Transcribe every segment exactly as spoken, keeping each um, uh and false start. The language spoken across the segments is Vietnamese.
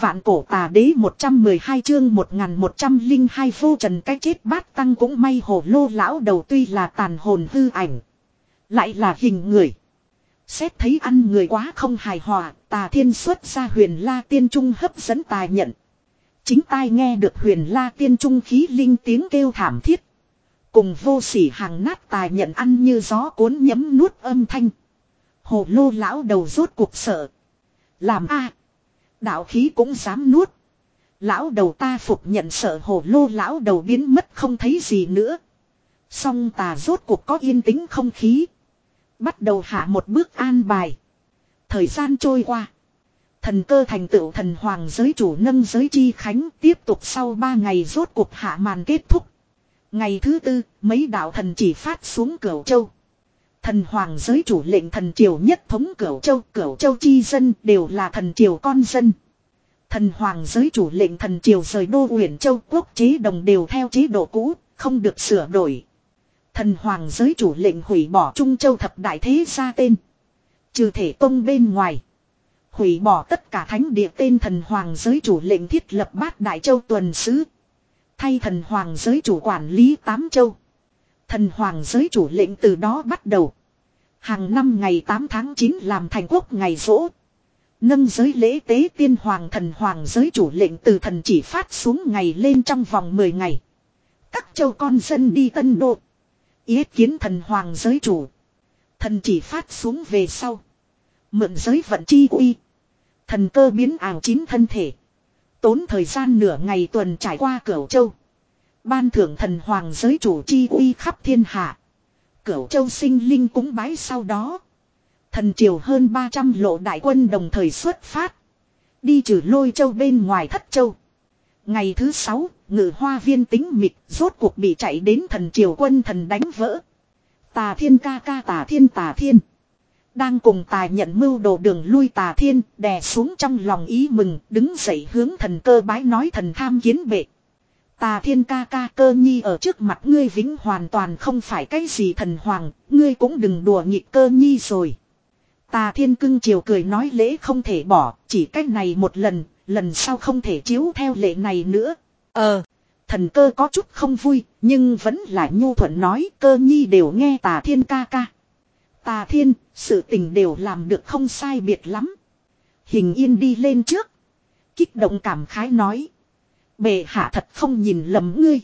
Vạn cổ tà đế một trăm mười hai chương một nghìn một trăm lẻ hai vô trần cái chết bát tăng cũng may hồ lô lão đầu tuy là tàn hồn hư ảnh. Lại là hình người. Xét thấy ăn người quá không hài hòa, tà thiên xuất ra huyền la tiên trung hấp dẫn tài nhận. Chính tai nghe được huyền la tiên trung khí linh tiếng kêu thảm thiết. Cùng vô sỉ hàng nát tài nhận ăn như gió cuốn nhấm nuốt âm thanh. Hồ lô lão đầu rốt cuộc sợ. Làm a đạo khí cũng dám nuốt. Lão đầu ta phục nhận sợ hồ lô lão đầu biến mất không thấy gì nữa. Song tà rốt cuộc có yên tĩnh không khí. Bắt đầu hạ một bước an bài. Thời gian trôi qua. Thần cơ thành tựu thần hoàng giới chủ nâng giới chi khánh tiếp tục sau ba ngày rốt cuộc hạ màn kết thúc. Ngày thứ tư, mấy đạo thần chỉ phát xuống Cửu Châu. Thần hoàng giới chủ lệnh thần triều nhất thống Cửu Châu, Cửu Châu chi dân đều là thần triều con dân. Thần hoàng giới chủ lệnh thần triều rời đô Uyển Châu quốc chế đồng đều theo chế độ cũ, không được sửa đổi. Thần hoàng giới chủ lệnh hủy bỏ Trung Châu thập đại thế gia tên. Trừ thể tông bên ngoài. Hủy bỏ tất cả thánh địa tên thần hoàng giới chủ lệnh thiết lập bát đại châu tuần sứ. Thay thần hoàng giới chủ quản lý tám châu. Thần hoàng giới chủ lệnh từ đó bắt đầu. Hàng năm ngày tám tháng chín làm thành quốc ngày rỗ. Nâng giới lễ tế tiên hoàng thần hoàng giới chủ lệnh từ thần chỉ phát xuống ngày lên trong vòng mười ngày. Các châu con dân đi tân đô. Yết kiến thần hoàng giới chủ. Thần chỉ phát xuống về sau. Mượn giới vận chi uy. Thần cơ biến ảo chín thân thể. Tốn thời gian nửa ngày tuần trải qua Cửu Châu. Ban thưởng thần hoàng giới chủ chi uy khắp thiên hạ. Cửu Châu sinh linh cúng bái sau đó. Thần triều hơn ba trăm lộ đại quân đồng thời xuất phát. Đi trừ Lôi Châu bên ngoài Thất Châu. Ngày thứ sáu, Ngự Hoa Viên tính mịt rốt cuộc bị chạy đến thần triều quân thần đánh vỡ. Tà Thiên ca ca Tà Thiên Tà Thiên. Đang cùng tài nhận mưu đồ đường lui Tà Thiên đè xuống trong lòng ý mừng, đứng dậy hướng thần cơ bái nói thần tham kiến bệ. Tà Thiên ca ca Cơ nhi ở trước mặt ngươi vĩnh hoàn toàn không phải cái gì thần hoàng, ngươi cũng đừng đùa nghịch Cơ nhi rồi. Tà Thiên cưng chiều cười nói lễ không thể bỏ, chỉ cách này một lần, lần sau không thể chiếu theo lệ này nữa. Ờ, thần cơ có chút không vui, nhưng vẫn là nhu thuận nói Cơ nhi đều nghe Tà Thiên ca ca. Tà Thiên, sự tình đều làm được không sai biệt lắm. Hình Yên đi lên trước. Kích động cảm khái nói. Bệ hạ thật không nhìn lầm ngươi.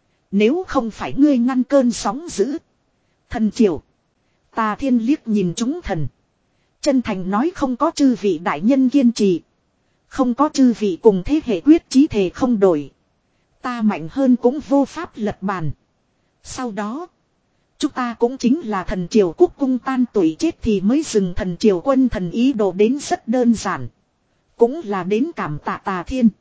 Nếu không phải ngươi ngăn cơn sóng dữ. Thần triều. Tà Thiên liếc nhìn chúng thần. Chân thành nói không có chư vị đại nhân kiên trì. Không có chư vị cùng thế hệ quyết chí thề không đổi. Ta mạnh hơn cũng vô pháp lật bàn. Sau đó. Chúng ta cũng chính là thần triều quốc cung tan tuổi chết thì mới dừng thần triều quân thần ý đồ đến rất đơn giản. Cũng là đến cảm tạ Tà Thiên.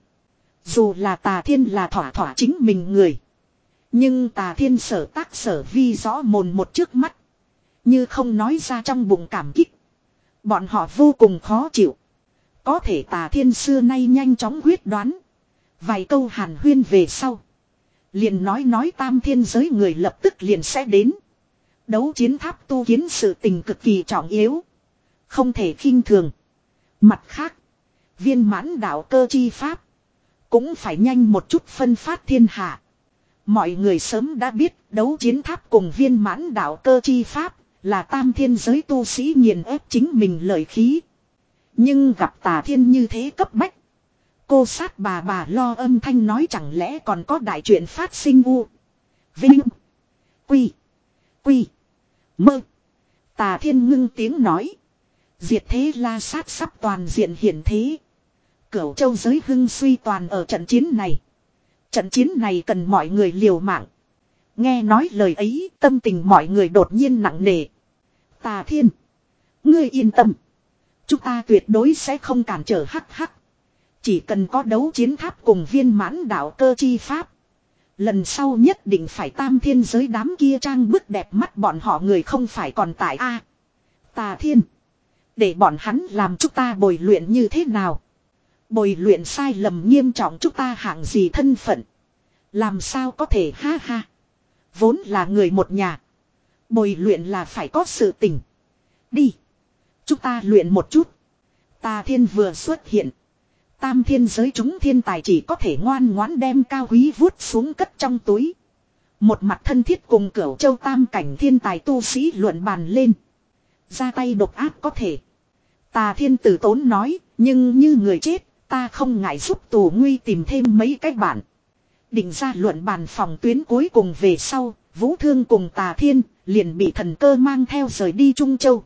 Dù là Tà Thiên là thỏa thỏa chính mình người. Nhưng Tà Thiên sở tác sở vi rõ mồn một trước mắt. Như không nói ra trong bụng cảm kích. Bọn họ vô cùng khó chịu. Có thể Tà Thiên xưa nay nhanh chóng quyết đoán. Vài câu hàn huyên về sau. Liền nói nói tam thiên giới người lập tức liền sẽ đến. Đấu chiến tháp tu kiến sự tình cực kỳ trọng yếu. Không thể khinh thường. Mặt khác. Viên mãn đạo cơ chi pháp. Cũng phải nhanh một chút phân phát thiên hạ. Mọi người sớm đã biết đấu chiến tháp cùng viên mãn đạo cơ chi pháp. Là tam thiên giới tu sĩ nghiền ép chính mình lợi khí. Nhưng gặp Tà Thiên như thế cấp bách. Cô sát bà bà lo âm thanh nói chẳng lẽ còn có đại chuyện phát sinh u. Vinh. Quy. Quy. Mơ. Tà Thiên ngưng tiếng nói. Diệt thế la sát sắp toàn diện hiển thế. Cửu Châu giới hưng suy toàn ở trận chiến này. Trận chiến này cần mọi người liều mạng. Nghe nói lời ấy tâm tình mọi người đột nhiên nặng nề. Tà Thiên. Ngươi yên tâm. Chúng ta tuyệt đối sẽ không cản trở hắc hắc. Chỉ cần có đấu chiến tháp cùng viên mãn đạo cơ chi pháp. Lần sau nhất định phải tam thiên giới đám kia trang bức đẹp mắt bọn họ người không phải còn tại a à, Tà Thiên. Để bọn hắn làm chúng ta bồi luyện như thế nào. Bồi luyện sai lầm nghiêm trọng chúng ta hạng gì thân phận. Làm sao có thể ha ha. Vốn là người một nhà. Bồi luyện là phải có sự tình. Đi. Chúng ta luyện một chút. Tà Thiên vừa xuất hiện. Tam thiên giới chúng thiên tài chỉ có thể ngoan ngoãn đem cao quý vuốt xuống cất trong túi. Một mặt thân thiết cùng Cửu Châu tam cảnh thiên tài tu sĩ luận bàn lên. Ra tay độc ác có thể. Tà Thiên Tử tốn nói, nhưng như người chết, ta không ngại giúp tù nguy tìm thêm mấy cái bản. Định ra luận bàn phòng tuyến cuối cùng về sau, Vũ Thương cùng Tà Thiên liền bị Thần Cơ mang theo rời đi Trung Châu.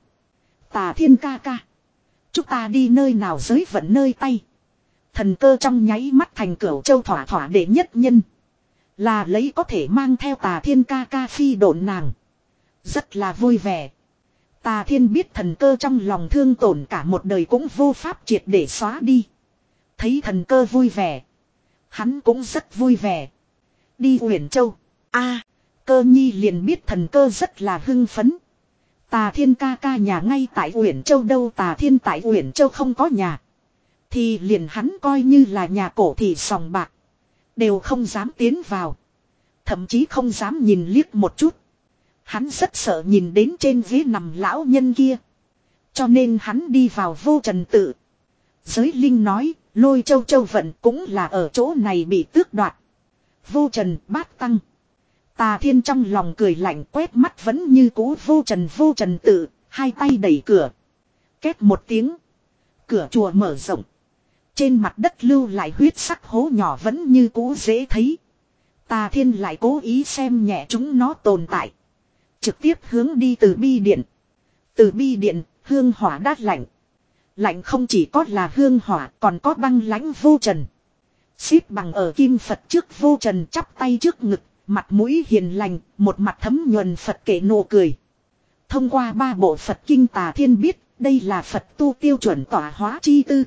Tà Thiên ca ca. Chúng ta đi nơi nào giới vận nơi tay. Thần Cơ trong nháy mắt thành Cửu Châu thỏa thỏa đệ nhất nhân. Là lấy có thể mang theo Tà Thiên ca ca phi độn nàng. Rất là vui vẻ. Tà Thiên biết Thần Cơ trong lòng thương tổn cả một đời cũng vô pháp triệt để xóa đi. Thấy Thần Cơ vui vẻ. Hắn cũng rất vui vẻ. Đi Uyển Châu. A, Cơ Nhi liền biết Thần Cơ rất là hưng phấn. Tà Thiên ca ca nhà ngay tại Uyển Châu đâu. Tà Thiên tại Uyển Châu không có nhà. Thì liền hắn coi như là nhà cổ thì sòng bạc. Đều không dám tiến vào. Thậm chí không dám nhìn liếc một chút. Hắn rất sợ nhìn đến trên ghế nằm lão nhân kia. Cho nên hắn đi vào Vô Trần Tự. Giới Linh nói, Lôi Châu Châu vận cũng là ở chỗ này bị tước đoạt. Vô Trần Bát Tăng. Tà Thiên trong lòng cười lạnh, quét mắt vẫn như cũ Vô Trần Vô Trần Tự, hai tay đẩy cửa. Két một tiếng. Cửa chùa mở rộng. Trên mặt đất lưu lại huyết sắc hố nhỏ vẫn như cũ dễ thấy. Tà Thiên lại cố ý xem nhẹ chúng nó tồn tại. Trực tiếp hướng đi từ bi điện. Từ bi điện, hương hỏa đát lạnh. Lạnh không chỉ có là hương hỏa, còn có băng lãnh Vô Trần. Xếp bằng ở kim Phật trước Vô Trần chắp tay trước ngực, mặt mũi hiền lành, một mặt thấm nhuần Phật kể nụ cười. Thông qua ba bộ Phật kinh Tà Thiên biết, đây là Phật tu tiêu chuẩn tỏa hóa chi tư.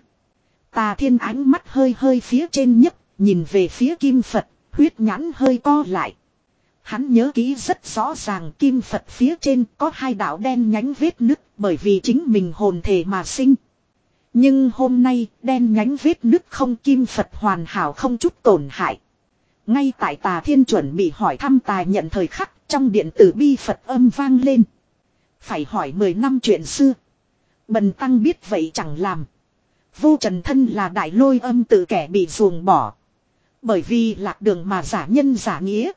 Tà Thiên ánh mắt hơi hơi phía trên nhấp, nhìn về phía kim Phật, huyết nhãn hơi co lại. Hắn nhớ kỹ rất rõ ràng kim Phật phía trên có hai đạo đen nhánh vết nứt bởi vì chính mình hồn thể mà sinh. Nhưng hôm nay đen nhánh vết nứt không, kim Phật hoàn hảo không chút tổn hại. Ngay tại Tà Thiên chuẩn bị hỏi thăm tài nhận thời khắc, trong điện tử bi Phật âm vang lên. Phải hỏi mười năm chuyện xưa. Bần tăng biết vậy chẳng làm. Vô Trần thân là đại lôi âm tự kẻ bị ruồng bỏ. Bởi vì lạc đường mà giả nhân giả nghĩa.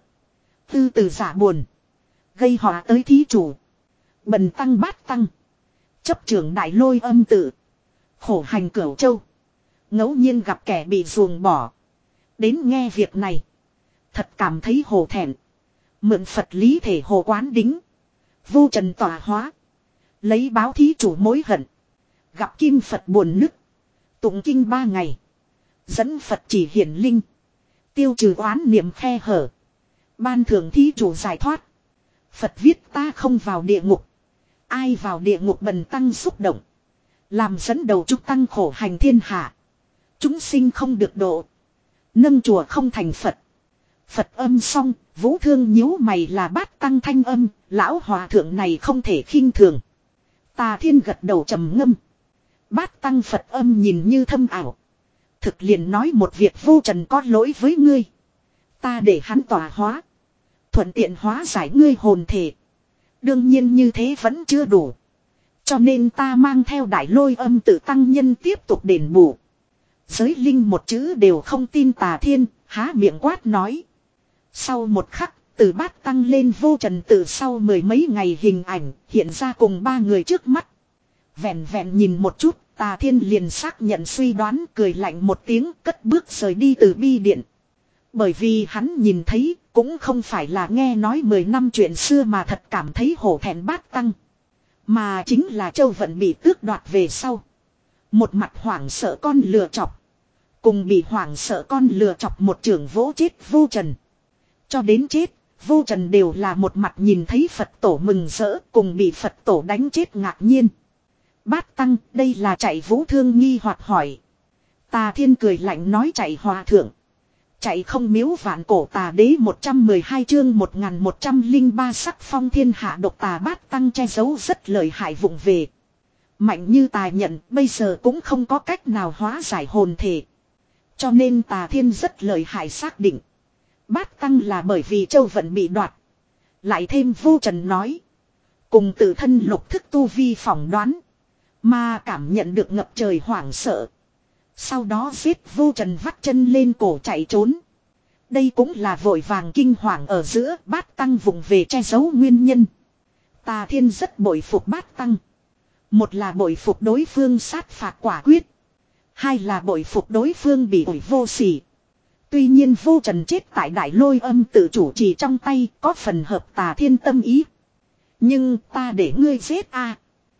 Tư từ giả buồn. Gây họa tới thí chủ. Bần tăng Bát Tăng. Chấp trưởng đại lôi âm tự. Khổ hành Cửu Châu. Ngẫu nhiên gặp kẻ bị ruồng bỏ. Đến nghe việc này. Thật cảm thấy hổ thẹn. Mượn Phật lý thể hồ quán đính. Vô Trần tỏa hóa. Lấy báo thí chủ mối hận. Gặp kim Phật buồn nức. Tụng kinh ba ngày. Dẫn Phật chỉ hiển linh. Tiêu trừ oán niệm khe hở. Ban thưởng thí chủ giải thoát. Phật viết ta không vào địa ngục. Ai vào địa ngục bần tăng xúc động. Làm dẫn đầu chúng tăng khổ hành thiên hạ. Chúng sinh không được độ. Nâng chùa không thành Phật. Phật âm xong, Vũ Thương nhíu mày là Bát Tăng thanh âm. Lão hòa thượng này không thể khinh thường. Tà Thiên gật đầu trầm ngâm. Bát Tăng Phật âm nhìn như thâm ảo. Thực liền nói một việc, Vô Trần có lỗi với ngươi. Ta để hắn tỏa hóa. Thuận tiện hóa giải ngươi hồn thể. Đương nhiên như thế vẫn chưa đủ. Cho nên ta mang theo đại lôi âm tự tăng nhân tiếp tục đền bù. Giới Linh một chữ đều không tin Tà Thiên, há miệng quát nói. Sau một khắc, từ Bát Tăng lên Vô Trần từ sau mười mấy ngày hình ảnh hiện ra cùng ba người trước mắt. Vẹn vẹn nhìn một chút, Tà Thiên liền xác nhận suy đoán, cười lạnh một tiếng, cất bước rời đi từ bi điện. Bởi vì hắn nhìn thấy, cũng không phải là nghe nói mười năm chuyện xưa mà thật cảm thấy hổ thẹn Bát Tăng. Mà chính là châu vận bị tước đoạt về sau. Một mặt hoảng sợ con lừa chọc. Cùng bị hoảng sợ con lừa chọc một trường vỗ chết Vô Trần. Cho đến chết, Vô Trần đều là một mặt nhìn thấy Phật tổ mừng rỡ, cùng bị Phật tổ đánh chết ngạc nhiên. Bát Tăng, đây là chạy Vũ Thương nghi hoặc hỏi. Tà Thiên cười lạnh nói chạy hòa thượng. Chạy không miếu vạn cổ tà đế một trăm mười hai chương một nghìn một trăm lẻ ba sắc phong thiên hạ độc tà. Bát Tăng che giấu rất lợi hại vụng về. Mạnh như Tà nhận bây giờ cũng không có cách nào hóa giải hồn thể. Cho nên Tà Thiên rất lợi hại xác định. Bát Tăng là bởi vì châu vận bị đoạt. Lại thêm Vô Trần nói. Cùng tự thân lục thức tu vi phỏng đoán. Mà cảm nhận được ngập trời hoảng sợ. Sau đó giết vô trần vắt chân lên cổ chạy trốn. Đây cũng là vội vàng kinh hoàng ở giữa bát tăng vùng về che giấu nguyên nhân. Tà Thiên rất bội phục bát tăng. Một là bội phục đối phương sát phạt quả quyết. Hai là bội phục đối phương bị ủi vô sỉ. Tuy nhiên vô trần chết tại đại lôi âm tự chủ trì trong tay có phần hợp Tà Thiên tâm ý. Nhưng ta để ngươi giết a.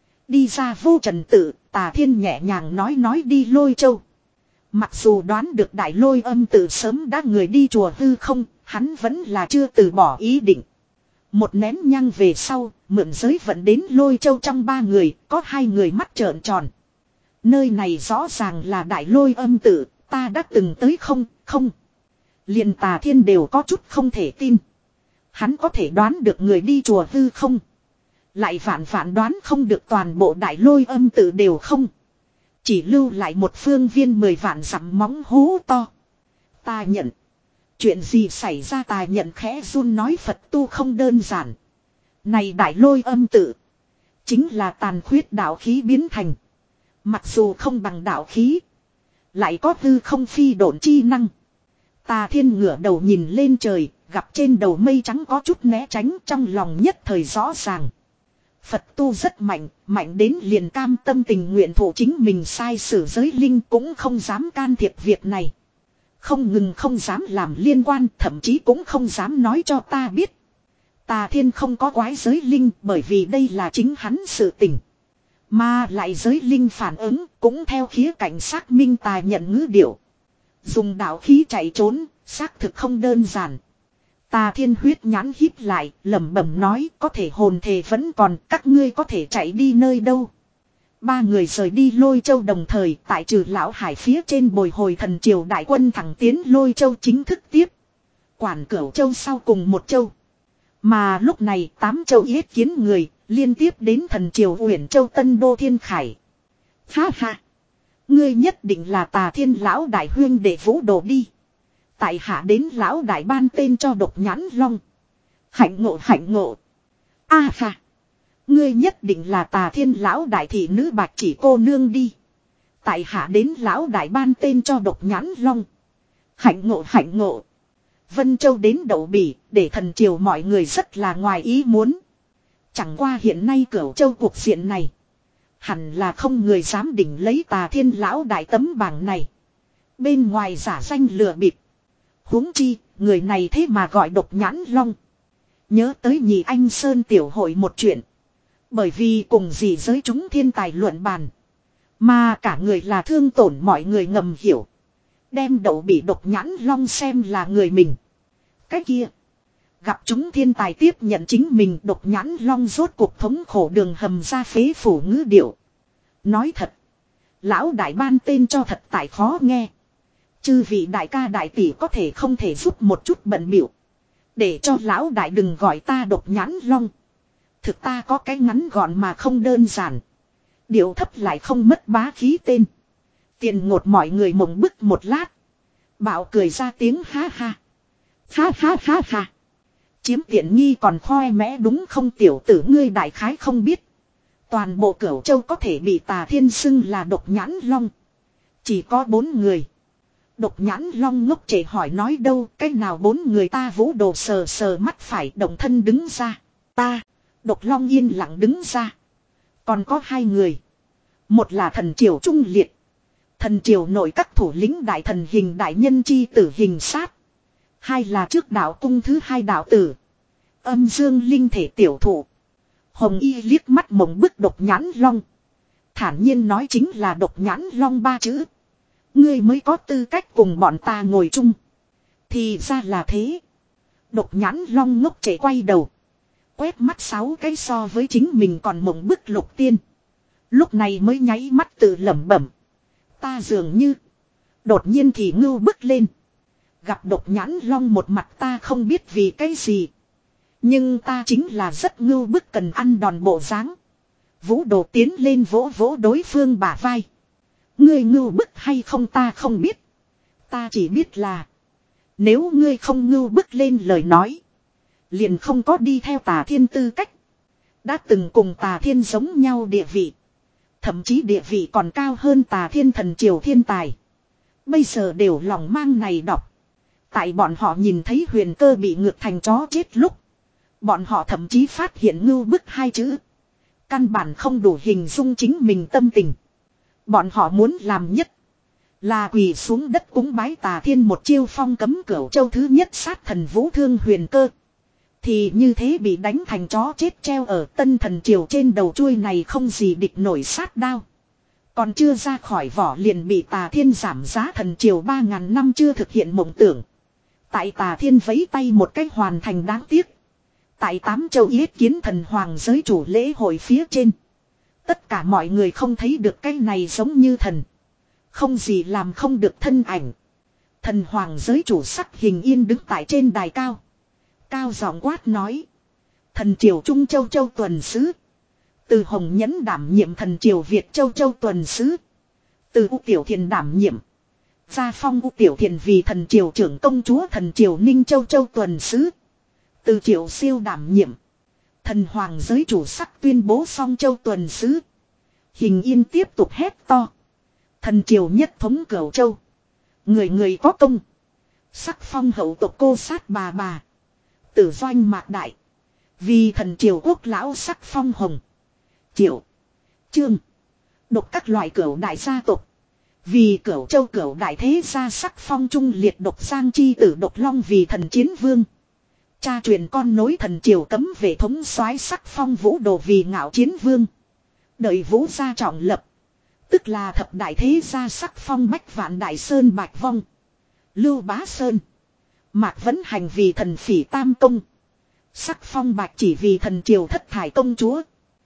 Đi ra vô trần tự, Tà Thiên nhẹ nhàng nói nói đi Lôi Châu. Mặc dù đoán được đại lôi âm tự sớm đã người đi chùa hư không, hắn vẫn là chưa từ bỏ ý định. Một nén nhang về sau, mượn giới vận đến Lôi Châu trong ba người, có hai người mắt trợn tròn. Nơi này rõ ràng là đại lôi âm tự, ta đã từng tới không, không. Liền Tà Thiên đều có chút không thể tin. Hắn có thể đoán được người đi chùa hư không. Lại vạn vạn đoán không được toàn bộ đại lôi âm tự đều không. Chỉ lưu lại một phương viên mười vạn dặm móng hố to. Ta nhận. Chuyện gì xảy ra ta nhận khẽ run nói Phật tu không đơn giản. Này đại lôi âm tự. Chính là tàn khuyết đạo khí biến thành. Mặc dù không bằng đạo khí. Lại có hư không phi độn chi năng. Tà Thiên ngửa đầu nhìn lên trời. Gặp trên đầu mây trắng có chút né tránh trong lòng nhất thời rõ ràng. Phật tu rất mạnh, mạnh đến liền cam tâm tình nguyện thủ chính mình sai sử giới linh cũng không dám can thiệp việc này. Không ngừng không dám làm liên quan, thậm chí cũng không dám nói cho ta biết. Tà Thiên không có quái giới linh bởi vì đây là chính hắn sự tình. Mà lại giới linh phản ứng cũng theo khía cạnh xác minh Tà nhận ngữ điệu. Dùng đạo khí chạy trốn, xác thực không đơn giản. Tà Thiên huyết nhãn híp lại, lẩm bẩm nói có thể hồn thể vẫn còn, các ngươi có thể chạy đi nơi đâu. Ba người rời đi Lôi Châu đồng thời, tại trừ lão hải phía trên bồi hồi thần triều đại quân thẳng tiến Lôi Châu chính thức tiếp. Quản Cửu Châu sau cùng một châu. Mà lúc này tám châu yết kiến người, liên tiếp đến thần triều Uyển Châu Tân Đô Thiên Khải. Ha ha! Ngươi nhất định là Tà Thiên lão đại huyên để vũ đồ đi. Tại hạ đến lão đại ban tên cho độc nhãn long. Hạnh ngộ hạnh ngộ. A à ha. Ngươi nhất định là Tà Thiên lão đại thị nữ bạch chỉ cô nương đi. Tại hạ đến lão đại ban tên cho độc nhãn long. Hạnh ngộ hạnh ngộ. Vân Châu đến Đậu Bỉ để thần triều mọi người rất là ngoài ý muốn. Chẳng qua hiện nay Cửu Châu cuộc diện này. Hẳn là không người dám đỉnh lấy Tà Thiên lão đại tấm bảng này. Bên ngoài giả danh lừa bịp. Huống chi, người này thế mà gọi độc nhãn long. Nhớ tới nhị anh Sơn tiểu hội một chuyện. Bởi vì cùng gì giới chúng thiên tài luận bàn. Mà cả người là thương tổn mọi người ngầm hiểu. Đem Đậu Bỉ độc nhãn long xem là người mình. Cái kia. Gặp chúng thiên tài tiếp nhận chính mình độc nhãn long rốt cuộc thống khổ đường hầm ra phế phủ ngữ điệu. Nói thật. Lão đại ban tên cho thật tại khó nghe. Chư vị đại ca đại tỷ có thể không thể giúp một chút bận biểu. Để cho lão đại đừng gọi ta độc nhãn long. Thực ta có cái ngắn gọn mà không đơn giản. Điệu thấp lại không mất bá khí tên. Tiền ngột mọi người mộng bức một lát. Bảo cười ra tiếng ha ha. Ha ha ha ha. Chiếm tiện nghi còn khoe mẽ đúng không tiểu tử ngươi đại khái không biết. Toàn bộ Cửu Châu có thể bị Tà Thiên xưng là độc nhãn long. Chỉ có bốn người. Độc nhãn long ngốc trẻ hỏi nói đâu cách nào bốn người ta vũ đồ sờ sờ mắt phải động thân đứng ra. Ta, độc long yên lặng đứng ra. Còn có hai người. Một là thần triều trung liệt. Thần triều nội các thủ lĩnh đại thần hình đại nhân chi tử hình sát. Hai là trước đạo cung thứ hai đạo tử. Âm dương linh thể tiểu thụ. Hồng y liếc mắt mộng bức độc nhãn long. Thản nhiên nói chính là độc nhãn long ba chữ. Ngươi mới có tư cách cùng bọn ta ngồi chung. Thì ra là thế. Độc nhãn long ngốc trẻ quay đầu. Quét mắt sáu cái so với chính mình còn mộng bức lục tiên. Lúc này mới nháy mắt tự lẩm bẩm. Ta dường như. Đột nhiên thì ngưu bức lên. Gặp độc nhãn long một mặt ta không biết vì cái gì. Nhưng ta chính là rất ngưu bức cần ăn đòn bộ dáng. Vũ đồ tiến lên vỗ vỗ đối phương bả vai. Ngươi ngưu bức hay không ta không biết. Ta chỉ biết là. Nếu ngươi không ngưu bức lên lời nói. Liền không có đi theo Tà Thiên tư cách. Đã từng cùng Tà Thiên giống nhau địa vị. Thậm chí địa vị còn cao hơn Tà Thiên thần triều thiên tài. bây giờ đều lòng mang này đọc. Tại bọn họ nhìn thấy Huyền Cơ bị ngược thành chó chết lúc, bọn họ thậm chí phát hiện ngưu bức hai chữ. Căn bản không đủ hình dung chính mình tâm tình. Bọn họ muốn làm nhất là quỳ xuống đất cúng bái Tà Thiên một chiêu phong cấm Cửu Châu thứ nhất sát thần Vũ Thương Huyền Cơ. Thì như thế bị đánh thành chó chết treo ở Tân Thần Triều trên đầu chuôi này không gì địch nổi sát đao. Còn chưa ra khỏi vỏ liền bị Tà Thiên giảm giá Thần Triều ba ngàn năm chưa thực hiện mộng tưởng. Tại Tà Thiên vẫy tay một cách hoàn thành đáng tiếc. Tại Tám Châu Yết Kiến Thần Hoàng giới chủ lễ hội phía trên. Tất cả mọi người không thấy được cái này giống như thần. Không gì làm không được thân ảnh. Thần Hoàng giới chủ sắc hình yên đứng tại trên đài cao. Cao giọng quát nói. Thần Triều Trung Châu Châu tuần sứ. Từ Hồng Nhẫn đảm nhiệm Thần Triều Việt Châu Châu tuần sứ. Từ U Tiểu Thiền đảm nhiệm. Gia phong U Tiểu Thiền vì Thần Triều trưởng công chúa Thần Triều Ninh Châu Châu tuần sứ. Từ Triệu Siêu đảm nhiệm. Thần Hoàng giới chủ sắc tuyên bố xong Châu tuần sứ. Hình yên tiếp tục hét to. Thần Triều nhất thống Cửu Châu. Người người có công. Sắc phong hậu tộc cô sát bà bà. Tử doanh mạc đại. Vì Thần Triều quốc lão sắc phong hồng. Triệu. Trương. Độc các loại cửu đại gia tộc. Vì Cửu Châu cửu đại thế gia sắc phong trung liệt độc giang chi tử độc long vì thần chiến vương. Cha truyền con nối Thần Triều cấm vệ thống soái sắc phong vũ đồ vì ngạo chiến vương. Đợi vũ gia trọng lập. Tức là thập đại thế gia sắc phong bách vạn đại sơn bạch vong. Lưu Bá Sơn. Mạc Vấn Hành vì thần phỉ tam công. Sắc phong bạch chỉ vì Thần Triều thất thải công chúa.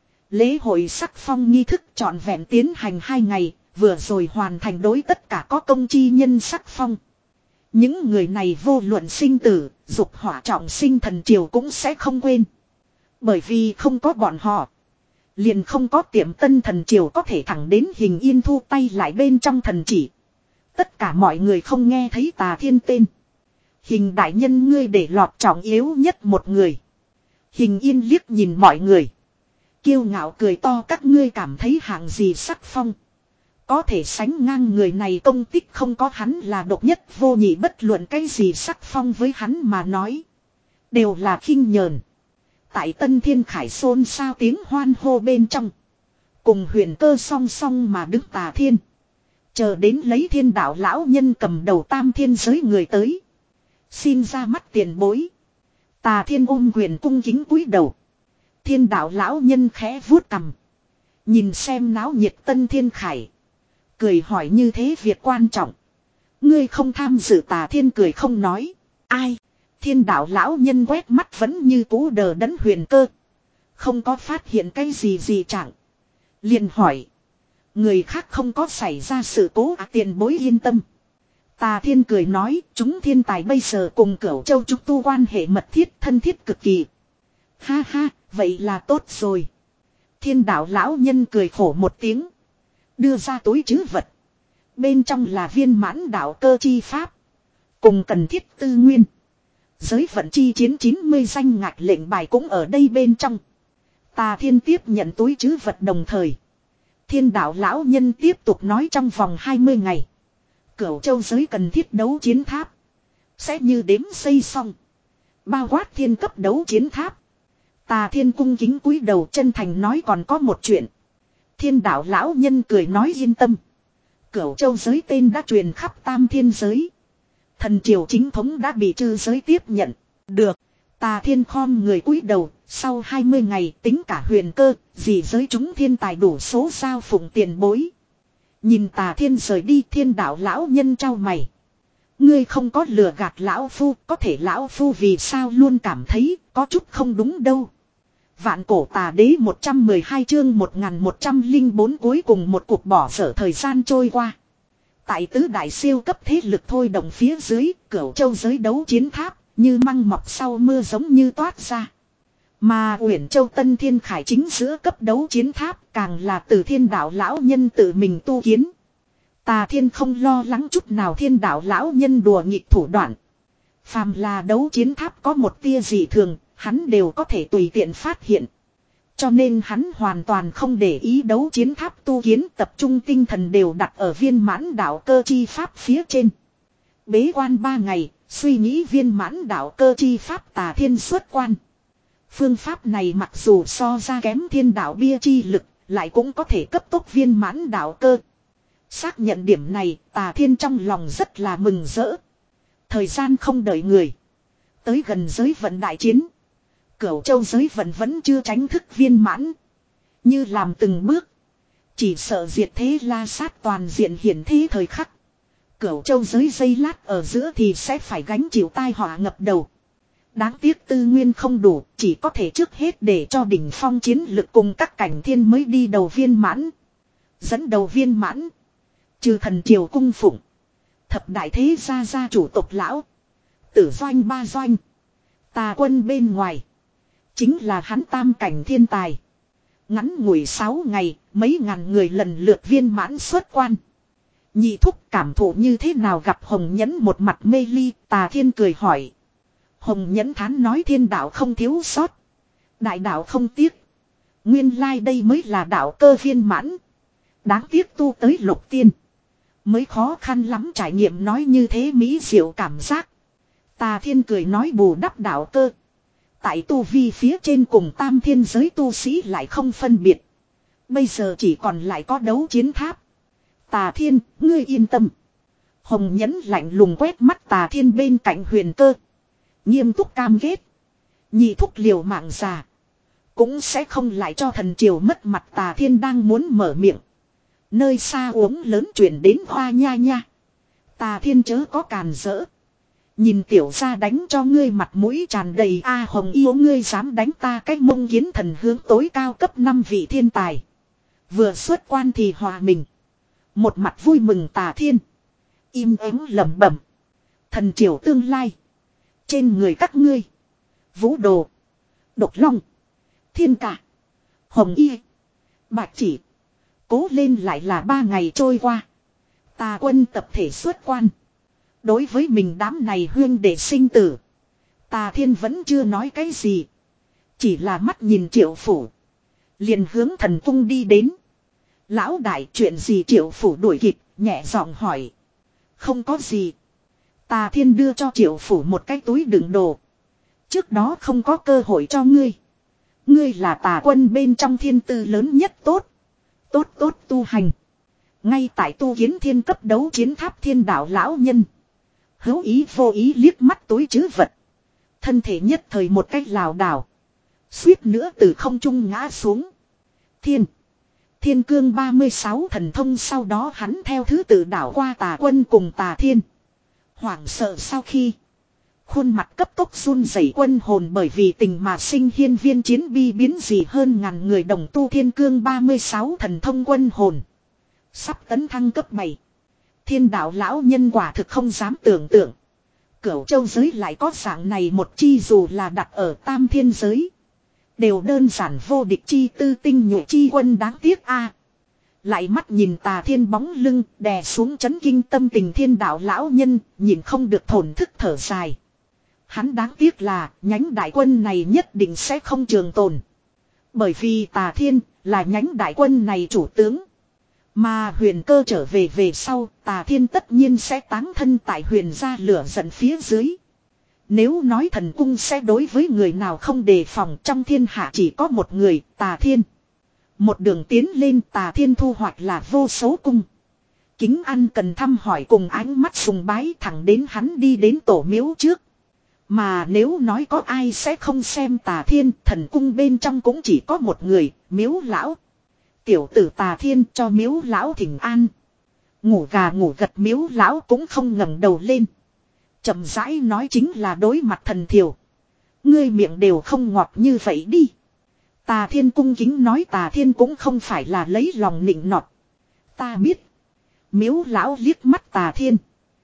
Lễ hội sắc phong nghi thức trọn vẹn tiến hành hai ngày. Vừa rồi hoàn thành đối tất cả có công chi nhân sắc phong. Những người này vô luận sinh tử, dục hỏa trọng sinh Thần Triều cũng sẽ không quên. Bởi vì không có bọn họ. Liền không có tiệm Tân Thần Triều có thể thẳng đến Hình Yên thu tay lại bên trong thần chỉ. Tất cả mọi người không nghe thấy Tà Thiên tên. Hình đại nhân ngươi để lọt trọng yếu nhất một người. Hình Yên liếc nhìn mọi người. Kiêu ngạo cười to các ngươi cảm thấy hạng gì sắc phong. Có thể sánh ngang người này công tích không có hắn là độc nhất vô nhị bất luận cái gì sắc phong với hắn mà nói. Đều là khinh nhờn. Tại Tân Thiên Khải xôn xao tiếng hoan hô bên trong. Cùng Huyền Cơ song song mà đứng Tà Thiên. Chờ đến lấy Thiên Đạo lão nhân cầm đầu tam thiên giới người tới. Xin ra mắt tiền bối. Tà Thiên ôm quyền cung kính cúi đầu. Thiên Đạo lão nhân khẽ vuốt cằm. Nhìn xem náo nhiệt Tân Thiên Khải. Cười hỏi như thế việc quan trọng. Ngươi không tham dự Tà Thiên cười không nói. Ai? Thiên Đạo lão nhân quét mắt vẫn như cũ đờ đẫn Huyền Cơ. Không có phát hiện cái gì gì chẳng. Liền hỏi. Người khác không có xảy ra sự cố à, tiền bối yên tâm. Tà Thiên cười nói chúng thiên tài bây giờ cùng Cửu Châu chúng tu quan hệ mật thiết thân thiết cực kỳ. Ha ha, vậy là tốt rồi. Thiên Đạo lão nhân cười khổ một tiếng. Đưa ra túi trữ vật. Bên trong là viên mãn đạo cơ chi pháp. Cùng cần thiết tư nguyên. Giới vận chi chiến chín mươi danh ngạch lệnh bài cũng ở đây bên trong. Tà Thiên tiếp nhận túi trữ vật đồng thời. Thiên Đạo lão nhân tiếp tục nói trong vòng hai mươi ngày. Cửu Châu giới cần thiết đấu chiến tháp. Sẽ như đếm xây xong. Bao quát thiên cấp đấu chiến tháp. Tà Thiên cung kính cúi đầu chân thành nói còn có một chuyện. Thiên Đạo lão nhân cười nói yên tâm. Cửu Châu giới tên đã truyền khắp tam thiên giới. Thần Triều chính thống đã bị chư giới tiếp nhận. Được. Tà Thiên khom người cúi đầu. Sau hai mươi ngày tính cả Huyền Cơ. Vì giới chúng thiên tài đủ số sao phụng tiền bối. Nhìn Tà Thiên rời đi Thiên Đạo lão nhân trao mày. Ngươi không có lừa gạt lão phu. Có thể lão phu vì sao luôn cảm thấy có chút không đúng đâu. Vạn cổ tà đế một trăm mười hai chương một nghìn một trăm lẻ bốn cuối cùng một cuộc bỏ dở thời gian trôi qua. Tại tứ đại siêu cấp thế lực thôi động phía dưới, Cửu Châu giới đấu chiến tháp, như măng mọc sau mưa giống như toát ra. Mà Uyển Châu Tân Thiên Khải chính giữa cấp đấu chiến tháp, càng là từ Thiên Đạo lão nhân tự mình tu kiến. Tà Thiên không lo lắng chút nào Thiên Đạo lão nhân đùa nghịch thủ đoạn. Phàm là đấu chiến tháp có một tia dị thường, hắn đều có thể tùy tiện phát hiện. Cho nên hắn hoàn toàn không để ý đấu chiến tháp tu kiến, tập trung tinh thần đều đặt ở viên mãn đạo cơ chi pháp phía trên. Bế quan ba ngày, suy nghĩ viên mãn đạo cơ chi pháp Tà Thiên xuất quan. Phương pháp này mặc dù so ra kém thiên đạo bia chi lực, lại cũng có thể cấp tốc viên mãn đạo cơ. Xác nhận điểm này, Tà Thiên trong lòng rất là mừng rỡ. Thời gian không đợi người. Tới gần giới vận đại chiến. Cửu châu giới vận vẫn chưa tránh thức viên mãn. Như làm từng bước. Chỉ sợ diệt thế la sát toàn diện hiển thế thời khắc. Cửu châu giới giây lát ở giữa thì sẽ phải gánh chịu tai họa ngập đầu. Đáng tiếc tư nguyên không đủ, chỉ có thể trước hết để cho đỉnh phong chiến lực cùng các cảnh thiên mới đi đầu viên mãn. Dẫn đầu viên mãn. Trừ thần triều cung phụng. Thập đại thế gia gia chủ tộc lão. Tử doanh ba doanh. Tà quân bên ngoài. Chính là hắn tam cảnh thiên tài. Ngắn ngủi sáu ngày, mấy ngàn người lần lượt viên mãn xuất quan. Nhị thúc cảm thụ như thế nào gặp Hồng Nhẫn một mặt mê ly, Tà Thiên cười hỏi. Hồng Nhẫn thán nói thiên đạo không thiếu sót. Đại đạo không tiếc. Nguyên lai đây mới là đạo cơ viên mãn. Đáng tiếc tu tới lục tiên. Mới khó khăn lắm trải nghiệm nói như thế mỹ diệu cảm giác. Tà Thiên cười nói bù đắp đạo cơ. Tại tu vi phía trên cùng tam thiên giới tu sĩ lại không phân biệt. Bây giờ chỉ còn lại có đấu chiến tháp. Tà Thiên, ngươi yên tâm. Hồng Nhẫn lạnh lùng quét mắt Tà Thiên bên cạnh Huyền Cơ. Nghiêm túc cam kết. Nhị thúc liều mạng già. Cũng sẽ không lại cho thần triều mất mặt. Tà Thiên đang muốn mở miệng. Nơi xa uống lớn chuyển đến hoa nha nha. Tà Thiên chớ có càn rỡ. Nhìn tiểu ra đánh cho ngươi mặt mũi tràn đầy a Hồng yêu ngươi dám đánh ta cách mông kiến thần hướng tối cao cấp năm vị thiên tài. Vừa xuất quan thì hòa mình. Một mặt vui mừng Tà Thiên. Im ắng lẩm bẩm. Thần triều tương lai. Trên người các ngươi. Vũ đồ. Độc long. Thiên cả. Hồng y. Bạch chỉ. Cố lên lại là ba ngày trôi qua. Tà quân tập thể xuất quan. Đối với mình đám này huyên để sinh tử. Tà Thiên vẫn chưa nói cái gì. Chỉ là mắt nhìn Triệu Phủ. Liền hướng thần cung đi đến. Lão đại chuyện gì Triệu Phủ đuổi kịp, nhẹ giọng hỏi. Không có gì. Tà Thiên đưa cho Triệu Phủ một cái túi đựng đồ. Trước đó không có cơ hội cho ngươi. Ngươi là tà quân bên trong thiên tư lớn nhất tốt. Tốt tốt tu hành. Ngay tại tu kiến thiên cấp đấu chiến tháp thiên đạo lão nhân. Hữu ý vô ý liếc mắt túi trữ vật. Thân thể nhất thời một cách lảo đảo. Suýt nữa từ không trung ngã xuống. Thiên. Thiên cương ba mươi sáu thần thông sau đó hắn theo thứ tự đảo qua Tà quân cùng Tà Thiên. Hoảng sợ sau khi. Khuôn mặt cấp tốc run rẩy quân hồn bởi vì tình mà sinh hiên viên chiến bi biến gì hơn ngàn người đồng tu thiên cương ba mươi sáu thần thông quân hồn. Sắp tấn thăng cấp bảy. Thiên đạo lão nhân quả thực không dám tưởng tượng. Cửu châu giới lại có dạng này một chi dù là đặt ở tam thiên giới. Đều đơn giản vô địch chi tư tinh nhuệ chi quân đáng tiếc a. Lại mắt nhìn Tà Thiên bóng lưng đè xuống chấn kinh tâm tình thiên đạo lão nhân, nhìn không được thổn thức thở dài. Hắn đáng tiếc là nhánh đại quân này nhất định sẽ không trường tồn. Bởi vì Tà Thiên là nhánh đại quân này chủ tướng. Mà Huyền Cơ trở về về sau, Tà Thiên tất nhiên sẽ táng thân tại Huyền gia lửa giận phía dưới. Nếu nói thần cung sẽ đối với người nào không đề phòng, trong thiên hạ chỉ có một người, Tà Thiên. Một đường tiến lên Tà Thiên thu hoạch là vô số cung. Kính ăn cần thăm hỏi cùng ánh mắt sùng bái thẳng đến hắn đi đến tổ miếu trước. Mà nếu nói có ai sẽ không xem Tà Thiên, thần cung bên trong cũng chỉ có một người, miếu lão. Tiểu tử Tà Thiên cho miếu lão thỉnh an. Ngủ gà ngủ gật miếu lão cũng không ngẩng đầu lên. Chậm rãi nói chính là đối mặt thần thiểu. Ngươi miệng đều không ngọt như vậy đi. Tà Thiên cung kính nói Tà Thiên cũng không phải là lấy lòng nịnh nọt. Ta biết. Miếu lão liếc mắt Tà Thiên.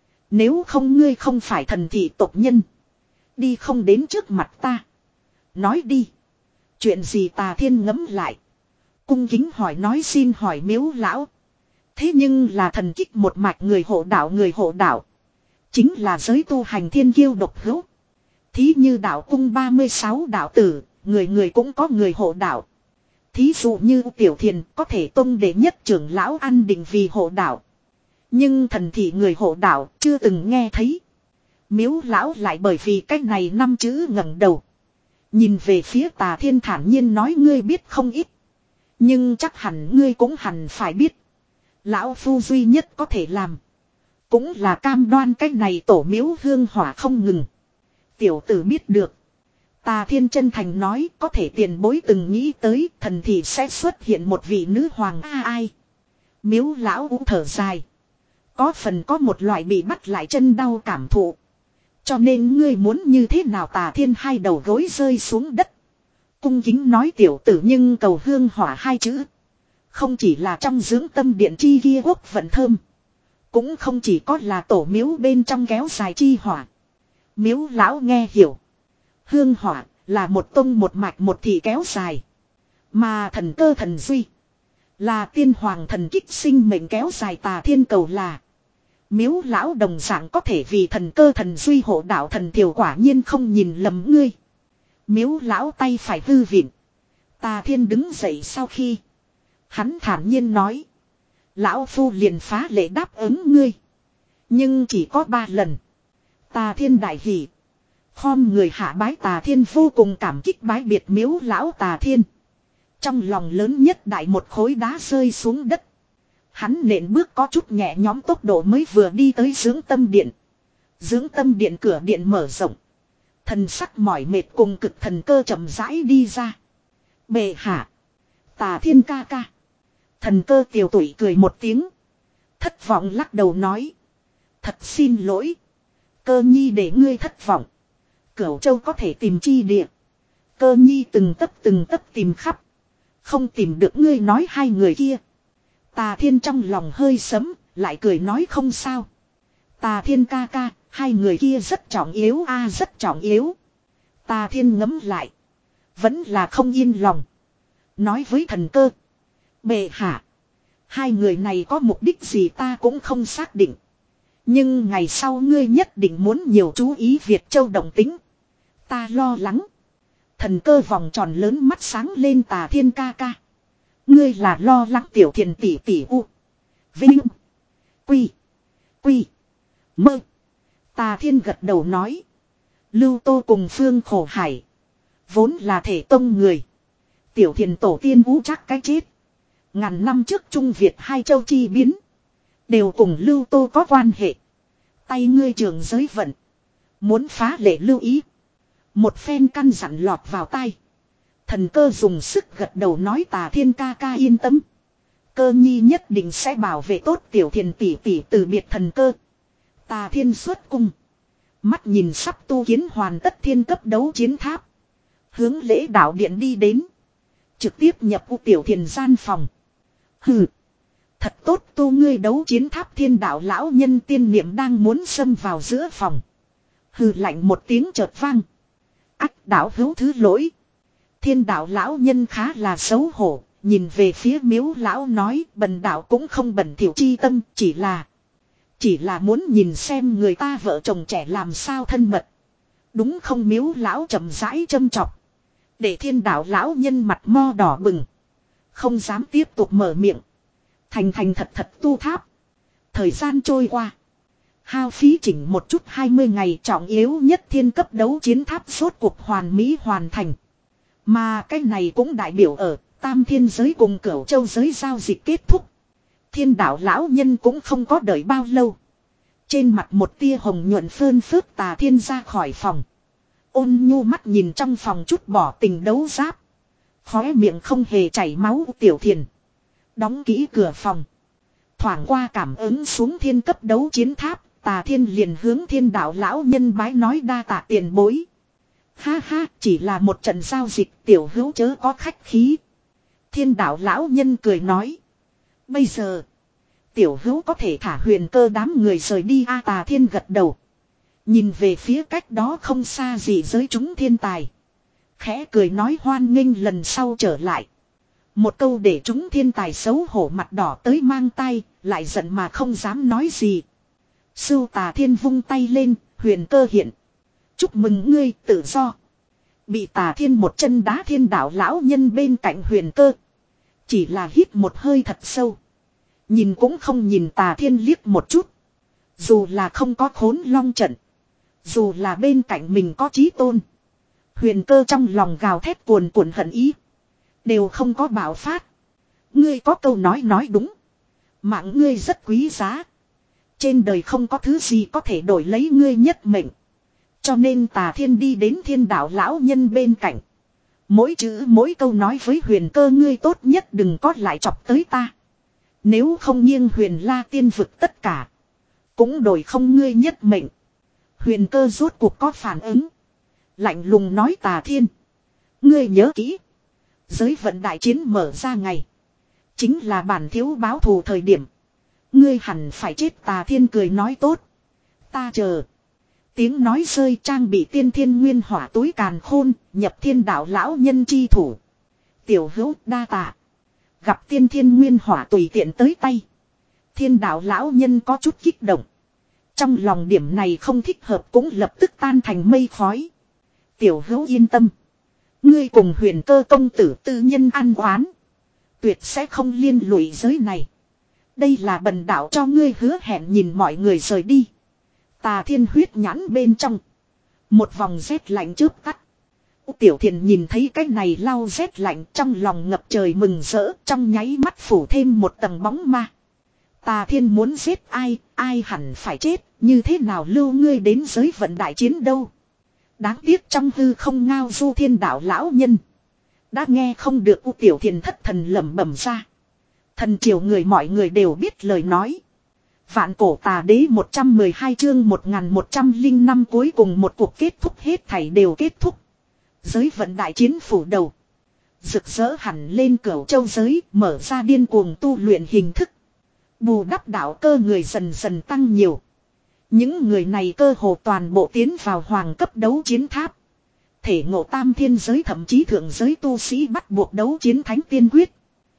Nếu không ngươi không phải thần thị tộc nhân. Đi không đến trước mặt ta. Nói đi. Chuyện gì Tà Thiên ngẫm lại. Cung kính hỏi nói xin hỏi miếu lão. Thế nhưng là thần kích một mạch người hộ đạo người hộ đạo. Chính là giới tu hành thiên kiêu độc hữu. Thí như đạo cung ba mươi sáu đạo tử, người người cũng có người hộ đạo. Thí dụ như Tiểu Thiền có thể tông đệ nhất trưởng lão ăn định vì hộ đạo. Nhưng thần thị người hộ đạo chưa từng nghe thấy. Miếu lão lại bởi vì cách này năm chữ ngẩng đầu. Nhìn về phía Tà Thiên thản nhiên nói ngươi biết không ít. Nhưng chắc hẳn ngươi cũng hẳn phải biết. Lão phu duy nhất có thể làm. Cũng là cam đoan cách này tổ miếu hương hỏa không ngừng. Tiểu tử biết được. Tà Thiên chân thành nói có thể tiền bối từng nghĩ tới thần thì sẽ xuất hiện một vị nữ hoàng a ai. Miếu lão ú thở dài. Có phần có một loại bị bắt lại chân đau cảm thụ. Cho nên ngươi muốn như thế nào Tà Thiên hai đầu gối rơi xuống đất. Cung kính nói tiểu tử nhưng cầu hương hỏa hai chữ. Không chỉ là trong dưỡng tâm điện chi kia quốc vận thơm. Cũng không chỉ có là tổ miếu bên trong kéo dài chi hỏa. Miếu lão nghe hiểu. Hương hỏa là một tông một mạch một thị kéo dài. Mà thần cơ thần duy. Là tiên hoàng thần kích sinh mệnh kéo dài Tà Thiên cầu là. Miếu lão đồng dạng có thể vì thần cơ thần duy hộ đạo thần thiểu quả nhiên không nhìn lầm ngươi. Miếu lão tay phải hư vịn. Tà Thiên đứng dậy sau khi. Hắn thản nhiên nói. Lão phu liền phá lệ đáp ứng ngươi. Nhưng chỉ có ba lần. Tà Thiên đại hỉ. Khom người hạ bái Tà Thiên vô cùng cảm kích bái biệt miếu lão Tà Thiên. Trong lòng lớn nhất đại một khối đá rơi xuống đất. Hắn nện bước có chút nhẹ nhóm tốc độ mới vừa đi tới dưỡng tâm điện. Dưỡng tâm điện cửa điện mở rộng. Thần sắc mỏi mệt cùng cực thần cơ chậm rãi đi ra. Bệ hạ. Tà Thiên ca ca. Thần cơ tiểu tụy cười một tiếng. Thất vọng lắc đầu nói. Thật xin lỗi. Cơ nhi để ngươi thất vọng. Cửu châu có thể tìm chi địa. Cơ nhi từng tấp từng tấp tìm khắp. Không tìm được ngươi nói hai người kia. Tà Thiên trong lòng hơi sấm. Lại cười nói không sao. Tà Thiên ca ca. Hai người kia rất trọng yếu a à, rất trọng yếu. Tà Thiên ngấm lại. Vẫn là không yên lòng. Nói với thần cơ. Bệ hạ. Hai người này có mục đích gì ta cũng không xác định. Nhưng ngày sau ngươi nhất định muốn nhiều chú ý Việt Châu động tính. Ta lo lắng. Thần cơ vòng tròn lớn mắt sáng lên Tà Thiên ca ca. Ngươi là lo lắng Tiểu Thiền tỷ tỷ u. Vinh. Quy. Quy. Mơ. Tà Thiên gật đầu nói. Lưu Tô cùng Phương Khổ Hải. Vốn là thể tông người. Tiểu Thiền tổ tiên vũ chắc cái chết. Ngàn năm trước Trung Việt hai châu chi biến. Đều cùng Lưu Tô có quan hệ. Tay ngươi trường giới vận. Muốn phá lệ lưu ý. Một phen căn dặn lọt vào tai. Thần cơ dùng sức gật đầu nói Tà Thiên ca ca yên tâm. Cơ nhi nhất định sẽ bảo vệ tốt Tiểu Thiền tỷ tỷ từ biệt thần cơ. Tà Thiên xuất cung. Mắt nhìn sắp tu kiến hoàn tất thiên cấp đấu chiến tháp. Hướng lễ đạo điện đi đến. Trực tiếp nhập u Tiểu Thiền gian phòng. Hừ. Thật tốt tu ngươi đấu chiến tháp thiên đạo lão nhân tiên niệm đang muốn xâm vào giữa phòng. Hừ lạnh một tiếng chợt vang. Ách đạo hữu thứ lỗi. Thiên đạo lão nhân khá là xấu hổ. Nhìn về phía miếu lão nói bần đạo cũng không bẩn thỉu chi tâm chỉ là. Chỉ là muốn nhìn xem người ta vợ chồng trẻ làm sao thân mật. Đúng không miếu lão chậm rãi châm chọc. Để thiên đạo lão nhân mặt mo đỏ bừng. Không dám tiếp tục mở miệng. Thành thành thật thật tu tháp. Thời gian trôi qua. Hao phí chỉnh một chút hai mươi ngày trọng yếu nhất thiên cấp đấu chiến tháp rốt cuộc hoàn mỹ hoàn thành. Mà cái này cũng đại biểu ở tam thiên giới cùng cửu châu giới giao dịch kết thúc. Thiên đạo lão nhân cũng không có đợi bao lâu. Trên mặt một tia hồng nhuận phơn phớt Tà Thiên ra khỏi phòng. Ôn nhu mắt nhìn trong phòng chút bỏ tình đấu giáp. Khóe miệng không hề chảy máu Tiểu Thiền. Đóng kỹ cửa phòng. Thoảng qua cảm ứng xuống thiên cấp đấu chiến tháp. Tà Thiên liền hướng thiên đạo lão nhân bái nói đa tạ tiền bối. Ha ha chỉ là một trận giao dịch tiểu hữu chớ có khách khí. Thiên đạo lão nhân cười nói. Bây giờ. Tiểu hữu có thể thả huyền cơ đám người rời đi a Tà Thiên gật đầu. Nhìn về phía cách đó không xa gì giới chúng thiên tài. Khẽ cười nói hoan nghênh lần sau trở lại. Một câu để chúng thiên tài xấu hổ mặt đỏ tới mang tay. Lại giận mà không dám nói gì. Sưu Tà Thiên vung tay lên. Huyền cơ hiện. Chúc mừng ngươi tự do. Bị Tà Thiên một chân đá thiên đạo lão nhân bên cạnh huyền cơ. Chỉ là hít một hơi thật sâu. Nhìn cũng không nhìn Tà Thiên liếc một chút. Dù là không có Khốn Long trận. Dù là bên cạnh mình có Chí Tôn. Huyền Cơ trong lòng gào thét cuồn cuộn hận ý. Đều không có bạo phát. Ngươi có câu nói nói đúng. Mạng ngươi rất quý giá. Trên đời không có thứ gì có thể đổi lấy ngươi nhất mệnh. Cho nên Tà Thiên đi đến Thiên Đạo lão nhân bên cạnh. Mỗi chữ mỗi câu nói với Huyền Cơ, ngươi tốt nhất đừng có lại chọc tới ta. Nếu không nghiêng Huyền La tiên vực tất cả. Cũng đổi không ngươi nhất mệnh. Huyền Cơ rốt cuộc có phản ứng. Lạnh lùng nói Tà Thiên. Ngươi nhớ kỹ. Giới vận đại chiến mở ra ngày. Chính là bản thiếu báo thù thời điểm. Ngươi hẳn phải chết. Tà Thiên cười nói tốt. Ta chờ. Tiếng nói rơi, trang bị tiên thiên nguyên hỏa túi càn khôn, nhập Thiên Đạo lão nhân chi thủ. Tiểu hữu đa tạ. Gặp tiên thiên nguyên hỏa tùy tiện tới tay. Thiên Đạo lão nhân có chút kích động. Trong lòng điểm này không thích hợp cũng lập tức tan thành mây khói. Tiểu hữu yên tâm. Ngươi cùng Huyền Cơ công tử tư nhân ăn oán. Tuyệt sẽ không liên lụy giới này. Đây là bần đạo cho ngươi hứa hẹn. Nhìn mọi người rời đi. Tà Thiên huyết nhãn bên trong. Một vòng rét lạnh chớp tắt. Tiểu Thiền nhìn thấy cái này lau rét lạnh, trong lòng ngập trời mừng rỡ, trong nháy mắt phủ thêm một tầng bóng ma. Tà Thiên muốn giết ai, ai hẳn phải chết, như thế nào lưu ngươi đến giới vận đại chiến đâu. Đáng tiếc trong hư không ngao du Thiên Đạo lão nhân. Đã nghe không được. U Tiểu Thiền thất thần lẩm bẩm ra. Thần triều người mọi người đều biết lời nói. Vạn cổ tà đế một trăm mười hai chương một nghìn một trăm lẻ năm cuối cùng một cuộc kết thúc, hết thảy đều kết thúc. Giới vận đại chiến phủ đầu. Rực rỡ hẳn lên Cửu Châu giới, mở ra điên cuồng tu luyện hình thức. Bù đắp đạo cơ người dần dần tăng nhiều. Những người này cơ hồ toàn bộ tiến vào hoàng cấp đấu chiến tháp. Thể ngộ tam thiên giới thậm chí thượng giới tu sĩ bắt buộc đấu chiến thánh tiên quyết.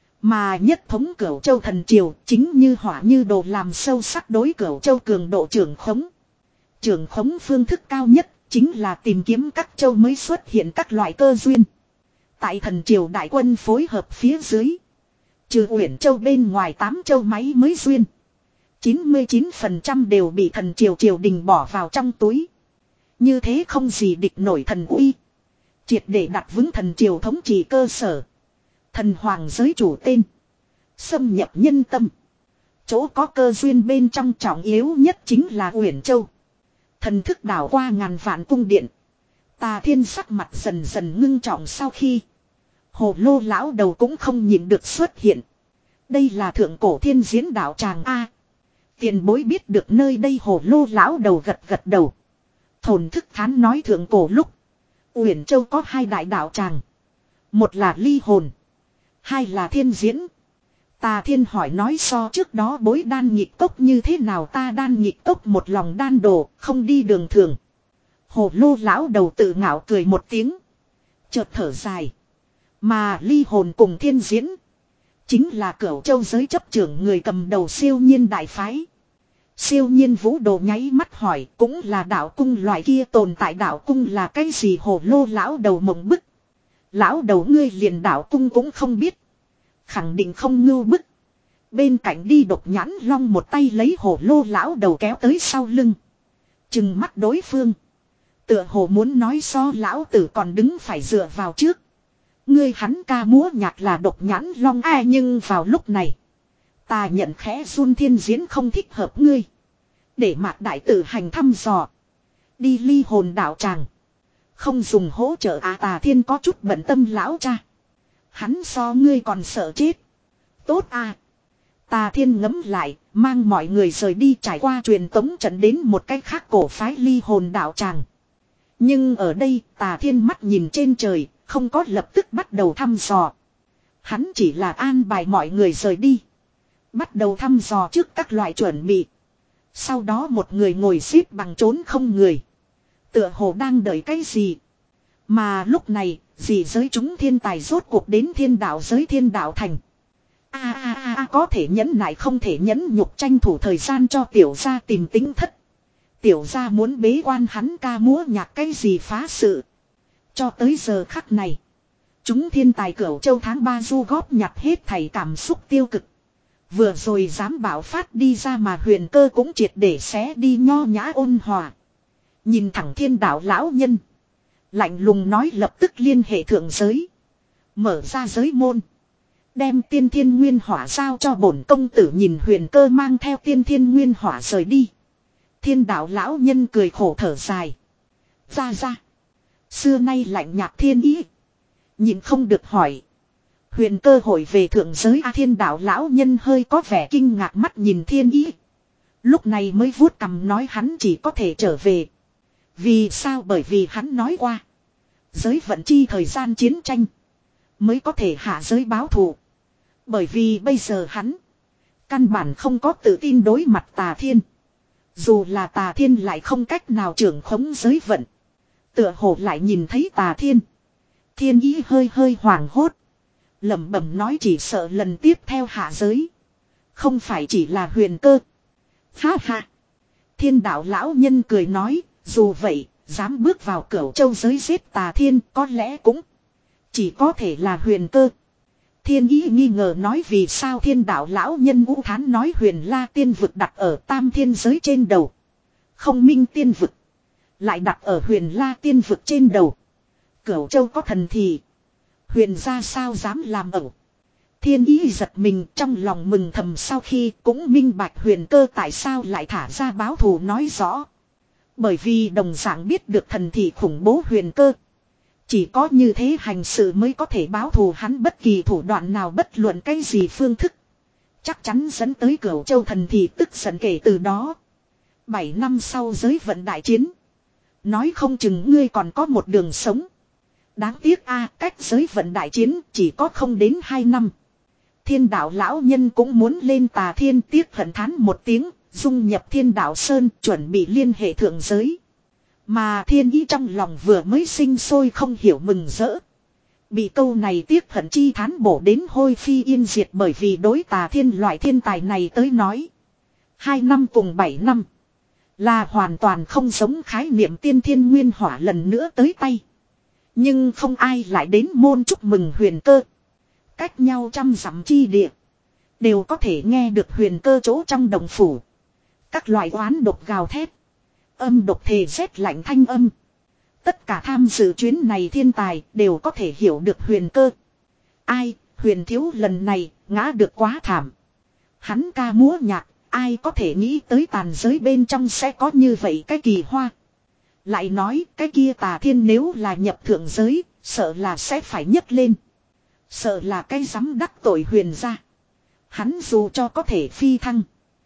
Mà nhất thống Cửu Châu thần triều chính như hỏa như đồ làm sâu sắc đối Cửu Châu cường độ trưởng khống. Trưởng khống phương thức cao nhất chính là tìm kiếm các châu mới xuất hiện các loại cơ duyên. Tại thần triều đại quân phối hợp phía dưới. Trừ Uyển Châu bên ngoài tám châu máy mới duyên. chín mươi chín phần trăm đều bị thần triều triều đình bỏ vào trong túi. Như thế không gì địch nổi thần uy. Triệt để đặt vững thần triều thống trị cơ sở. Thần hoàng giới chủ tên. Xâm nhập nhân tâm. Chỗ có cơ duyên bên trong trọng yếu nhất chính là Uyển Châu. Thần thức đảo qua ngàn vạn cung điện. Tà Thiên sắc mặt dần dần ngưng trọng sau khi. Hồ Lô lão đầu cũng không nhìn được xuất hiện. Đây là thượng cổ thiên diễn đạo tràng A. Tiền bối biết được nơi đây. Hồ Lô lão đầu gật gật đầu. Thổn thức thán nói thượng cổ lúc. Uyển Châu có hai đại đạo tràng. Một là ly hồn. Hai là thiên diễn. Tà Thiên hỏi nói so trước đó bối đan nhịp cốc như thế nào. Ta đan nhịp cốc một lòng đan đồ, không đi đường thường. Hồ Lô lão đầu tự ngạo cười một tiếng. Chợt thở dài. Mà ly hồn cùng thiên diễn. Chính là Cửu Châu giới chấp trưởng người cầm đầu siêu nhiên đại phái. Siêu nhiên vũ đồ nháy mắt hỏi, cũng là đạo cung loại kia tồn tại. Đạo cung là cái gì? Hồ Lô lão đầu mộng bức. Lão đầu ngươi liền đạo cung cũng không biết. Khẳng định không ngưu bức. Bên cạnh đi Độc Nhãn Long một tay lấy Hồ Lô lão đầu kéo tới sau lưng. Trừng mắt đối phương. Tựa hồ muốn nói so lão tử còn đứng phải dựa vào trước. Ngươi hắn ca múa nhạc là Độc Nhãn Long ai, nhưng vào lúc này. Ta nhận khẽ run thiên diễn không thích hợp ngươi. Để Mạc đại tử hành thăm dò. Đi ly hồn đạo tràng. Không dùng hỗ trợ à. Tà Thiên có chút bận tâm lão cha. Hắn so ngươi còn sợ chết. Tốt à. Tà Thiên ngấm lại, mang mọi người rời đi, trải qua truyền tống trận đến một cách khác cổ phái ly hồn đạo tràng. Nhưng ở đây Tà Thiên mắt nhìn trên trời, không có lập tức bắt đầu thăm dò. Hắn chỉ là an bài mọi người rời đi. Bắt đầu thăm dò trước các loại chuẩn bị. Sau đó một người ngồi xếp bằng trốn không người. Tựa hồ đang đợi cái gì. Mà lúc này, dị giới chúng thiên tài rốt cuộc đến thiên đạo giới thiên đạo thành. A a a a có thể nhẫn nại không thể nhẫn nhục, tranh thủ thời gian cho tiểu gia tìm tính thất. Tiểu gia muốn bế quan hắn ca múa nhạc cái gì phá sự. Cho tới giờ khắc này. Chúng thiên tài Cửu Châu tháng ba du góp nhặt hết thảy cảm xúc tiêu cực. Vừa rồi dám bạo phát đi ra mà Huyền Cơ cũng triệt để xé đi nho nhã ôn hòa. Nhìn thẳng thiên đạo lão nhân. Lạnh lùng nói lập tức liên hệ thượng giới. Mở ra giới môn. Đem tiên thiên nguyên hỏa giao cho bổn công tử. Nhìn Huyền Cơ mang theo tiên thiên nguyên hỏa rời đi. Thiên đạo lão nhân cười khổ thở dài. Ra ra. Xưa nay lạnh nhạt thiên ý. Nhìn không được hỏi. Huyền Cơ hội về thượng giới A Thiên đạo lão nhân hơi có vẻ kinh ngạc mắt nhìn thiên ý. Lúc này mới vuốt cằm nói hắn chỉ có thể trở về. Vì sao? Bởi vì hắn nói qua. Giới vận chi thời gian chiến tranh. Mới có thể hạ giới báo thù. Bởi vì bây giờ hắn. Căn bản không có tự tin đối mặt Tà Thiên. Dù là Tà Thiên lại không cách nào trưởng khống giới vận. Tựa hồ lại nhìn thấy Tà Thiên. Thiên ý hơi hơi hoảng hốt. Lẩm bẩm nói chỉ sợ lần tiếp theo hạ giới. Không phải chỉ là Huyền Cơ. Ha ha. Thiên đạo lão nhân cười nói. Dù vậy, dám bước vào Cửu Châu giới giết Tà Thiên có lẽ cũng chỉ có thể là Huyền Cơ. Thiên ý nghi ngờ nói vì sao thiên đạo lão nhân ngũ thán nói Huyền La tiên vực đặt ở tam thiên giới trên đầu. Không minh tiên vực. Lại đặt ở Huyền La tiên vực trên đầu. Cửu Châu có thần thì. Huyền gia sao dám làm ẩu. Thiên ý giật mình trong lòng mừng thầm sau khi cũng minh bạch Huyền Cơ tại sao lại thả ra báo thù nói rõ. Bởi vì đồng dạng biết được thần thị khủng bố Huyền Cơ. Chỉ có như thế hành sự mới có thể báo thù hắn bất kỳ thủ đoạn nào bất luận cái gì phương thức. Chắc chắn dẫn tới Cửu Châu thần thị tức giận kể từ đó. Bảy năm sau giới vận đại chiến. Nói không chừng ngươi còn có một đường sống. Đáng tiếc a cách giới vận đại chiến chỉ có không đến hai năm. Thiên đạo lão nhân cũng muốn lên Tà Thiên tiếc hận thán một tiếng. Dung nhập thiên đạo sơn chuẩn bị liên hệ thượng giới. Mà thiên ý trong lòng vừa mới sinh sôi không hiểu mừng rỡ. Bị câu này tiếc hận chi thán bổ đến hôi phi yên diệt bởi vì đối Tà Thiên loại thiên tài này tới nói. Hai năm cùng bảy năm. Là hoàn toàn không giống khái niệm tiên thiên nguyên hỏa lần nữa tới tay. Nhưng không ai lại đến môn chúc mừng Huyền Cơ. Cách nhau trăm dặm chi địa. Đều có thể nghe được Huyền Cơ chỗ trong đồng phủ. Các loại oán độc gào thét. Âm độc thề rét lạnh thanh âm. Tất cả tham dự chuyến này thiên tài đều có thể hiểu được Huyền Cơ. Ai, Huyền thiếu lần này ngã được quá thảm. Hắn ca múa nhạc, ai có thể nghĩ tới tàn giới bên trong sẽ có như vậy cái kỳ hoa. Lại nói cái kia Tà Thiên nếu là nhập thượng giới, sợ là sẽ phải nhấc lên. Sợ là cái dám đắc tội Huyền gia. Hắn dù cho có thể phi thăng.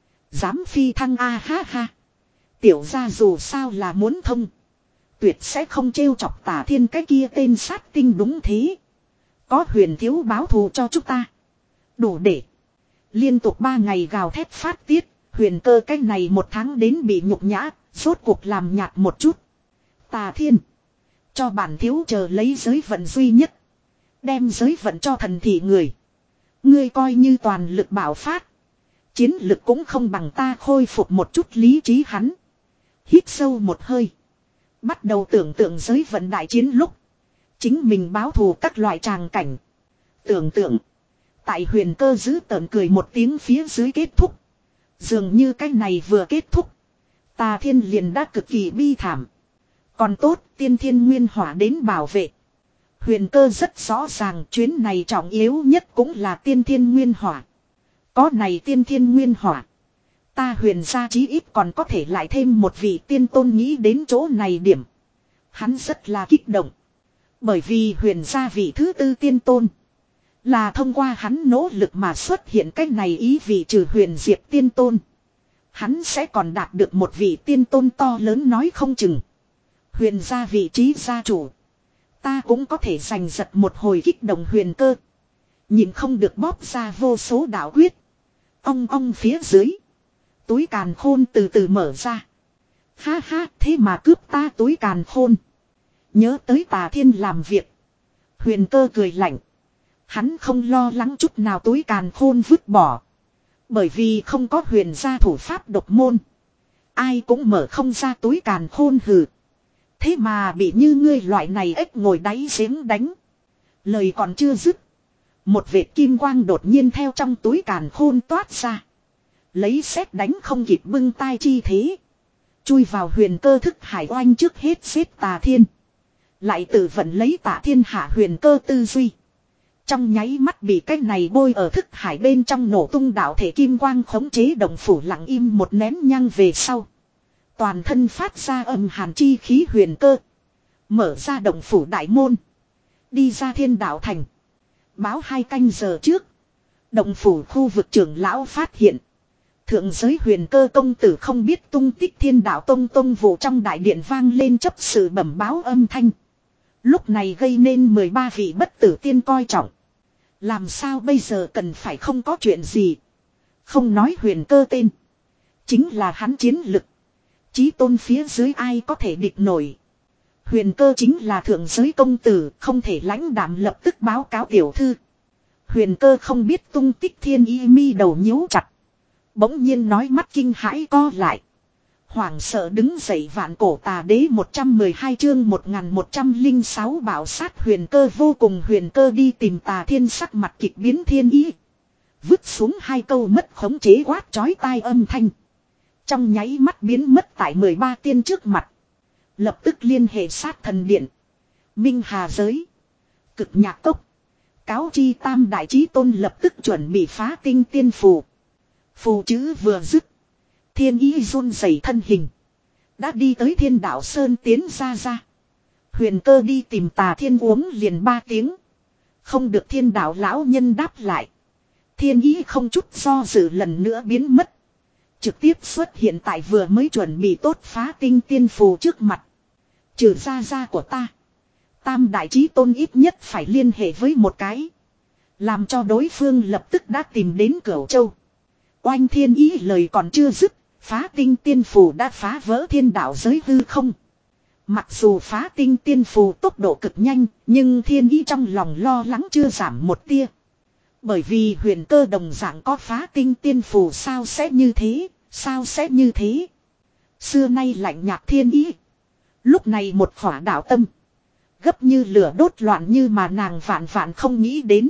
Dám phi thăng a ha ha. Tiểu gia dù sao là muốn thông. Tuyệt sẽ không trêu chọc Tà Thiên cái kia tên sát tinh đúng thế. Có Huyền thiếu báo thù cho chúng ta. Đủ để. Liên tục ba ngày gào thét phát tiết. Huyền Cơ cái này một tháng đến bị nhục nhã. Rốt cuộc làm nhạt một chút. Tà Thiên. Cho bản thiếu chờ lấy giới vận duy nhất. Đem giới vận cho thần thị người. Ngươi coi như toàn lực bảo phát. Chiến lực cũng không bằng ta khôi phục một chút lý trí hắn. Hít sâu một hơi. Bắt đầu tưởng tượng giới vận đại chiến lúc. Chính mình báo thù các loại tràng cảnh. Tưởng tượng. Tại Huyền Cơ giữ tợn cười một tiếng phía dưới kết thúc. Dường như cái này vừa kết thúc. Tà Thiên liền đã cực kỳ bi thảm. Còn tốt tiên thiên nguyên hỏa đến bảo vệ. Huyền Cơ rất rõ ràng chuyến này trọng yếu nhất cũng là tiên thiên nguyên hỏa. Có này tiên thiên nguyên hỏa. Ta Huyền gia chí ít còn có thể lại thêm một vị tiên tôn nghĩ đến chỗ này điểm. Hắn rất là kích động. Bởi vì Huyền gia vị thứ tư tiên tôn. Là thông qua hắn nỗ lực mà xuất hiện cách này ý vị trừ Huyền Diệp tiên tôn. Hắn sẽ còn đạt được một vị tiên tôn to lớn nói không chừng. Huyền gia vị trí gia chủ. Ta cũng có thể giành giật một hồi kích động Huyền Cơ. Nhìn không được bóp ra vô số đạo quyết. Ong ong phía dưới. Túi càn khôn từ từ mở ra. Ha ha thế mà cướp ta túi càn khôn. Nhớ tới Tà Thiên làm việc. Huyền Cơ cười lạnh. Hắn không lo lắng chút nào túi càn khôn vứt bỏ. Bởi vì không có Huyền gia thủ pháp độc môn. Ai cũng mở không ra túi càn khôn hừ. Thế mà bị như ngươi loại này ếch ngồi đáy giếng đánh. Lời còn chưa dứt. Một vệt kim quang đột nhiên theo trong túi càn khôn toát ra. Lấy sét đánh không kịp bưng tai chi thế. Chui vào huyền cơ thức hải oanh trước hết xếp Tà Thiên. Lại tự vận lấy Tà Thiên hạ huyền cơ tư duy. Trong nháy mắt bị cái này bôi ở thức hải bên trong nổ tung đạo thể kim quang khống chế động phủ lặng im một nén nhang về sau. Toàn thân phát ra âm hàn chi khí huyền cơ. Mở ra động phủ đại môn. Đi ra thiên đạo thành. Báo hai canh giờ trước. Động phủ khu vực trưởng lão phát hiện. Thượng giới huyền cơ công tử không biết tung tích thiên đạo tông tông vụ trong đại điện vang lên chấp sự bẩm báo âm thanh. Lúc này gây nên mười ba vị bất tử tiên coi trọng. Làm sao bây giờ cần phải không có chuyện gì. Không nói huyền cơ tên. Chính là hắn chiến lực. Chí tôn phía dưới ai có thể địch nổi. Huyền cơ chính là thượng giới công tử, không thể lãnh đạm lập tức báo cáo tiểu thư. Huyền cơ không biết tung tích thiên y mi đầu nhíu chặt. Bỗng nhiên nói mắt kinh hãi co lại. Hoảng sợ đứng dậy vạn cổ tà đế một trăm mười hai chương một nghìn một trăm lẻ sáu bảo sát huyền cơ vô cùng huyền cơ đi tìm Tà Thiên sắc mặt kịch biến thiên ý. Vứt xuống hai câu mất khống chế quát chói tai âm thanh. Trong nháy mắt biến mất tại mười ba tiên trước mặt. Lập tức liên hệ sát thần điện. Minh Hà giới. Cực nhạc cốc. Cáo chi tam đại chí tôn lập tức chuẩn bị phá tinh tiên phù. Phù chữ vừa dứt. Thiên ý run rẩy thân hình. Đã đi tới thiên đạo sơn tiến ra ra. Huyền cơ đi tìm Tà Thiên uống liền ba tiếng. Không được thiên đạo lão nhân đáp lại. Thiên ý không chút do dự lần nữa biến mất. Trực tiếp xuất hiện tại vừa mới chuẩn bị tốt phá tinh tiên phù trước mặt. Trừ ra ra của ta. Tam đại chí tôn ít nhất phải liên hệ với một cái. Làm cho đối phương lập tức đã tìm đến Cửu Châu. Oanh thiên ý lời còn chưa dứt. Phá tinh tiên phù đã phá vỡ thiên đạo giới hư không. Mặc dù phá tinh tiên phù tốc độ cực nhanh. Nhưng thiên ý trong lòng lo lắng chưa giảm một tia. Bởi vì huyền cơ đồng dạng có phá tinh tiên phù sao sẽ như thế. Sao sẽ như thế. Xưa nay lạnh nhạt thiên ý. Lúc này một khỏa đạo tâm. Gấp như lửa đốt loạn như mà nàng vạn vạn không nghĩ đến.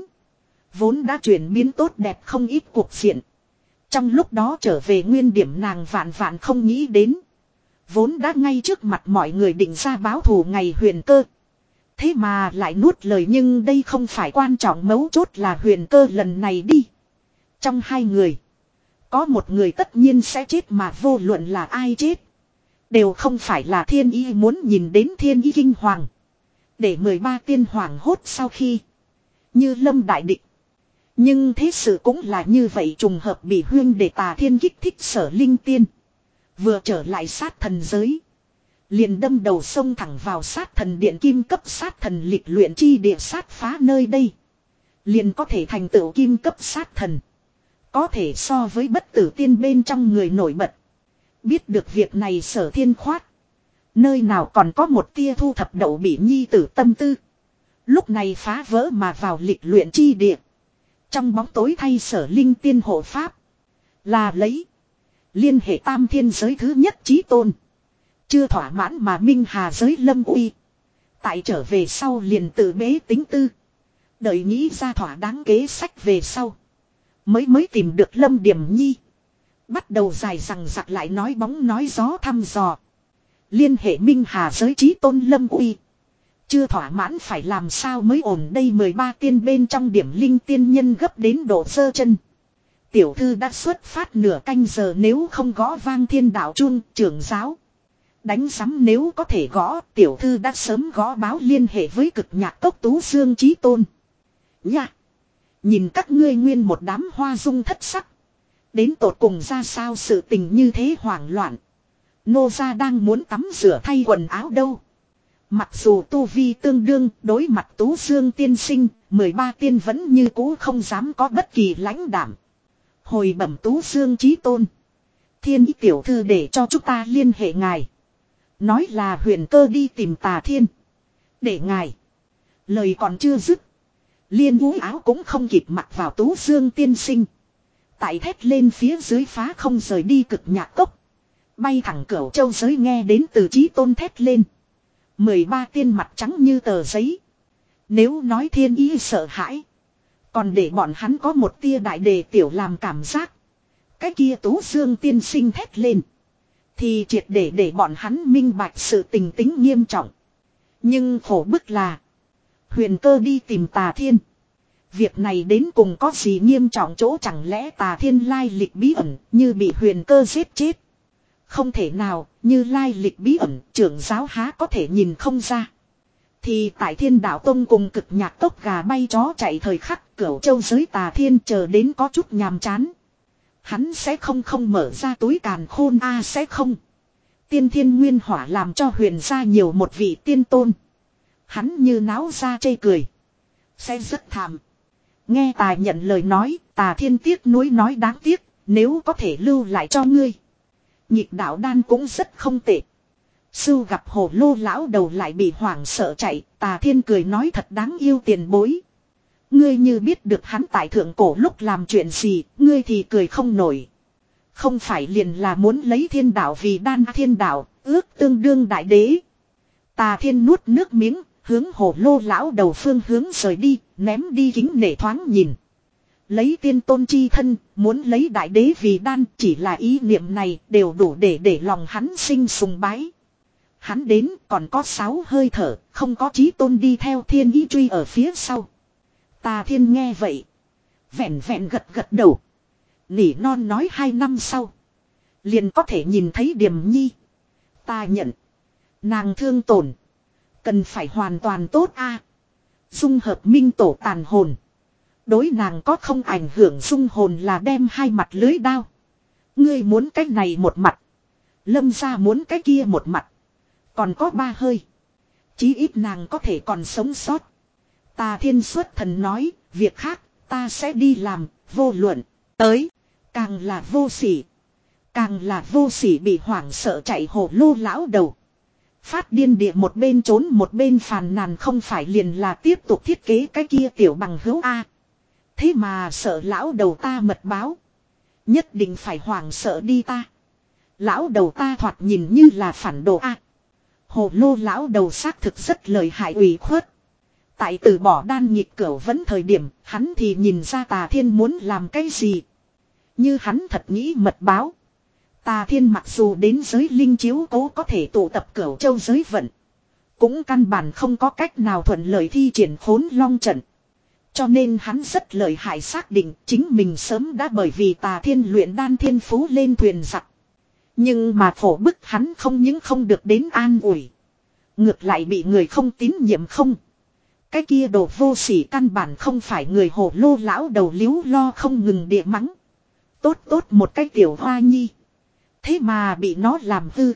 Vốn đã chuyển biến tốt đẹp không ít cuộc diện. Trong lúc đó trở về nguyên điểm nàng vạn vạn không nghĩ đến. Vốn đã ngay trước mặt mọi người định ra báo thù ngày huyền cơ. Thế mà lại nuốt lời nhưng đây không phải quan trọng mấu chốt là huyền cơ lần này đi. Trong hai người. Có một người tất nhiên sẽ chết mà vô luận là ai chết. Đều không phải là thiên y muốn nhìn đến thiên y kinh hoàng. Để mười ba tiên hoàng hốt sau khi. Như lâm đại địch. Nhưng thế sự cũng là như vậy trùng hợp bị huyên để Tà Thiên kích thích sở linh tiên. Vừa trở lại sát thần giới. Liền đâm đầu sông thẳng vào sát thần điện kim cấp sát thần lịch luyện chi địa sát phá nơi đây. Liền có thể thành tựu kim cấp sát thần. Có thể so với bất tử tiên bên trong người nổi bật. Biết được việc này sở thiên khoát. Nơi nào còn có một tia thu thập đậu bị nhi tử tâm tư. Lúc này phá vỡ mà vào lịch luyện chi địa. Trong bóng tối thay sở linh tiên hộ pháp. Là lấy. Liên hệ tam thiên giới thứ nhất chí tôn. Chưa thỏa mãn mà Minh Hà giới lâm uy. Tại trở về sau liền tự bế tính tư. Đợi nghĩ ra thỏa đáng kế sách về sau. Mới mới tìm được Lâm Điểm Nhi. Bắt đầu dài rằng giặc lại nói bóng nói gió thăm dò. Liên hệ Minh Hà giới chí tôn Lâm uy. Chưa thỏa mãn phải làm sao mới ổn đây mười ba tiên bên trong điểm linh tiên nhân gấp đến độ sơ chân. Tiểu thư đã xuất phát nửa canh giờ nếu không gõ vang thiên đạo chuông trưởng giáo. Đánh sắm nếu có thể gõ tiểu thư đã sớm gõ báo liên hệ với cực nhạc cốc Tú Dương chí tôn. Nha! Nhìn các ngươi nguyên một đám hoa dung thất sắc. Đến tột cùng ra sao sự tình như thế hoảng loạn. Nô gia đang muốn tắm rửa thay quần áo đâu. Mặc dù tu vi tương đương đối mặt Tú Dương tiên sinh, mười ba tiên vẫn như cũ không dám có bất kỳ lãnh đảm. Hồi bẩm Tú Dương chí tôn. Thiên ý tiểu thư để cho chúng ta liên hệ ngài. Nói là huyền cơ đi tìm Tà Thiên. Để ngài. Lời còn chưa dứt. Liên vũ áo cũng không kịp mặc vào Tú Dương tiên sinh. Tại thét lên phía dưới phá không rời đi cực nhạc cốc. Bay thẳng Cửu Châu giới nghe đến từ chí tôn thét lên. mười ba tiên mặt trắng như tờ giấy. Nếu nói thiên ý sợ hãi. Còn để bọn hắn có một tia đại đề tiểu làm cảm giác. Cái kia Tú Dương tiên sinh thét lên. Thì triệt để để bọn hắn minh bạch sự tình tính nghiêm trọng. Nhưng khổ bức là. Huyền Cơ đi tìm Tà Thiên. Việc này đến cùng có gì nghiêm trọng chỗ, chẳng lẽ Tà Thiên lai lịch bí ẩn như bị Huyền Cơ giết chết. Không thể nào, như lai lịch bí ẩn trưởng giáo há có thể nhìn không ra. Thì tại Thiên Đạo Tông cùng cực nhạc tốc gà bay chó chạy thời khắc, Cửu Châu giới Tà Thiên chờ đến có chút nhàm chán. Hắn sẽ không không mở ra túi càn khôn a à, sẽ không. Tiên Thiên Nguyên Hỏa làm cho Huyền gia nhiều một vị tiên tôn. Hắn như náo ra chê cười. Sẽ rất thảm. Nghe Tà nhận lời nói, Tà Thiên tiếc nuối nói đáng tiếc, nếu có thể lưu lại cho ngươi. Nhịp đạo đan cũng rất không tệ. Sưu gặp Hồ Lô lão đầu lại bị hoảng sợ chạy, Tà Thiên cười nói thật đáng yêu tiền bối. Ngươi như biết được hắn tại thượng cổ lúc làm chuyện gì, ngươi thì cười không nổi. Không phải liền là muốn lấy thiên đạo vì đan thiên đạo, ước tương đương đại đế. Tà Thiên nuốt nước miếng, hướng Hồ Lô lão đầu phương hướng rời đi, ném đi kính nể thoáng nhìn. Lấy tiên tôn chi thân, muốn lấy đại đế vì đan, chỉ là ý niệm này đều đủ để để lòng hắn sinh sùng bái. Hắn đến còn có sáu hơi thở, không có chí tôn đi theo thiên ý truy ở phía sau. Tà Thiên nghe vậy. Vẹn vẹn gật gật đầu. Nỉ non nói hai năm sau. Liền có thể nhìn thấy Điềm Nhi. Ta nhận. Nàng thương tổn. Cần phải hoàn toàn tốt a. Dung hợp minh tổ tàn hồn. Đối nàng có không ảnh hưởng dung hồn là đem hai mặt lưới đao. Ngươi muốn cái này một mặt. Lâm gia muốn cái kia một mặt. Còn có ba hơi. Chí ít nàng có thể còn sống sót. Tà Thiên xuất thần nói, việc khác, ta sẽ đi làm, vô luận. Tới, càng là vô sỉ. Càng là vô sỉ bị hoảng sợ chạy Hồ Lô lão đầu. Phát điên địa một bên trốn một bên phàn nàn không phải liền là tiếp tục thiết kế cái kia tiểu bằng hữu A. Thế mà sợ lão đầu ta mật báo. Nhất định phải hoảng sợ đi ta. Lão đầu ta thoạt nhìn như là phản đồ A. Hồ Lô lão đầu xác thực rất lợi hại ủy khuất. Tại từ bỏ đan nhịp cửu vẫn thời điểm, hắn thì nhìn ra Tà Thiên muốn làm cái gì. Như hắn thật nghĩ mật báo. Tà Thiên mặc dù đến giới linh chiếu cố có thể tụ tập Cửu Châu giới vận. Cũng căn bản không có cách nào thuận lợi thi triển Khốn Long trận. Cho nên hắn rất lợi hại xác định chính mình sớm đã bởi vì Tà Thiên luyện đan thiên phú lên thuyền giặc. Nhưng mà phổ bức hắn không những không được đến an ủi. Ngược lại bị người không tín nhiệm không. Cái kia đồ vô sỉ căn bản không phải người Hồ Lô lão đầu liếu lo không ngừng địa mắng. Tốt tốt một cái tiểu hoa nhi. Thế mà bị nó làm hư.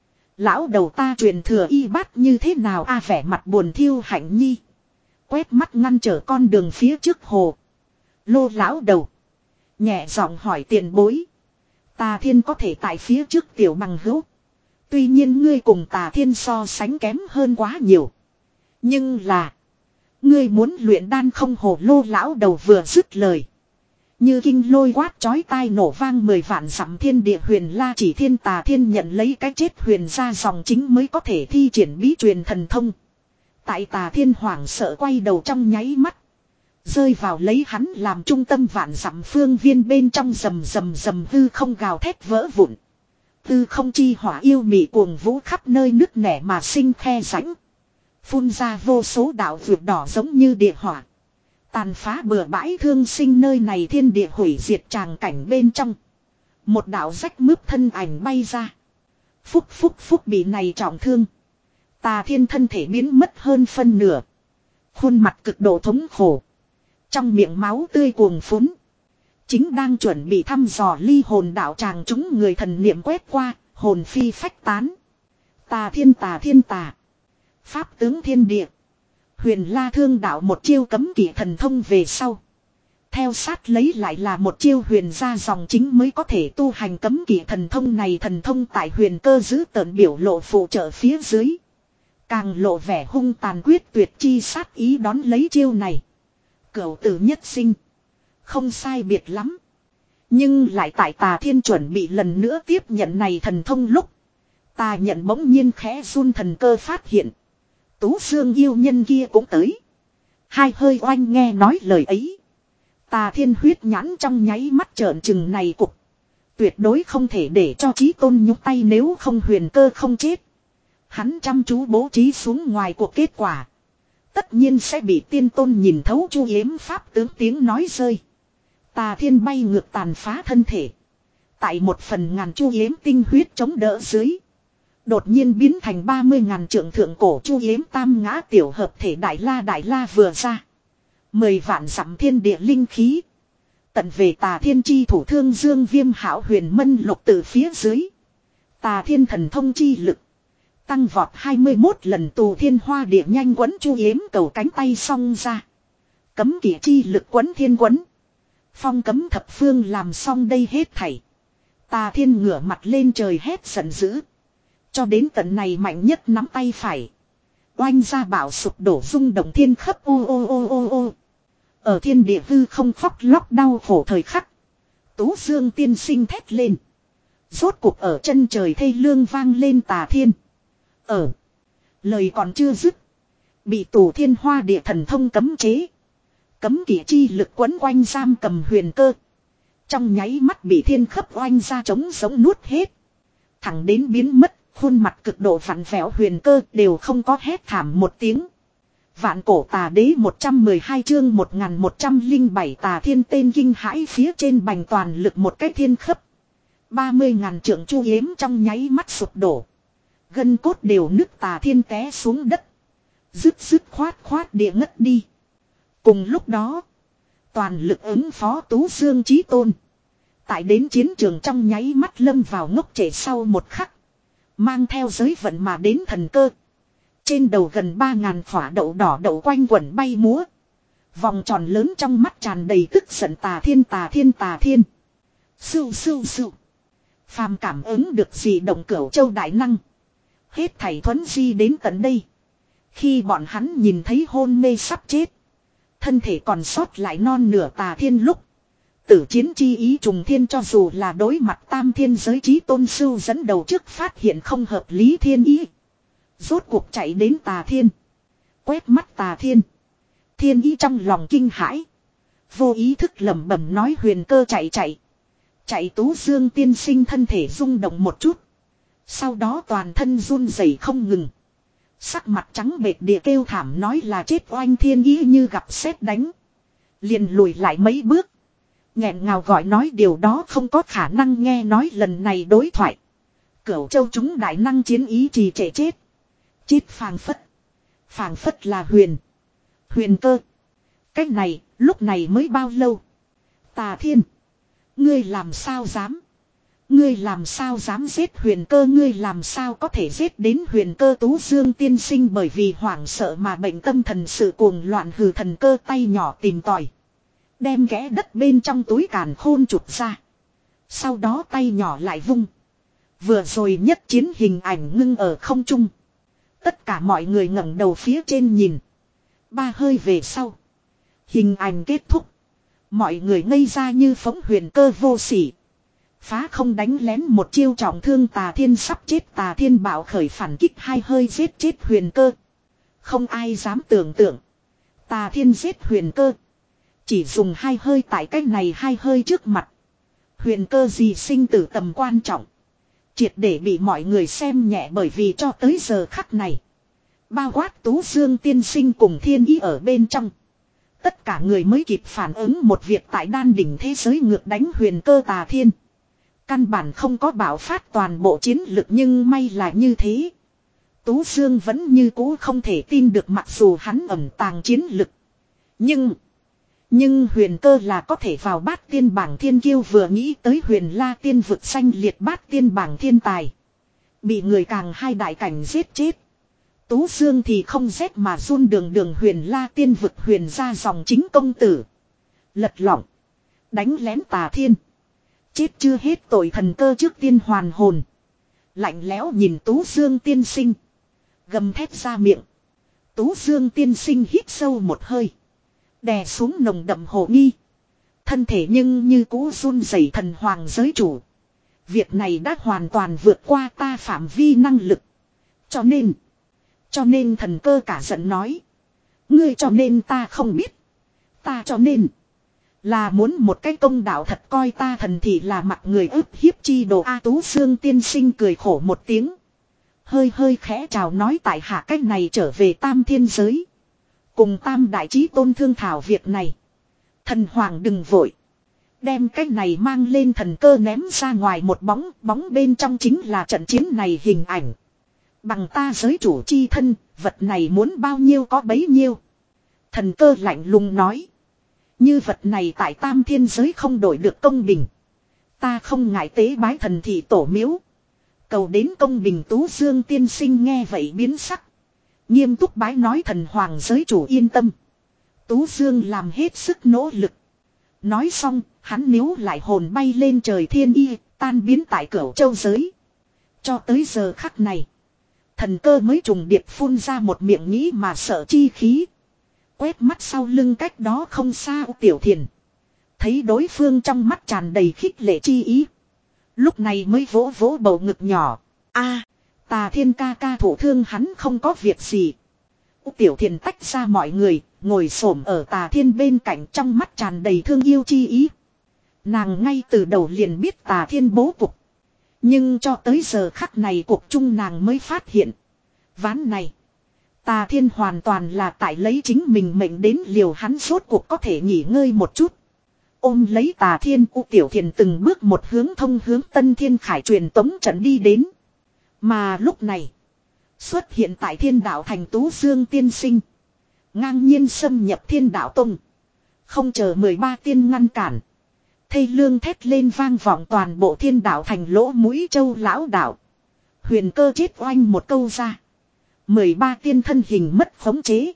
Lão đầu ta truyền thừa y bát như thế nào a vẻ mặt buồn thiêu hạnh nhi. Quét mắt ngăn trở con đường phía trước Hồ Lô lão đầu. Nhẹ giọng hỏi tiền bối. Tà Thiên có thể tại phía trước tiểu bằng hữu. Tuy nhiên ngươi cùng Tà Thiên so sánh kém hơn quá nhiều. Nhưng là. Ngươi muốn luyện đan không Hồ Lô lão đầu vừa dứt lời. Như kinh lôi quát chói tai nổ vang mười vạn dặm thiên địa huyền la chỉ thiên Tà Thiên nhận lấy cái chết huyền ra dòng chính mới có thể thi triển bí truyền thần thông. Tại Tà Thiên hoảng sợ quay đầu trong nháy mắt. Rơi vào lấy hắn làm trung tâm vạn dặm phương viên bên trong rầm rầm rầm hư không gào thét vỡ vụn. Tư không chi hỏa yêu mị cuồng vũ khắp nơi nứt nẻ mà sinh khe rãnh. Phun ra vô số đạo vượt đỏ giống như địa hỏa. Tàn phá bừa bãi thương sinh nơi này thiên địa hủy diệt tràng cảnh bên trong. Một đạo rách mướp thân ảnh bay ra. Phúc phúc phúc bị này trọng thương. Tà Thiên thân thể biến mất hơn phân nửa. Khuôn mặt cực độ thống khổ. Trong miệng máu tươi cuồng phún. Chính đang chuẩn bị thăm dò ly hồn đạo tràng chúng người thần niệm quét qua, hồn phi phách tán. Tà Thiên Tà Thiên Tà. Pháp tướng thiên địa. Huyền La Thương đạo một chiêu cấm kỵ thần thông về sau. Theo sát lấy lại là một chiêu huyền ra dòng chính mới có thể tu hành cấm kỵ thần thông này. Thần thông tại huyền cơ giữ tợn biểu lộ phụ trợ phía dưới. Càng lộ vẻ hung tàn quyết tuyệt chi sát ý đón lấy chiêu này. Cửu tử nhất sinh. Không sai biệt lắm. Nhưng lại tại Tà Thiên chuẩn bị lần nữa tiếp nhận này thần thông lúc. Tà nhận bỗng nhiên khẽ run thần cơ phát hiện. Tú Dương yêu nhân kia cũng tới. Hai hơi oanh nghe nói lời ấy. Tà Thiên huyết nhãn trong nháy mắt trợn trừng này cục. Tuyệt đối không thể để cho Chí Tôn nhúc tay, nếu không Huyền Cơ không chết. Hắn chăm chú bố trí xuống ngoài cuộc kết quả. Tất nhiên sẽ bị Tiên Tôn nhìn thấu. Chu Yếm pháp tướng tiếng nói rơi. Tà Thiên bay ngược tàn phá thân thể. Tại một phần ngàn Chu Yếm tinh huyết chống đỡ dưới. Đột nhiên biến thành ba mươi ngàn trượng thượng cổ Chu Yếm tam ngã tiểu hợp thể Đại La Đại La vừa ra. Mười vạn dặm thiên địa linh khí. Tận về Tà Thiên chi thủ thương dương viêm hảo huyền mân lục từ phía dưới. Tà Thiên thần thông chi lực. Tăng vọt hai mươi mốt lần tù thiên hoa địa nhanh quấn Chu Yếm cầu cánh tay song ra. Cấm kỵ chi lực quấn thiên quấn. Phong cấm thập phương làm xong đây hết thảy. Tà Thiên ngửa mặt lên trời hét giận dữ. Cho đến tận này mạnh nhất nắm tay phải. Oanh ra bảo sụp đổ rung động thiên khắp ô ô ô ô ô. Ở thiên địa hư không khóc lóc đau khổ thời khắc. Tú Dương tiên sinh thét lên. Rốt cuộc ở chân trời thê lương vang lên Tà Thiên. Ở. Lời còn chưa dứt. Bị tù thiên hoa địa thần thông cấm chế. Cấm kỵ chi lực quấn quanh giam cầm Huyền Cơ. Trong nháy mắt bị thiên khấp oanh ra trống giống nuốt hết. Thẳng đến biến mất. Khuôn mặt cực độ vặn vẹo Huyền Cơ đều không có hét thảm một tiếng. Vạn cổ tà đế một trăm mười hai chương một nghìn một trăm lẻ bảy Tà Thiên tên kinh hãi phía trên bành toàn lực một cái thiên khấp. ba mươi ngàn trượng Chu Yếm trong nháy mắt sụp đổ. Gân cốt đều nứt. Tà Thiên té xuống đất. Dứt dứt khoát khoát địa ngất đi. Cùng lúc đó. Toàn lực ứng phó Tú Dương Chí Tôn. Tại đến chiến trường trong nháy mắt lâm vào ngốc trệ sau một khắc. Mang theo giới vận mà đến thần cơ. Trên đầu gần ba ngàn khỏa đậu đỏ đậu quanh quẩn bay múa. Vòng tròn lớn trong mắt tràn đầy tức giận. Tà Thiên Tà Thiên Tà Thiên. Sưu sưu sưu. Phàm cảm ứng được gì động Cửu Châu đại năng. Hết thảy thuấn di đến tận đây. Khi bọn hắn nhìn thấy hôn mê sắp chết. Thân thể còn sót lại non nửa Tà Thiên lúc. Tử chiến chi ý trùng thiên, cho dù là đối mặt tam thiên giới Chí Tôn Sưu dẫn đầu trước phát hiện không hợp lý thiên ý. Rốt cuộc chạy đến Tà Thiên. Quét mắt Tà Thiên. Thiên ý trong lòng kinh hãi. Vô ý thức lẩm bẩm nói Huyền Cơ chạy chạy. Chạy. Tú Dương tiên sinh thân thể rung động một chút. Sau đó toàn thân run rẩy không ngừng. Sắc mặt trắng bệch địa kêu thảm nói là chết oanh. Thiên ý như gặp sét đánh. Liền lùi lại mấy bước. Nghẹn ngào gọi nói điều đó không có khả năng. Nghe nói lần này đối thoại. Cửu Châu chúng đại năng chiến ý trì trệ chết. Chết phàng phất. Phàng phất là Huyền. Huyền Cơ. Cách này lúc này mới bao lâu. Tà Thiên. Ngươi làm sao dám. Ngươi làm sao dám giết Huyền Cơ. Ngươi làm sao có thể giết đến Huyền Cơ. Tú Dương tiên sinh bởi vì hoảng sợ mà bệnh tâm thần sự cuồng loạn hừ thần cơ tay nhỏ tìm tòi. Đem ghé đất bên trong túi càn khôn chụp ra. Sau đó tay nhỏ lại vung. Vừa rồi nhất chiến hình ảnh ngưng ở không trung. Tất cả mọi người ngẩng đầu phía trên nhìn. Ba hơi về sau. Hình ảnh kết thúc. Mọi người ngây ra như phóng. Huyền Cơ vô sỉ. Phá không đánh lén một chiêu trọng thương Tà Thiên sắp chết. Tà Thiên bạo khởi phản kích hai hơi giết chết Huyền Cơ. Không ai dám tưởng tượng. Tà Thiên giết Huyền Cơ. Chỉ dùng hai hơi tại cách này hai hơi trước mặt. Huyền Cơ gì sinh tử tầm quan trọng. Triệt để bị mọi người xem nhẹ bởi vì cho tới giờ khắc này. Bao quát Tú Dương tiên sinh cùng Thiên ý ở bên trong. Tất cả người mới kịp phản ứng một việc tại đan đỉnh thế giới ngược đánh Huyền Cơ. Tà Thiên. Căn bản không có bảo phát toàn bộ chiến lực nhưng may là như thế. Tú Dương vẫn như cũ không thể tin được mặc dù hắn ẩn tàng chiến lực. Nhưng... Nhưng Huyền Cơ là có thể vào bát tiên bảng thiên kiêu vừa nghĩ tới Huyền La tiên vực xanh liệt bát tiên bảng thiên tài. Bị người càng hai đại cảnh giết chết. Tú Dương thì không rét mà run đường đường Huyền La tiên vực huyền ra dòng chính công tử. Lật lỏng. Đánh lén Tà Thiên. Chết chưa hết tội thần cơ trước tiên hoàn hồn. Lạnh lẽo nhìn Tú Dương tiên sinh. Gầm thét ra miệng. Tú Dương tiên sinh hít sâu một hơi. Đè xuống nồng đậm hồ nghi. Thân thể nhưng như cũ run rẩy thần hoàng giới chủ. Việc này đã hoàn toàn vượt qua ta phạm vi năng lực. Cho nên. Cho nên thần cơ cả giận nói. Ngươi cho nên ta không biết. Ta cho nên. Là muốn một cái công đạo thật coi ta thần thì là mặt người ức hiếp chi đồ A Tú Xương tiên sinh cười khổ một tiếng. Hơi hơi khẽ chào nói tại hạ cách này trở về tam thiên giới. Cùng tam đại chí tôn thương thảo việc này. Thần hoàng đừng vội. Đem cách này mang lên thần cơ ném ra ngoài một bóng. Bóng bên trong chính là trận chiến này hình ảnh. Bằng ta giới chủ chi thân. Vật này muốn bao nhiêu có bấy nhiêu. Thần cơ lạnh lùng nói. Như vật này tại tam thiên giới không đổi được công bình. Ta không ngại tế bái thần thị tổ miếu. Cầu đến công bình. Tú Dương tiên sinh nghe vậy biến sắc. Nghiêm túc bái nói thần hoàng giới chủ yên tâm. Tú Dương làm hết sức nỗ lực. Nói xong, hắn níu lại hồn bay lên trời thiên y, tan biến tại cửu châu giới. Cho tới giờ khắc này, thần cơ mới trùng điệp phun ra một miệng nghĩ mà sợ chi khí. Quét mắt sau lưng cách đó không xa Tiểu Thiền. Thấy đối phương trong mắt tràn đầy khích lệ chi ý. Lúc này mới vỗ vỗ bầu ngực nhỏ. A, Tà Thiên ca ca thổ thương hắn không có việc gì. Tiểu Thiền tách ra mọi người, ngồi xổm ở Tà Thiên bên cạnh trong mắt tràn đầy thương yêu chi ý. Nàng ngay từ đầu liền biết Tà Thiên bố cục. Nhưng cho tới giờ khắc này cuộc chung nàng mới phát hiện. Ván này, Tà Thiên hoàn toàn là tại lấy chính mình mệnh đến liều hắn rốt cuộc có thể nghỉ ngơi một chút. Ôm lấy Tà Thiên, U Tiểu Thiền từng bước một hướng thông hướng Tân Thiên Khải truyền tống trận đi đến. Mà lúc này, xuất hiện tại Thiên Đạo thành Tú Dương tiên sinh. Ngang nhiên xâm nhập Thiên Đạo tông. Không chờ mười ba tiên ngăn cản. Thây lương thét lên vang vọng toàn bộ Thiên Đạo thành lỗ mũi châu lão đạo. Huyền Cơ chết oanh một câu ra. mười ba tiên thân hình mất khống chế.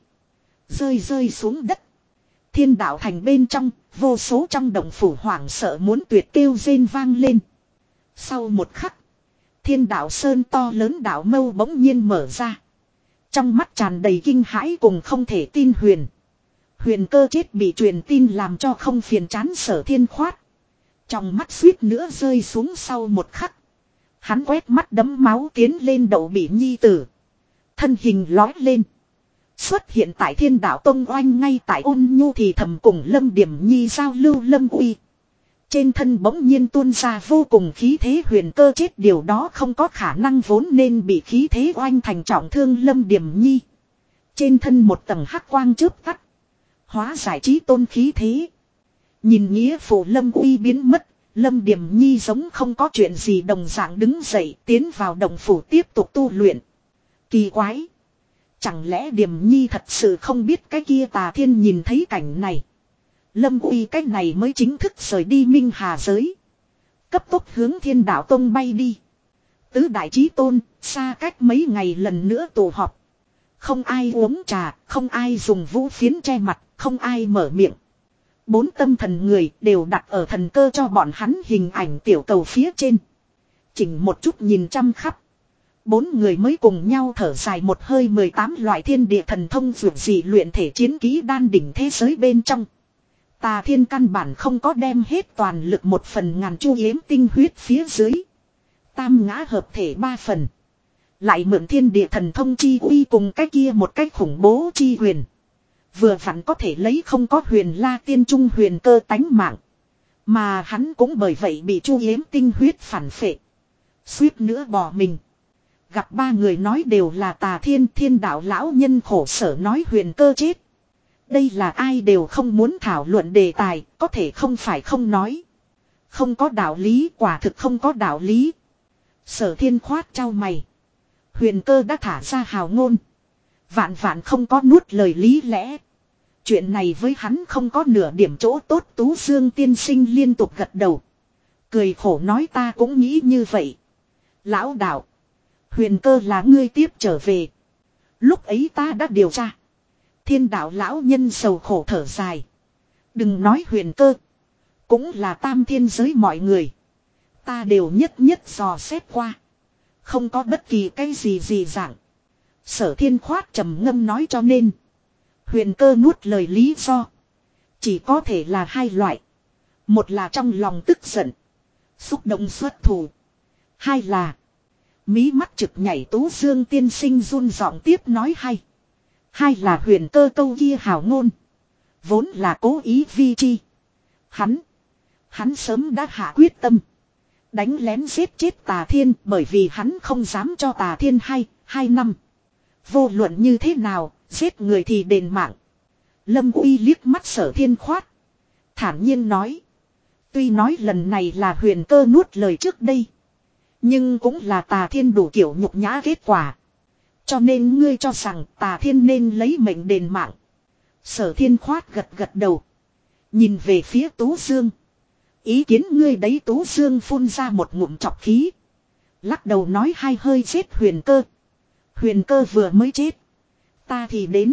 Rơi rơi xuống đất. Thiên Đạo thành bên trong, vô số trong động phủ hoảng sợ muốn tuyệt kêu rên vang lên. Sau một khắc, Thiên Đạo sơn to lớn đạo mâu bỗng nhiên mở ra. Trong mắt tràn đầy kinh hãi cùng không thể tin huyền. Huyền Cơ chết bị truyền tin làm cho không phiền chán Sở Thiên khoát. Trong mắt suýt nữa rơi xuống sau một khắc. Hắn quét mắt đấm máu tiến lên đậu bị nhi tử. Thân hình lói lên. Xuất hiện tại Thiên Đạo tông oanh ngay tại Ôn Nhu thì thầm cùng Lâm Điểm Nhi giao lưu Lâm Uy. Trên thân bỗng nhiên tuôn ra vô cùng khí thế. Huyền Cơ chết điều đó không có khả năng vốn nên bị khí thế oanh thành trọng thương Lâm Điểm Nhi. Trên thân một tầng hắc quang chớp tắt. Hóa giải trí tôn khí thế. Nhìn nghĩa phụ Lâm Uy biến mất. Lâm Điểm Nhi giống không có chuyện gì đồng dạng đứng dậy tiến vào đồng phủ tiếp tục tu luyện. Kỳ quái. Chẳng lẽ Điểm Nhi thật sự không biết cái kia Tà Thiên nhìn thấy cảnh này. Lâm Uy cái này mới chính thức rời đi Minh Hà giới. Cấp tốc hướng Thiên Đạo tông bay đi. Tứ đại chí tôn, xa cách mấy ngày lần nữa tụ họp. Không ai uống trà, không ai dùng vũ phiến che mặt, không ai mở miệng. Bốn tâm thần người đều đặt ở thần cơ cho bọn hắn hình ảnh tiểu cầu phía trên. Chỉnh một chút nhìn chăm khắp. Bốn người mới cùng nhau thở dài một hơi mười tám loại thiên địa thần thông vượt dị luyện thể chiến kỹ đan đỉnh thế giới bên trong. Tà Thiên căn bản không có đem hết toàn lực một phần ngàn chu yếm tinh huyết phía dưới. Tam ngã hợp thể ba phần. Lại mượn thiên địa thần thông chi uy cùng cái kia một cách khủng bố chi huyền. Vừa vặn có thể lấy không có huyền la tiên trung huyền cơ tánh mạng. Mà hắn cũng bởi vậy bị chu yếm tinh huyết phản phệ. Suýt nữa bỏ mình. Gặp ba người nói đều là Tà Thiên Thiên Đạo lão nhân khổ sở nói Huyền Cơ chết. Đây là ai đều không muốn thảo luận đề tài, có thể không phải không nói. Không có đạo lý, quả thực không có đạo lý. Sở Thiên khoát trao mày. Huyền Cơ đã thả ra hào ngôn. Vạn vạn không có nuốt lời lý lẽ. Chuyện này với hắn không có nửa điểm chỗ tốt. Tú Dương tiên sinh liên tục gật đầu. Cười khổ nói ta cũng nghĩ như vậy. Lão đạo. Huyền Cơ là ngươi tiếp trở về. Lúc ấy ta đã điều tra. Thiên Đạo lão nhân sầu khổ thở dài. Đừng nói Huyền Cơ. Cũng là tam thiên giới mọi người. Ta đều nhất nhất dò xét qua. Không có bất kỳ cái gì gì dạng. Sở Thiên khoát trầm ngâm nói cho nên. Huyền Cơ nuốt lời lý do. Chỉ có thể là hai loại. Một là trong lòng tức giận. Xúc động xuất thủ. Hai là. Mí mắt trực nhảy Tú Dương tiên sinh run giọng tiếp nói hay. Hai là huyền cơ câu kia hào ngôn. Vốn là cố ý vi chi. Hắn. Hắn sớm đã hạ quyết tâm. Đánh lén giết chết Tà Thiên bởi vì hắn không dám cho Tà Thiên hay, hai năm. Vô luận như thế nào, giết người thì đền mạng. Lâm Uy liếc mắt Sở Thiên Khoát. Thản nhiên nói. Tuy nói lần này là huyền cơ nuốt lời trước đây. Nhưng cũng là Tà Thiên đủ kiểu nhục nhã kết quả. Cho nên ngươi cho rằng Tà Thiên nên lấy mệnh đền mạng. Sở Thiên Khoát gật gật đầu. Nhìn về phía Tú Dương. Ý kiến ngươi đấy, Tú Dương phun ra một ngụm trọc khí. Lắc đầu nói hai hơi giết huyền cơ. Huyền cơ vừa mới chết. Ta thì đến.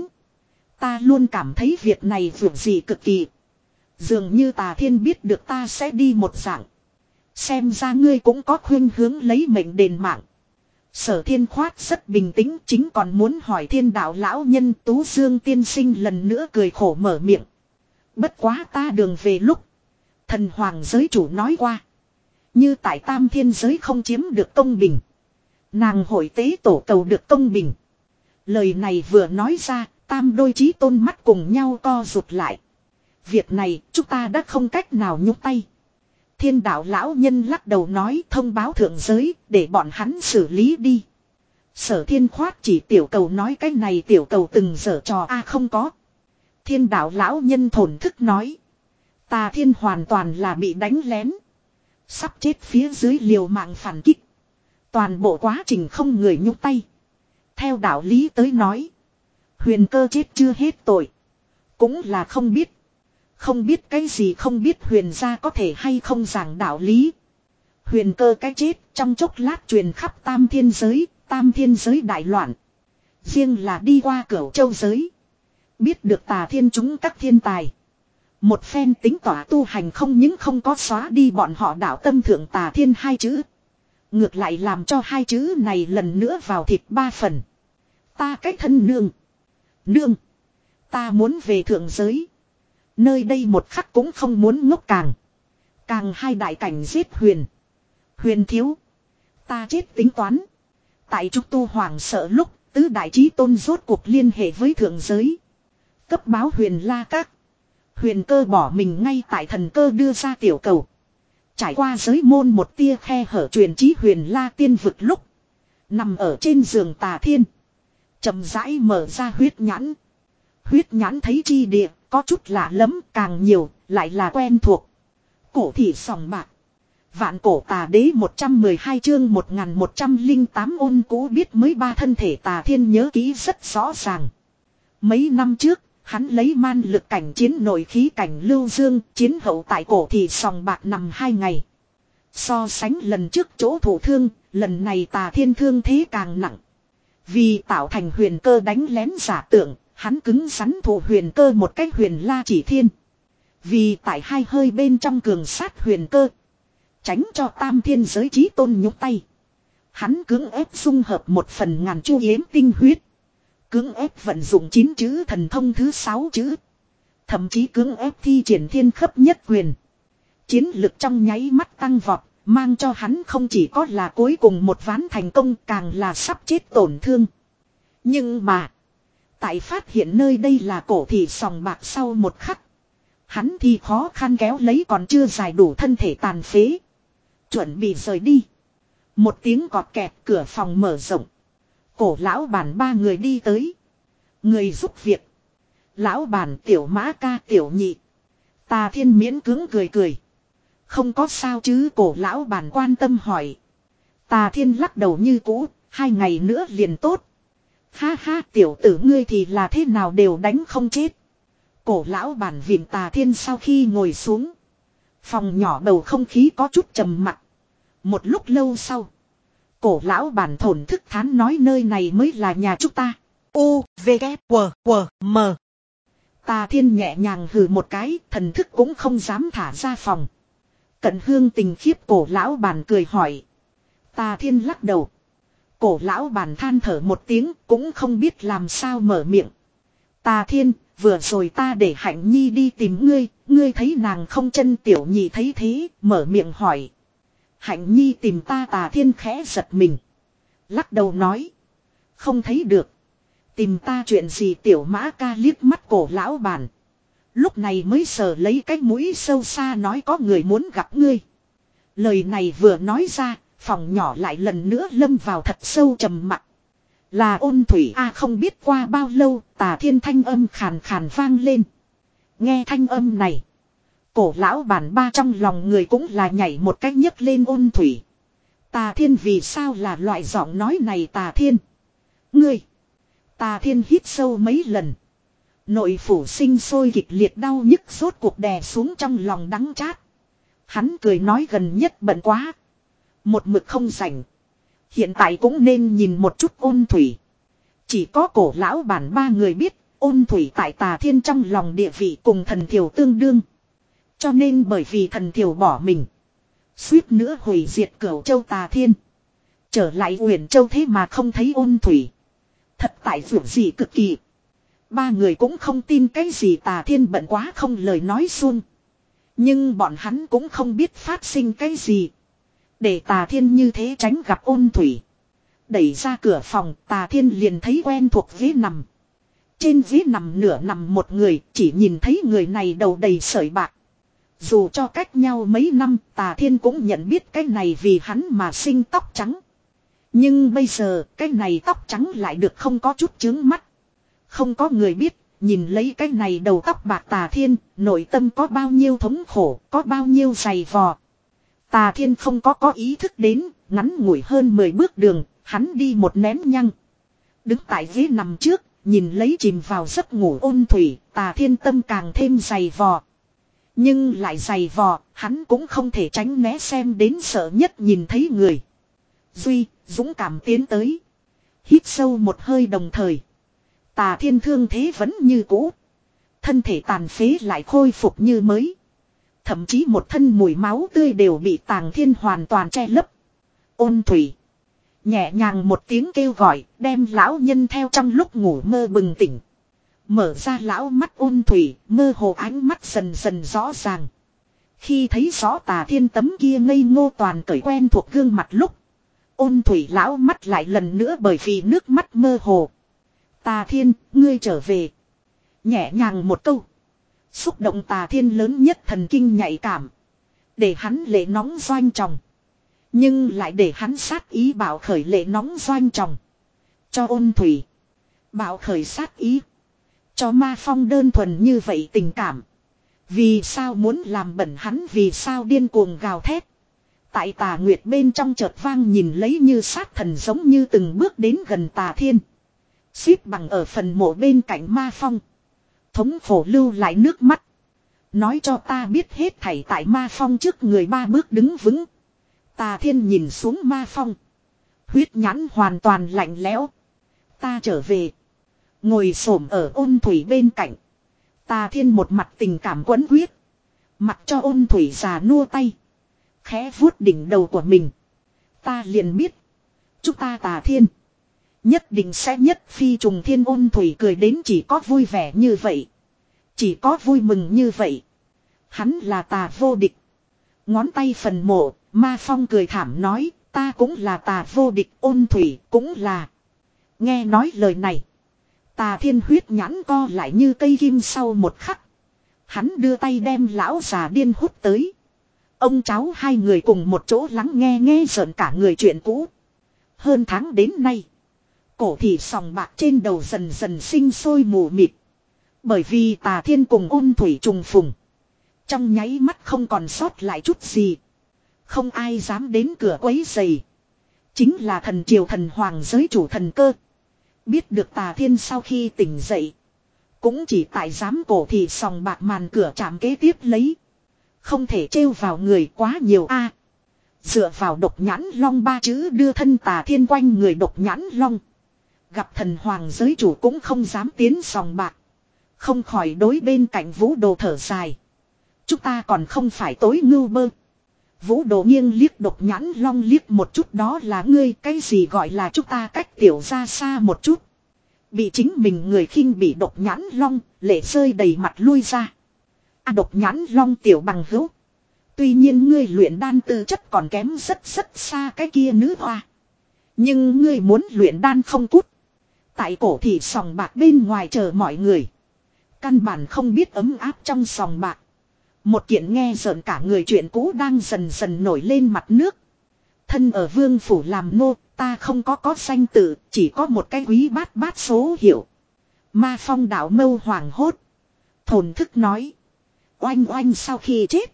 Ta luôn cảm thấy việc này vượt gì cực kỳ. Dường như Tà Thiên biết được ta sẽ đi một dạng. Xem ra ngươi cũng có khuynh hướng lấy mệnh đền mạng. Sở Thiên Khoát rất bình tĩnh, chính còn muốn hỏi Thiên Đạo lão nhân. Tú Dương tiên sinh lần nữa cười khổ mở miệng. Bất quá ta đường về lúc. Thần hoàng giới chủ nói qua. Như tại Tam Thiên giới không chiếm được công bình. Nàng hội tế tổ cầu được công bình. Lời này vừa nói ra, tam đôi chí tôn mắt cùng nhau co rụt lại. Việc này chúng ta đã không cách nào nhúc tay. Thiên Đạo lão nhân lắc đầu nói thông báo thượng giới để bọn hắn xử lý đi. Sở Thiên Khoát chỉ tiểu cầu nói cái này tiểu cầu từng giở trò a không có. Thiên Đạo lão nhân thổn thức nói. Tà Thiên hoàn toàn là bị đánh lén. Sắp chết phía dưới liều mạng phản kích. Toàn bộ quá trình không người nhúc tay. Theo đạo lý tới nói. Huyền cơ chết chưa hết tội. Cũng là không biết. Không biết cái gì không biết huyền gia có thể hay không giảng đạo lý. Huyền cơ cái chết trong chốc lát truyền khắp tam thiên giới. Tam thiên giới đại loạn. Riêng là đi qua cửu châu giới. Biết được Tà Thiên chúng các thiên tài. Một phen tính tỏa tu hành không những không có xóa đi bọn họ đạo tâm thượng Tà Thiên hai chữ. Ngược lại làm cho hai chữ này lần nữa vào thịt ba phần. Ta cách thân nương. Nương. Ta muốn về thượng giới. Nơi đây một khắc cũng không muốn ngốc càng. Càng hai đại cảnh giết huyền. Huyền thiếu. Ta chết tính toán. Tại trúc tu hoàng sợ lúc tứ đại chí tôn rốt cuộc liên hệ với thượng giới. Cấp báo huyền la các. Huyền cơ bỏ mình ngay tại thần cơ đưa ra tiểu cầu. Trải qua giới môn một tia khe hở truyền chí huyền la tiên vực lúc. Nằm ở trên giường Tà Thiên. Chậm rãi mở ra huyết nhãn. Huyết nhãn thấy chi địa, có chút lạ lẫm càng nhiều, lại là quen thuộc. Cổ thị sòng bạc. Vạn cổ tà đế một trăm mười hai chương một nghìn một trăm lẻ tám ôn cũ biết mới ba thân thể Tà Thiên nhớ kỹ rất rõ ràng. Mấy năm trước, hắn lấy man lực cảnh chiến nội khí cảnh lưu dương, chiến hậu tại cổ thị sòng bạc nằm hai ngày. So sánh lần trước chỗ thổ thương, lần này Tà Thiên thương thế càng nặng. Vì tạo thành huyền cơ đánh lén giả tượng, hắn cứng rắn thủ huyền cơ một cách huyền la chỉ thiên. Vì tại hai hơi bên trong cường sát huyền cơ. Tránh cho tam thiên giới chí tôn nhúc tay. Hắn cưỡng ép dung hợp một phần ngàn chu yếm tinh huyết. Cưỡng ép vận dụng chín chữ thần thông thứ sáu chữ. Thậm chí cưỡng ép thi triển thiên khấp nhất quyền. Chiến lực trong nháy mắt tăng vọt. Mang cho hắn không chỉ có là cuối cùng một ván thành công càng là sắp chết tổn thương. Nhưng mà. Tại phát hiện nơi đây là cổ thị sòng bạc sau một khắc. Hắn thì khó khăn kéo lấy còn chưa giải đủ thân thể tàn phế. Chuẩn bị rời đi. Một tiếng cọt kẹt cửa phòng mở rộng. Cổ lão bản ba người đi tới. Người giúp việc. Lão bản tiểu mã ca tiểu nhị. Tà Thiên miễn cưỡng cười cười. Không có sao chứ cổ lão bản quan tâm hỏi. Tà Thiên lắc đầu như cũ. Hai ngày nữa liền tốt. Ha ha tiểu tử ngươi thì là thế nào đều đánh không chết. Cổ lão bản vịn Tà Thiên sau khi ngồi xuống. Phòng nhỏ bầu không khí có chút trầm mặc. Một lúc lâu sau. Cổ lão bản thổn thức thán nói nơi này mới là nhà chúng ta. U, V, K, W, W, M. Tà Thiên nhẹ nhàng hừ một cái, thần thức cũng không dám thả ra phòng. Cận Hương tình khiếp cổ lão bản cười hỏi. Tà Thiên lắc đầu. Cổ lão bản than thở một tiếng cũng không biết làm sao mở miệng. Tà Thiên, vừa rồi ta để Hạnh Nhi đi tìm ngươi, ngươi thấy nàng không chân tiểu nhị thấy thế, mở miệng hỏi. Hạnh Nhi tìm ta Tà Thiên khẽ giật mình. Lắc đầu nói. Không thấy được. Tìm ta chuyện gì tiểu mã ca liếc mắt cổ lão bản. Lúc này mới sờ lấy cái mũi sâu xa nói có người muốn gặp ngươi. Lời này vừa nói ra, phòng nhỏ lại lần nữa lâm vào thật sâu trầm mặc. Là Ôn Thủy A không biết qua bao lâu, Tà Thiên thanh âm khàn khàn vang lên. Nghe thanh âm này, cổ lão bản ba trong lòng người cũng là nhảy một cách nhấc lên Ôn Thủy. Tà Thiên vì sao là loại giọng nói này Tà Thiên? Ngươi! Tà Thiên hít sâu mấy lần. Nội phủ sinh sôi kịch liệt đau nhức rốt cuộc đè xuống trong lòng đắng chát. Hắn cười nói gần nhất bận quá. Một mực không rảnh. Hiện tại cũng nên nhìn một chút Ôn Thủy. Chỉ có cổ lão bản ba người biết Ôn Thủy tại Tà Thiên trong lòng địa vị cùng thần thiểu tương đương. Cho nên bởi vì thần thiểu bỏ mình. Suýt nữa hủy diệt Cửu Châu Tà Thiên. Trở lại Uyển Châu thế mà không thấy Ôn Thủy. Thật tại vượt gì cực kỳ. Ba người cũng không tin cái gì Tà Thiên bận quá không lời nói suông. Nhưng bọn hắn cũng không biết phát sinh cái gì. Để Tà Thiên như thế tránh gặp Ôn Thủy. Đẩy ra cửa phòng Tà Thiên liền thấy quen thuộc ghế nằm. Trên ghế nằm nửa nằm một người, chỉ nhìn thấy người này đầu đầy sợi bạc. Dù cho cách nhau mấy năm Tà Thiên cũng nhận biết cái này vì hắn mà sinh tóc trắng. Nhưng bây giờ cái này tóc trắng lại được không có chút chướng mắt. Không có người biết, nhìn lấy cái này đầu tóc bạc Tà Thiên, nội tâm có bao nhiêu thống khổ, có bao nhiêu dày vò. Tà Thiên không có có ý thức đến, ngắn ngủi hơn mười bước đường, hắn đi một nén nhăng. Đứng tại ghế nằm trước, nhìn lấy chìm vào giấc ngủ Ôn Thủy, Tà Thiên tâm càng thêm dày vò. Nhưng lại dày vò, hắn cũng không thể tránh né xem đến sợ nhất nhìn thấy người. Duy, dũng cảm tiến tới. Hít sâu một hơi đồng thời. Tà Thiên thương thế vẫn như cũ. Thân thể tàn phế lại khôi phục như mới. Thậm chí một thân mùi máu tươi đều bị Tàng Thiên hoàn toàn che lấp. Ôn Thủy. Nhẹ nhàng một tiếng kêu gọi, đem lão nhân theo trong lúc ngủ mơ bừng tỉnh. Mở ra lão mắt Ôn Thủy, mơ hồ ánh mắt dần dần rõ ràng. Khi thấy rõ Tà Thiên tấm kia ngây ngô toàn cởi quen thuộc gương mặt lúc. Ôn Thủy lão mắt lại lần nữa bởi vì nước mắt mơ hồ. Tà Thiên, ngươi trở về. Nhẹ nhàng một câu. Xúc động Tà Thiên lớn nhất thần kinh nhạy cảm. Để hắn lệ nóng doanh tròng. Nhưng lại để hắn sát ý bảo khởi lệ nóng doanh tròng. Cho Ôn Thủy. Bảo khởi sát ý. Cho Ma Phong đơn thuần như vậy tình cảm. Vì sao muốn làm bẩn hắn, vì sao điên cuồng gào thét. Tại Tà Nguyệt bên trong chợt vang nhìn lấy như sát thần giống như từng bước đến gần Tà Thiên. Xếp bằng ở phần mộ bên cạnh Ma Phong. Thống khổ lưu lại nước mắt. Nói cho ta biết hết thảy tại Ma Phong trước người ba bước đứng vững. Tà Thiên nhìn xuống Ma Phong. Huyết nhãn hoàn toàn lạnh lẽo. Ta trở về. Ngồi xổm ở Ôn Thủy bên cạnh. Tà Thiên một mặt tình cảm quấn quyết. Mặc cho Ôn Thủy già nua tay. Khẽ vuốt đỉnh đầu của mình. Ta liền biết. Chúng ta Tà Thiên. Nhất định sẽ nhất phi trùng thiên. Ôn Thủy cười đến chỉ có vui vẻ như vậy. Chỉ có vui mừng như vậy. Hắn là Tà vô địch. Ngón tay phần mộ, Ma Phong cười thảm nói, ta cũng là Tà vô địch, Ôn Thủy cũng là. Nghe nói lời này. Tà Thiên huyết nhãn co lại như cây kim sau một khắc. Hắn đưa tay đem lão già điên hút tới. Ông cháu hai người cùng một chỗ lắng nghe nghe giỡn cả người chuyện cũ. Hơn tháng đến nay. Cổ thị sòng bạc trên đầu dần dần sinh sôi mù mịt. Bởi vì Tà Thiên cùng Ôn Thủy trùng phùng. Trong nháy mắt không còn sót lại chút gì. Không ai dám đến cửa quấy rầy. Chính là thần triều thần hoàng giới chủ Thần Cơ. Biết được Tà Thiên sau khi tỉnh dậy. Cũng chỉ tại giám cổ thị sòng bạc màn cửa chạm kế tiếp lấy. Không thể trêu vào người quá nhiều a. Dựa vào độc nhãn long ba chữ đưa thân Tà Thiên quanh người độc nhãn long. Gặp thần hoàng giới chủ cũng không dám tiến sòng bạc. Không khỏi đối bên cạnh Vũ Đồ thở dài. Chúng ta còn không phải tối ngưu bơ. Vũ Đồ nghiêng liếc độc nhãn long liếc một chút, đó là ngươi, cái gì gọi là chúng ta cách tiểu ra xa một chút. Bị chính mình người khinh bị độc nhãn long, lệ rơi đầy mặt lui ra. À, độc nhãn long tiểu bằng hữu. Tuy nhiên ngươi luyện đan tư chất còn kém rất rất xa cái kia nữ hoa. Nhưng ngươi muốn luyện đan không cút. Tại cổ thị sòng bạc bên ngoài chờ mọi người. Căn bản không biết ấm áp trong sòng bạc. Một kiện nghe rợn cả người chuyện cũ đang dần dần nổi lên mặt nước. Thân ở vương phủ làm nô, ta không có có danh tự, chỉ có một cái quý bát bát số hiệu. Ma Phong đạo mâu hoàng hốt. Thổn thức nói. Oanh oanh sau khi chết.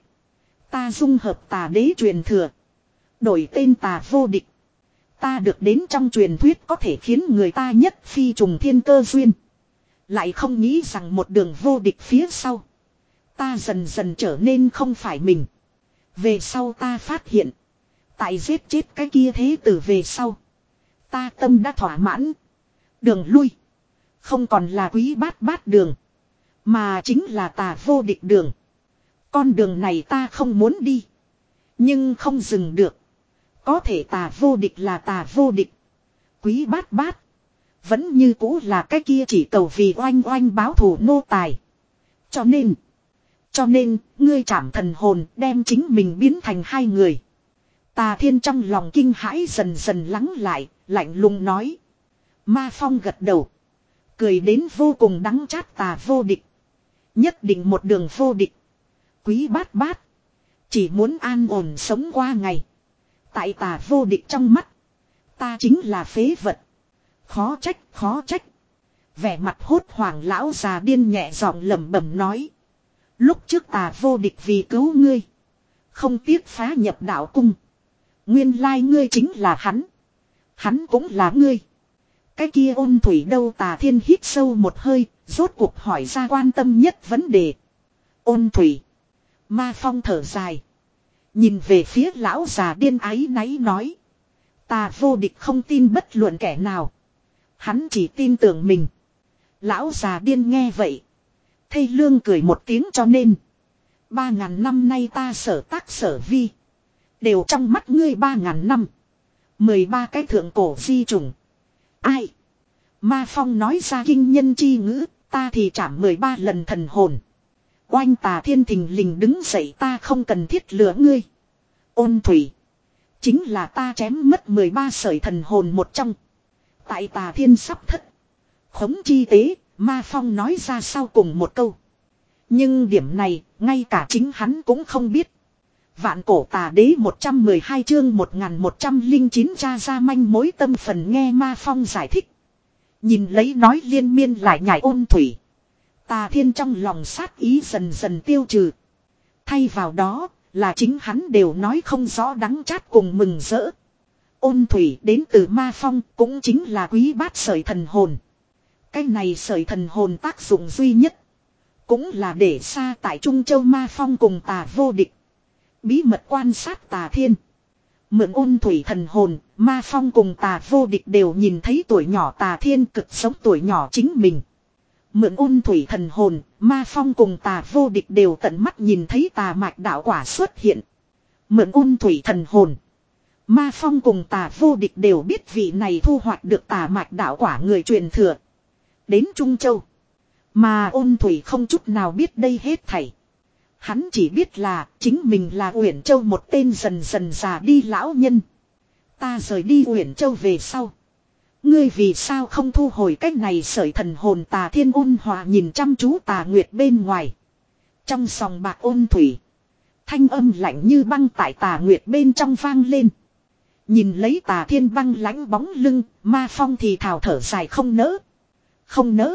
Ta dung hợp tà đế truyền thừa. Đổi tên tà vô địch. Ta được đến trong truyền thuyết có thể khiến người ta nhất phi trùng thiên cơ duyên. Lại không nghĩ rằng một đường vô địch phía sau. Ta dần dần trở nên không phải mình. Về sau ta phát hiện. Tại giết chết cái kia thế tử về sau. Ta tâm đã thỏa mãn. Đường lui. Không còn là quý bát bát đường. Mà chính là tà vô địch đường. Con đường này ta không muốn đi. Nhưng không dừng được. Có thể tà vô địch là tà vô địch. Quý bát bát. Vẫn như cũ là cái kia chỉ cầu vì oanh oanh báo thù nô tài. Cho nên. Cho nên, ngươi trảm thần hồn đem chính mình biến thành hai người. Tà Thiên trong lòng kinh hãi dần dần lắng lại, lạnh lùng nói. Ma Phong gật đầu. Cười đến vô cùng đắng chát tà vô địch. Nhất định một đường vô địch. Quý bát bát. Chỉ muốn an ổn sống qua ngày. Tại tà vô địch trong mắt. Ta chính là phế vật. Khó trách, khó trách. Vẻ mặt hốt hoảng lão già điên nhẹ giọng lẩm bẩm nói. Lúc trước tà vô địch vì cứu ngươi. Không tiếc phá nhập đạo cung. Nguyên lai ngươi chính là hắn. Hắn cũng là ngươi. Cái kia Ôn Thủy đâu? Tà Thiên hít sâu một hơi. Rốt cuộc hỏi ra quan tâm nhất vấn đề. Ôn Thủy. Ma Phong thở dài. Nhìn về phía lão già điên áy náy nói. Tà vô địch không tin bất luận kẻ nào. Hắn chỉ tin tưởng mình. Lão già điên nghe vậy. Thây lương cười một tiếng cho nên. Ba ngàn năm nay ta sở tác sở vi. Đều trong mắt ngươi ba ngàn năm. Mười ba cái thượng cổ di trùng. Ai? Ma Phong nói ra kinh nhân chi ngữ. Ta thì chảm mười ba lần thần hồn. Oanh Tà Thiên thình lình đứng dậy. Ta không cần thiết lừa ngươi. Ôn Thủy. Chính là ta chém mất mười ba sợi thần hồn một trong. Tại Tà Thiên sắp thất. Khống chi tế. Ma Phong nói ra sau cùng một câu. Nhưng điểm này, ngay cả chính hắn cũng không biết. Vạn cổ tà đế một trăm mười hai chương một nghìn một trăm lẻ chín tra ra manh mối tâm phần nghe Ma Phong giải thích. Nhìn lấy nói liên miên lại nhảy Ôn Thủy. Tà Thiên trong lòng sát ý dần dần tiêu trừ. Thay vào đó, là chính hắn đều nói không rõ đắng chát cùng mừng rỡ. Ôn Thủy đến từ Ma Phong cũng chính là quý bát sợi thần hồn. Cái này sợi thần hồn tác dụng duy nhất. Cũng là để xa tại Trung Châu Ma Phong cùng tà vô địch. Bí mật quan sát Tà Thiên. Mượn Ôn Thủy thần hồn, Ma Phong cùng tà vô địch đều nhìn thấy tuổi nhỏ Tà Thiên cực sống tuổi nhỏ chính mình. Mượn Ôn Thủy thần hồn, Ma Phong cùng tà vô địch đều tận mắt nhìn thấy tà mạch đạo quả xuất hiện. Mượn Ôn Thủy thần hồn. Ma Phong cùng tà vô địch đều biết vị này thu hoạch được tà mạch đạo quả người truyền thừa. Đến Trung Châu. Mà Ôn Thủy không chút nào biết đây hết thảy. Hắn chỉ biết là chính mình là Uyển Châu một tên dần dần già đi lão nhân. Ta rời đi Uyển Châu về sau. Ngươi vì sao không thu hồi cách này sợi thần hồn? Tà Thiên ôn hòa nhìn chăm chú Tà Nguyệt bên ngoài. Trong sòng bạc Ôn Thủy. Thanh âm lạnh như băng tại Tà Nguyệt bên trong vang lên. Nhìn lấy Tà Thiên băng lãnh bóng lưng, Ma Phong thì thào thở dài không nỡ. Không nỡ.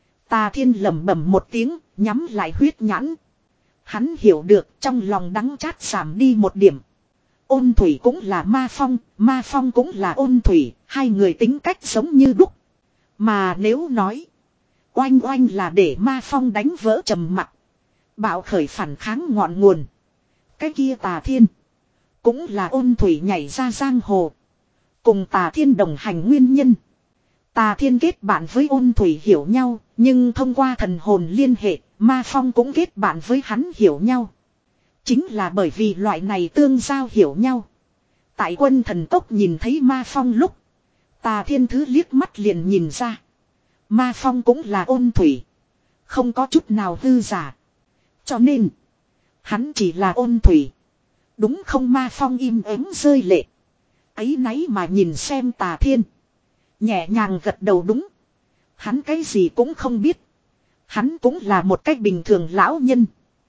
Tà Thiên lẩm bẩm một tiếng, nhắm lại huyết nhãn. Hắn hiểu được trong lòng đắng chát giảm đi một điểm. Ôn Thủy cũng là Ma Phong, Ma Phong cũng là Ôn Thủy, hai người tính cách giống như đúc. Mà nếu nói, oanh oanh là để Ma Phong đánh vỡ trầm mặc, bạo khởi phản kháng ngọn nguồn. Cái kia Tà Thiên, cũng là Ôn Thủy nhảy ra giang hồ, cùng Tà Thiên đồng hành nguyên nhân. Tà Thiên kết bạn với Ôn Thủy hiểu nhau, nhưng thông qua thần hồn liên hệ, Ma Phong cũng kết bạn với hắn hiểu nhau. Chính là bởi vì loại này tương giao hiểu nhau. Tại Quân Thần Cốc nhìn thấy Ma Phong lúc, Tà Thiên thứ liếc mắt liền nhìn ra. Ma Phong cũng là Ôn Thủy. Không có chút nào hư giả. Cho nên, hắn chỉ là Ôn Thủy. Đúng không? Ma Phong im ắng rơi lệ. Ấy náy mà nhìn xem Tà Thiên. Nhẹ nhàng gật đầu đúng. Hắn cái gì cũng không biết. Hắn cũng là một cách bình thường lão nhân.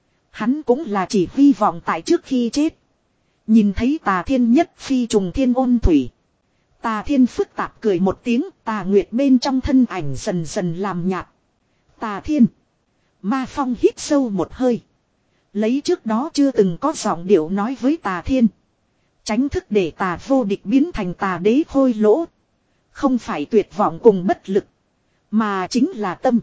Hắn cũng là chỉ hy vọng tại trước khi chết. Nhìn thấy Tà Thiên nhất phi trùng thiên ôn thủy. Tà Thiên phức tạp cười một tiếng, Tà Nguyệt bên trong thân ảnh dần dần làm nhạt. Tà Thiên. Ma Phong hít sâu một hơi. Lấy trước đó chưa từng có giọng điệu nói với Tà Thiên. Tránh thức để Tà vô địch biến thành Tà đế khôi lỗ. Không phải tuyệt vọng cùng bất lực. Mà chính là tâm.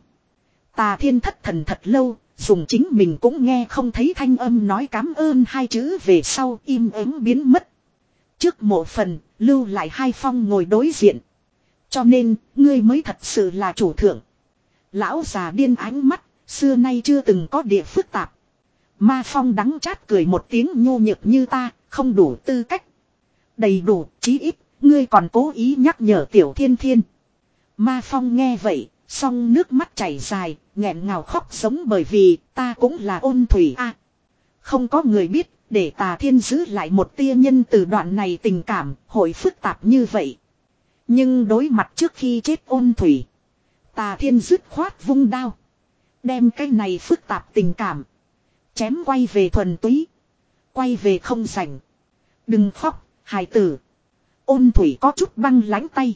Tà Thiên thất thần thật lâu. Dùng chính mình cũng nghe không thấy thanh âm nói cám ơn hai chữ về sau im ắng biến mất. Trước mộ phần, lưu lại hai phong ngồi đối diện. Cho nên, ngươi mới thật sự là chủ thượng. Lão già điên ánh mắt, xưa nay chưa từng có địa phức tạp. Ma Phong đắng chát cười một tiếng nhô nhược như ta, không đủ tư cách. Đầy đủ, chí ít, ngươi còn cố ý nhắc nhở Tiểu Thiên Thiên. Ma Phong nghe vậy, song nước mắt chảy dài, nghẹn ngào khóc giống bởi vì ta cũng là ôn thủy a. Không có người biết, để Tà Thiên giữ lại một tia nhân từ đoạn này tình cảm, hội phức tạp như vậy. Nhưng đối mặt trước khi chết ôn thủy, Tà Thiên dứt khoát vung đao. Đem cái này phức tạp tình cảm. Chém quay về thuần túy. Quay về không rảnh. Đừng khóc, hài tử. Ôn thủy có chút băng lãnh tay.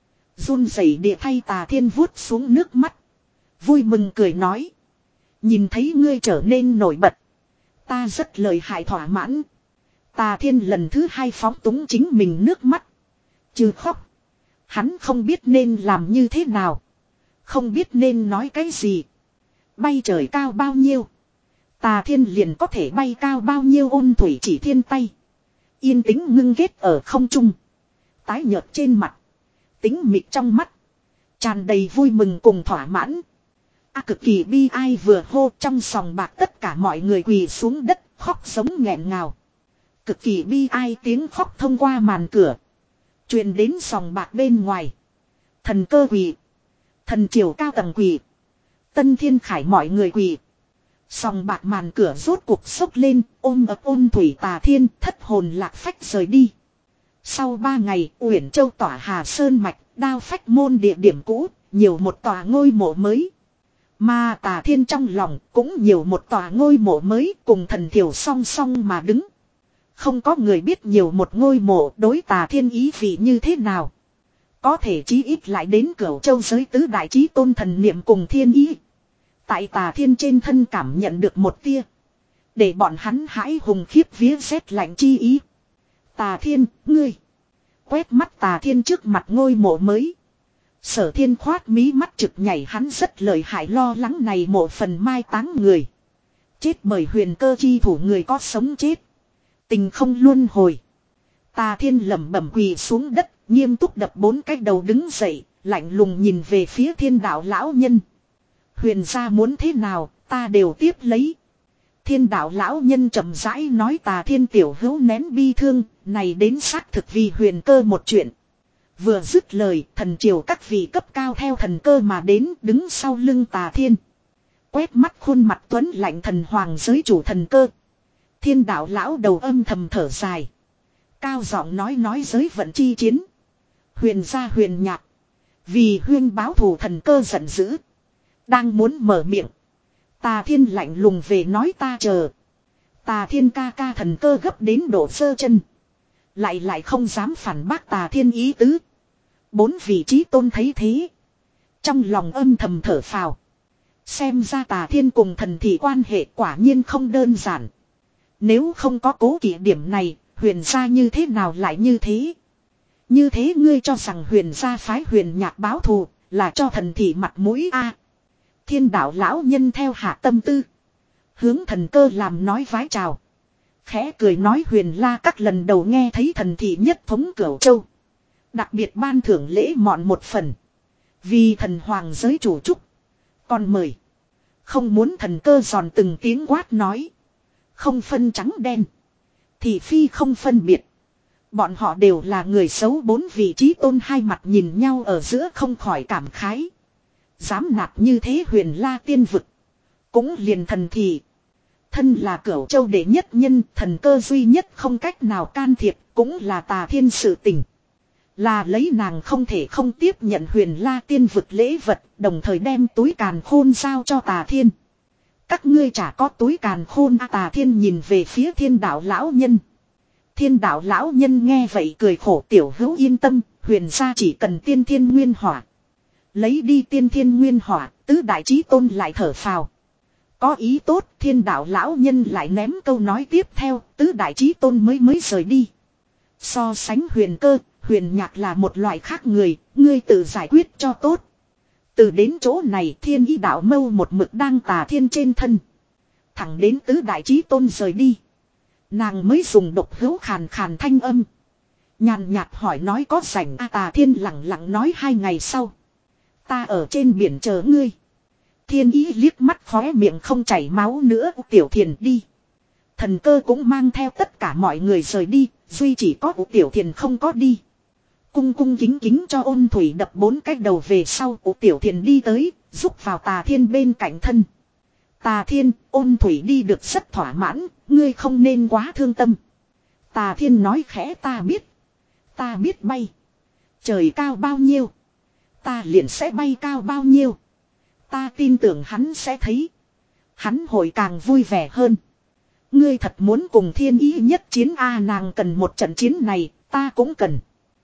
Run rẩy địa thay Tà Thiên vuốt xuống nước mắt. Vui mừng cười nói. Nhìn thấy ngươi trở nên nổi bật. Ta rất lợi hại thỏa mãn. Tà Thiên lần thứ hai phóng túng chính mình nước mắt. Trừ khóc. Hắn không biết nên làm như thế nào. Không biết nên nói cái gì. Bay trời cao bao nhiêu. Tà Thiên liền có thể bay cao bao nhiêu ôn thủy chỉ thiên tay. Yên tĩnh ngưng ghét ở không trung. Tái nhợt trên mặt. Tính mịt trong mắt. Tràn đầy vui mừng cùng thỏa mãn. A cực kỳ bi ai vừa hô trong sòng bạc tất cả mọi người quỳ xuống đất khóc giống nghẹn ngào. Cực kỳ bi ai tiếng khóc thông qua màn cửa. Truyền đến sòng bạc bên ngoài. Thần cơ quỳ. Thần triều cao tầng quỳ. Tân Thiên Khải mọi người quỳ. Sòng bạc màn cửa rốt cuộc sốc lên ôm ập ôn thủy Tà Thiên thất hồn lạc phách rời đi. Sau ba ngày Uyển Châu tỏa Hà Sơn Mạch đao phách môn địa điểm cũ nhiều một tòa ngôi mộ mới. Mà Tà Thiên trong lòng cũng nhiều một tòa ngôi mộ mới cùng thần thiểu song song mà đứng. Không có người biết nhiều một ngôi mộ đối Tà Thiên ý vị như thế nào. Có thể chí ít lại đến Cửu Châu giới tứ đại chí tôn thần niệm cùng thiên ý. Tại Tà Thiên trên thân cảm nhận được một tia. Để bọn hắn hãi hùng khiếp vía rét lạnh chi ý. Tà Thiên, ngươi. Quét mắt Tà Thiên trước mặt ngôi mộ mới. Sở Thiên khoát mí mắt trực nhảy hắn rất lợi hại lo lắng này mộ phần mai táng người. Chết bởi huyền cơ chi thủ người có sống chết. Tình không luân hồi. Tà Thiên lẩm bẩm quỳ xuống đất, nghiêm túc đập bốn cái đầu đứng dậy, lạnh lùng nhìn về phía Thiên Đạo lão nhân. Huyền gia muốn thế nào, ta đều tiếp lấy. Thiên Đạo lão nhân chậm rãi nói Tà Thiên tiểu hữu nén bi thương, này đến xác thực vì huyền cơ một chuyện. Vừa dứt lời, thần triều các vị cấp cao theo thần cơ mà đến đứng sau lưng Tà Thiên. Quét mắt khuôn mặt tuấn lạnh thần hoàng giới chủ thần cơ. Thiên Đạo lão đầu âm thầm thở dài. Cao giọng nói nói giới vận chi chiến. Huyền gia huyền nhạc. Vì huyên báo thù thần cơ giận dữ. Đang muốn mở miệng. Tà Thiên lạnh lùng về nói ta chờ. Tà Thiên ca ca thần cơ gấp đến độ sơ chân. Lại lại không dám phản bác Tà Thiên ý tứ. Bốn vị trí tôn thấy thế. Trong lòng âm thầm thở phào. Xem ra Tà Thiên cùng thần thị quan hệ quả nhiên không đơn giản. Nếu không có cố kỵ điểm này, huyền gia như thế nào lại như thế? Như thế ngươi cho rằng huyền gia phái huyền nhạc báo thù, là cho thần thị mặt mũi a? Thiên Đạo lão nhân theo hạ tâm tư. Hướng thần cơ làm nói vái chào. Khẽ cười nói huyền la các lần đầu nghe thấy thần thị nhất thống Cửu Châu. Đặc biệt ban thưởng lễ mọn một phần. Vì thần hoàng giới chủ trúc. Còn mời. Không muốn thần cơ giòn từng tiếng quát nói. Không phân trắng đen. Thị phi không phân biệt. Bọn họ đều là người xấu bốn vị trí tôn hai mặt nhìn nhau ở giữa không khỏi cảm khái. Dám nạp như thế huyền la tiên vực. Cũng liền thần thị. Thân là Cửu Châu đệ nhất nhân thần cơ duy nhất không cách nào can thiệp cũng là Tà Thiên sự tình. Là lấy nàng không thể không tiếp nhận Huyền La tiên vực lễ vật, đồng thời đem túi càn khôn giao cho Tà Thiên. Các ngươi chả có túi càn khôn à, Tà Thiên nhìn về phía Thiên Đạo lão nhân. Thiên Đạo lão nhân nghe vậy cười khổ, tiểu hữu yên tâm, Huyền gia chỉ cần tiên thiên nguyên hỏa. Lấy đi tiên thiên nguyên hỏa, tứ đại chí tôn lại thở phào. Có ý tốt, Thiên Đạo lão nhân lại ném câu nói tiếp theo, tứ đại chí tôn mới mới rời đi. So sánh Huyền Cơ, Huyền Nhạc là một loại khác người, ngươi tự giải quyết cho tốt. Từ đến chỗ này Thiên Ý đạo mâu một mực đang Tà Thiên trên thân. Thẳng đến tứ đại chí tôn rời đi. Nàng mới dùng độc hữu khàn khàn thanh âm. Nhàn nhạt hỏi nói có rảnh à, Tà Thiên lặng lặng nói hai ngày sau. Ta ở trên biển chờ ngươi. Thiên Ý liếc mắt khóe miệng không chảy máu nữa, Tiểu Thiền đi. Thần Cơ cũng mang theo tất cả mọi người rời đi, duy chỉ có Tiểu Thiền không có đi. Cung cung kính kính cho Ôn Thủy đập bốn cái đầu về sau, Tiểu Thiền đi tới, giúp vào Tà Thiên bên cạnh thân. Tà Thiên, Ôn Thủy đi được rất thỏa mãn, ngươi không nên quá thương tâm. Tà Thiên nói khẽ, ta biết. Ta biết bay. Trời cao bao nhiêu, ta liền sẽ bay cao bao nhiêu. Ta tin tưởng hắn sẽ thấy. Hắn hội càng vui vẻ hơn. Ngươi thật muốn cùng Thiên Ý nhất chiến a à, nàng cần một trận chiến này, ta cũng cần.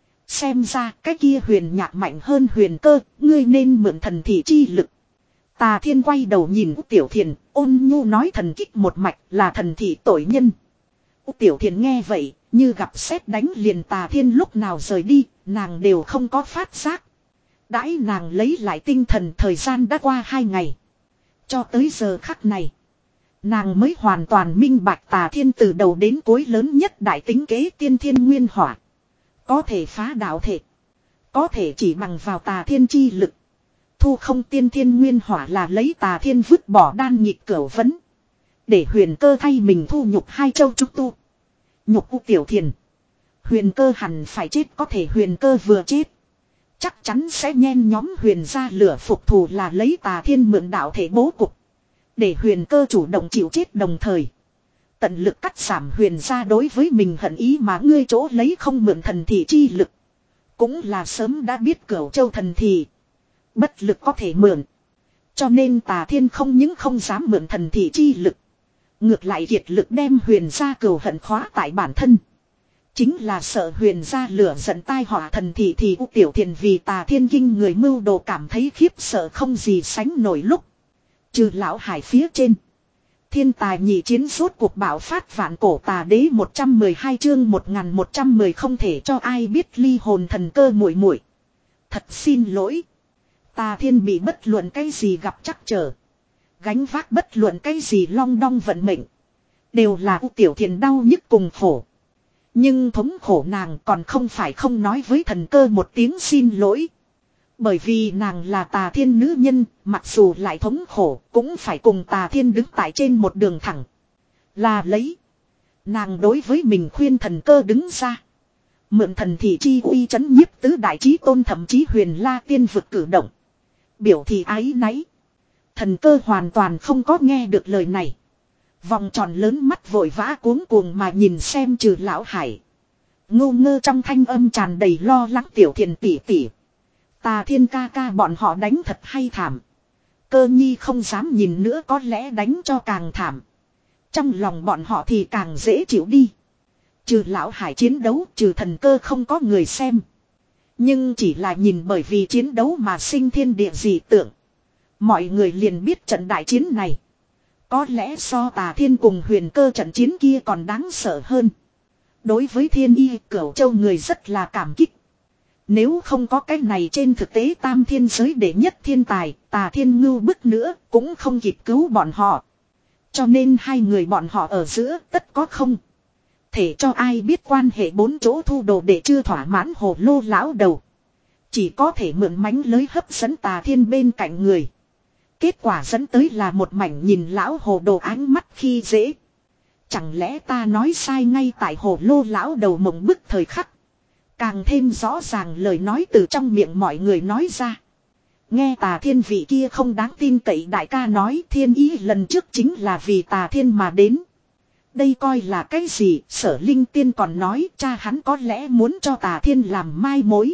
Xem ra cái kia Huyền Nhạc mạnh hơn Huyền Cơ, ngươi nên mượn thần thị chi lực. Tà Thiên quay đầu nhìn Tiểu Thiền, ôn nhu nói thần kích một mạch là thần thị tội nhân. Tiểu Thiền nghe vậy, như gặp sét đánh liền Tà Thiên lúc nào rời đi, nàng đều không có phát giác. Đãi nàng lấy lại tinh thần, thời gian đã qua hai ngày. Cho tới giờ khắc này, nàng mới hoàn toàn minh bạch Tà Thiên từ đầu đến cuối lớn nhất đại tính kế tiên thiên nguyên hỏa. Có thể phá đạo thể. Có thể chỉ bằng vào Tà Thiên chi lực. Thu không tiên thiên nguyên hỏa là lấy Tà Thiên vứt bỏ đan nhịp cửu vấn. Để Huyền Cơ thay mình thu nhục hai châu trúc tu. Nhục u Tiểu Thiền. Huyền Cơ hẳn phải chết, có thể Huyền Cơ vừa chết. Chắc chắn sẽ nhen nhóm Huyền gia lửa phục thù là lấy Tà Thiên mượn đạo thể bố cục. Để Huyền Cơ chủ động chịu chết đồng thời. Tận lực cắt giảm Huyền gia đối với mình hận ý mà ngươi chỗ lấy không mượn thần thị chi lực. Cũng là sớm đã biết Cửu Châu thần thị. Bất lực có thể mượn. Cho nên Tà Thiên không những không dám mượn thần thị chi lực. Ngược lại kiệt lực đem Huyền gia cừu hận khóa tại bản thân. Chính là sợ Huyền gia lửa giận tai họa thần thị thì U Tiểu Thiền vì Tà Thiên kinh người mưu đồ cảm thấy khiếp sợ không gì sánh nổi lúc. Trừ lão hải phía trên. Thiên tài nhị chiến rốt cuộc bạo phát vạn cổ tà đế một trăm mười hai chương một nghìn một trăm mười không thể cho ai biết ly hồn thần cơ muội muội. Thật xin lỗi. Tà Thiên bị bất luận cái gì gặp trắc trở. Gánh vác bất luận cái gì long đong vận mệnh. Đều là U Tiểu Thiền đau nhức cùng khổ. Nhưng thống khổ nàng còn không phải không nói với thần cơ một tiếng xin lỗi. Bởi vì nàng là Tà Thiên nữ nhân, mặc dù lại thống khổ, cũng phải cùng Tà Thiên đứng tại trên một đường thẳng. Là lấy. Nàng đối với mình khuyên thần cơ đứng ra. Mượn thần thị chi uy chấn nhiếp tứ đại chí tôn thậm chí Huyền La tiên vực cử động. Biểu thị ái náy. Thần cơ hoàn toàn không có nghe được lời này. Vòng tròn lớn mắt vội vã cuống cuồng mà nhìn xem Trừ lão hải. Ngô ngơ trong thanh âm tràn đầy lo lắng. Tiểu Thiền tỉ tỉ. Tà Thiên ca ca bọn họ đánh thật hay thảm. Cơ nhi không dám nhìn nữa, có lẽ đánh cho càng thảm. Trong lòng bọn họ thì càng dễ chịu đi. Trừ lão hải chiến đấu, trừ thần cơ không có người xem. Nhưng chỉ là nhìn bởi vì chiến đấu mà sinh thiên địa dị tượng. Mọi người liền biết trận đại chiến này. Có lẽ so Tà Thiên cùng Huyền Cơ trận chiến kia còn đáng sợ hơn. Đối với Thiên Y Cửu Châu người rất là cảm kích. Nếu không có cái này trên thực tế tam thiên giới đệ nhất thiên tài, Tà Thiên ngưu bức nữa, cũng không kịp cứu bọn họ. Cho nên hai người bọn họ ở giữa tất có không. Thể cho ai biết quan hệ bốn chỗ thu đồ để chưa thỏa mãn hồ lô lão đầu. Chỉ có thể mượn mánh lưới hấp dẫn Tà Thiên bên cạnh người. Kết quả dẫn tới là một mảnh nhìn lão hồ đồ ánh mắt khi dễ. Chẳng lẽ ta nói sai ngay tại hồ lô lão đầu mộng bức thời khắc. Càng thêm rõ ràng lời nói từ trong miệng mọi người nói ra. Nghe Tà Thiên vị kia không đáng tin cậy đại ca nói Thiên Ý lần trước chính là vì Tà Thiên mà đến. Đây coi là cái gì? Sở Linh Tiên còn nói cha hắn có lẽ muốn cho Tà Thiên làm mai mối.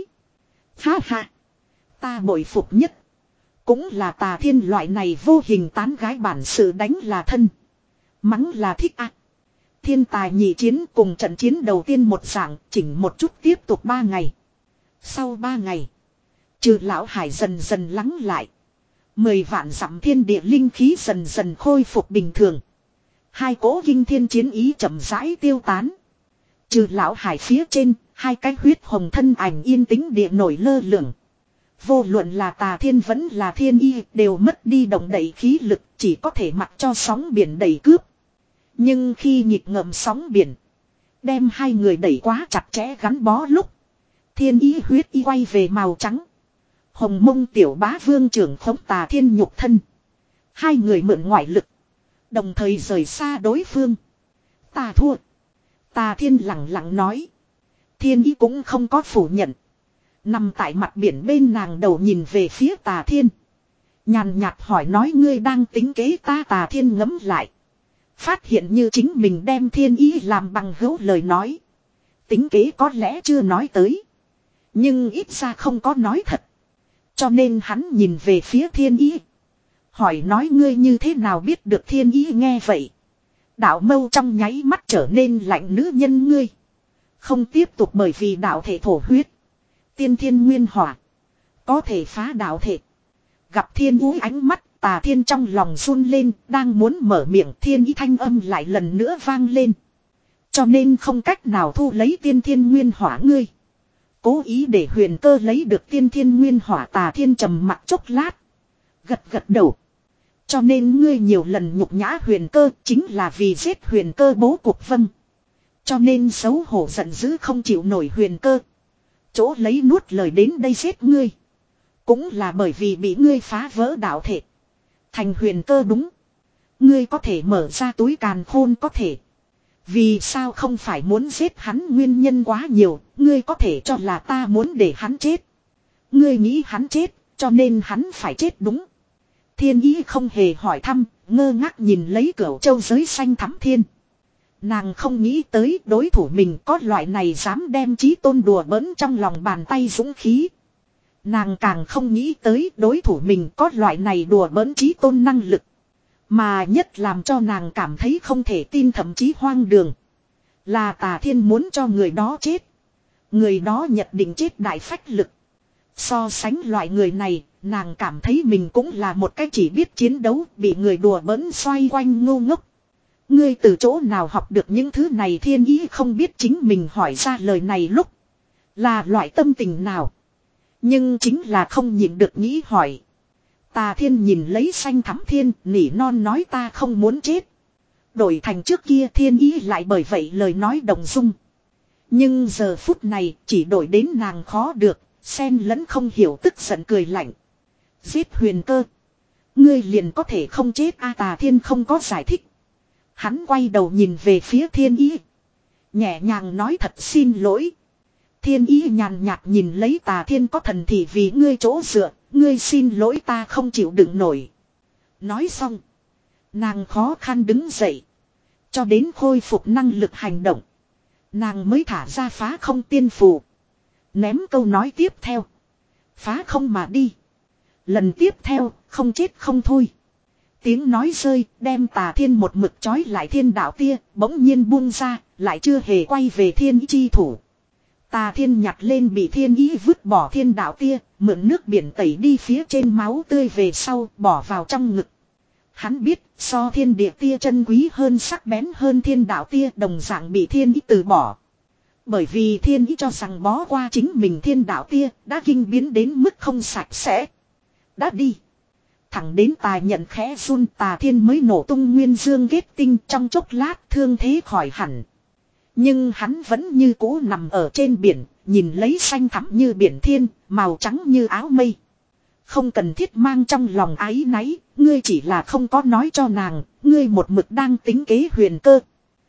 Ha ha. Ta bội phục nhất. Cũng là Tà Thiên loại này vô hình tán gái bản sự đánh là thân. Mắng là thích ạ. Thiên tài nhị chiến cùng trận chiến đầu tiên một dạng, chỉnh một chút tiếp tục ba ngày. Sau ba ngày, trừ lão hải dần dần lắng lại. Mười vạn dặm thiên địa linh khí dần dần khôi phục bình thường. Hai cỗ kinh thiên chiến ý chậm rãi tiêu tán. Trừ lão hải phía trên, hai cái huyết hồng thân ảnh yên tĩnh địa nổi lơ lửng. Vô luận là Tà Thiên vẫn là Thiên Y đều mất đi động đẩy khí lực, chỉ có thể mặc cho sóng biển đẩy cướp. Nhưng khi nhịp ngầm sóng biển, đem hai người đẩy quá chặt chẽ gắn bó lúc, Thiên Y huyết y quay về màu trắng. Hồng mông tiểu bá vương trưởng khống Tà Thiên nhục thân. Hai người mượn ngoại lực, đồng thời rời xa đối phương. Ta thua. Tà Thiên lặng lặng nói. Thiên Y cũng không có phủ nhận. Nằm tại mặt biển bên nàng đầu nhìn về phía Tà Thiên. Nhàn nhạt hỏi nói ngươi đang tính kế ta. Tà Thiên ngẫm lại. Phát hiện như chính mình đem Thiên Y làm bằng hữu lời nói. Tính kế có lẽ chưa nói tới. Nhưng ít ra không có nói thật. Cho nên hắn nhìn về phía Thiên Y. Hỏi nói ngươi như thế nào biết được. Thiên Y nghe vậy. Đạo mâu trong nháy mắt trở nên lạnh. Nữ nhân ngươi không tiếp tục bởi vì đạo thể thổ huyết. Tiên thiên nguyên hỏa. Có thể phá đạo thể. Gặp Thiên Y ánh mắt. Tà Thiên trong lòng run lên. Đang muốn mở miệng. Thiên Y thanh âm lại lần nữa vang lên. Cho nên không cách nào thu lấy tiên thiên nguyên hỏa ngươi. Cố ý để Huyền Cơ lấy được tiên thiên nguyên hỏa. Tà Thiên trầm mặc chốc lát. Gật gật đầu. Cho nên ngươi nhiều lần nhục nhã Huyền Cơ. Chính là vì giết Huyền Cơ bố cục vâng. Cho nên xấu hổ giận dữ không chịu nổi Huyền Cơ. Chỗ lấy nuốt lời đến đây giết ngươi. Cũng là bởi vì bị ngươi phá vỡ đạo thể. Thành Huyền Cơ đúng. Ngươi có thể mở ra túi càn khôn có thể. Vì sao không phải muốn giết hắn nguyên nhân quá nhiều. Ngươi có thể cho là ta muốn để hắn chết. Ngươi nghĩ hắn chết. Cho nên hắn phải chết đúng. Thiên Y không hề hỏi thăm. Ngơ ngác nhìn lấy Cửu Châu giới xanh thắm thiên. Nàng không nghĩ tới đối thủ mình có loại này dám đem chí tôn đùa bỡn trong lòng bàn tay dũng khí. Nàng càng không nghĩ tới đối thủ mình có loại này đùa bỡn chí tôn năng lực. Mà nhất làm cho nàng cảm thấy không thể tin thậm chí hoang đường. Là Tà Thiên muốn cho người đó chết. Người đó nhận định chết đại phách lực. So sánh loại người này, nàng cảm thấy mình cũng là một cái chỉ biết chiến đấu bị người đùa bỡn xoay quanh ngu ngốc. Ngươi từ chỗ nào học được những thứ này. Thiên Y không biết chính mình hỏi ra lời này lúc. Là loại tâm tình nào. Nhưng chính là không nhịn được nghĩ hỏi. Tà Thiên nhìn lấy xanh thắm thiên. Nỉ non nói ta không muốn chết. Đổi thành trước kia Thiên Y lại bởi vậy lời nói động dung. Nhưng giờ phút này chỉ đổi đến nàng khó được. Xen lẫn không hiểu tức giận cười lạnh. Giết Huyền Cơ. Ngươi liền có thể không chết a. Tà Thiên không có giải thích. Hắn quay đầu nhìn về phía Thiên Y. Nhẹ nhàng nói thật xin lỗi. Thiên Y nhàn nhạt nhìn lấy Tà Thiên có thần thì vì ngươi chỗ dựa. Ngươi xin lỗi ta không chịu đựng nổi. Nói xong. Nàng khó khăn đứng dậy. Cho đến khôi phục năng lực hành động. Nàng mới thả ra phá không tiên phù. Ném câu nói tiếp theo. Phá không mà đi. Lần tiếp theo không chết không thôi. Tiếng nói rơi đem Tà Thiên một mực trói lại thiên đạo tia. Bỗng nhiên buông ra. Lại chưa hề quay về Thiên Y chi thủ. Tà Thiên nhặt lên bị Thiên Y vứt bỏ thiên đạo tia. Mượn nước biển tẩy đi phía trên máu tươi về sau bỏ vào trong ngực. Hắn biết so thiên địa tia chân quý hơn sắc bén hơn thiên đạo tia đồng dạng bị Thiên Y từ bỏ. Bởi vì Thiên Y cho rằng bó qua chính mình thiên đạo tia đã kinh biến đến mức không sạch sẽ. Đã đi. Thẳng đến tài nhận khẽ run. Tà Thiên mới nổ tung nguyên dương kết tinh trong chốc lát thương thế khỏi hẳn. Nhưng hắn vẫn như cũ nằm ở trên biển. Nhìn lấy xanh thẳm như biển thiên. Màu trắng như áo mây. Không cần thiết mang trong lòng áy náy. Ngươi chỉ là không có nói cho nàng. Ngươi một mực đang tính kế Huyền Cơ.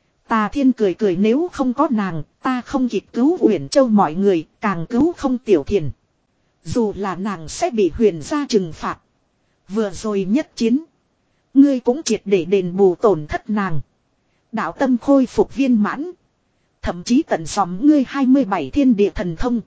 Tà Thiên cười cười nếu không có nàng. Ta không kịp cứu Uyển Châu mọi người. Càng cứu không Tiểu Thiền. Dù là nàng sẽ bị Huyền gia trừng phạt. Vừa rồi nhất chiến. Ngươi cũng triệt để đền bù tổn thất nàng. Đạo tâm khôi phục viên mãn. Thậm chí tận dòm ngươi hai mươi bảy thiên địa thần thông.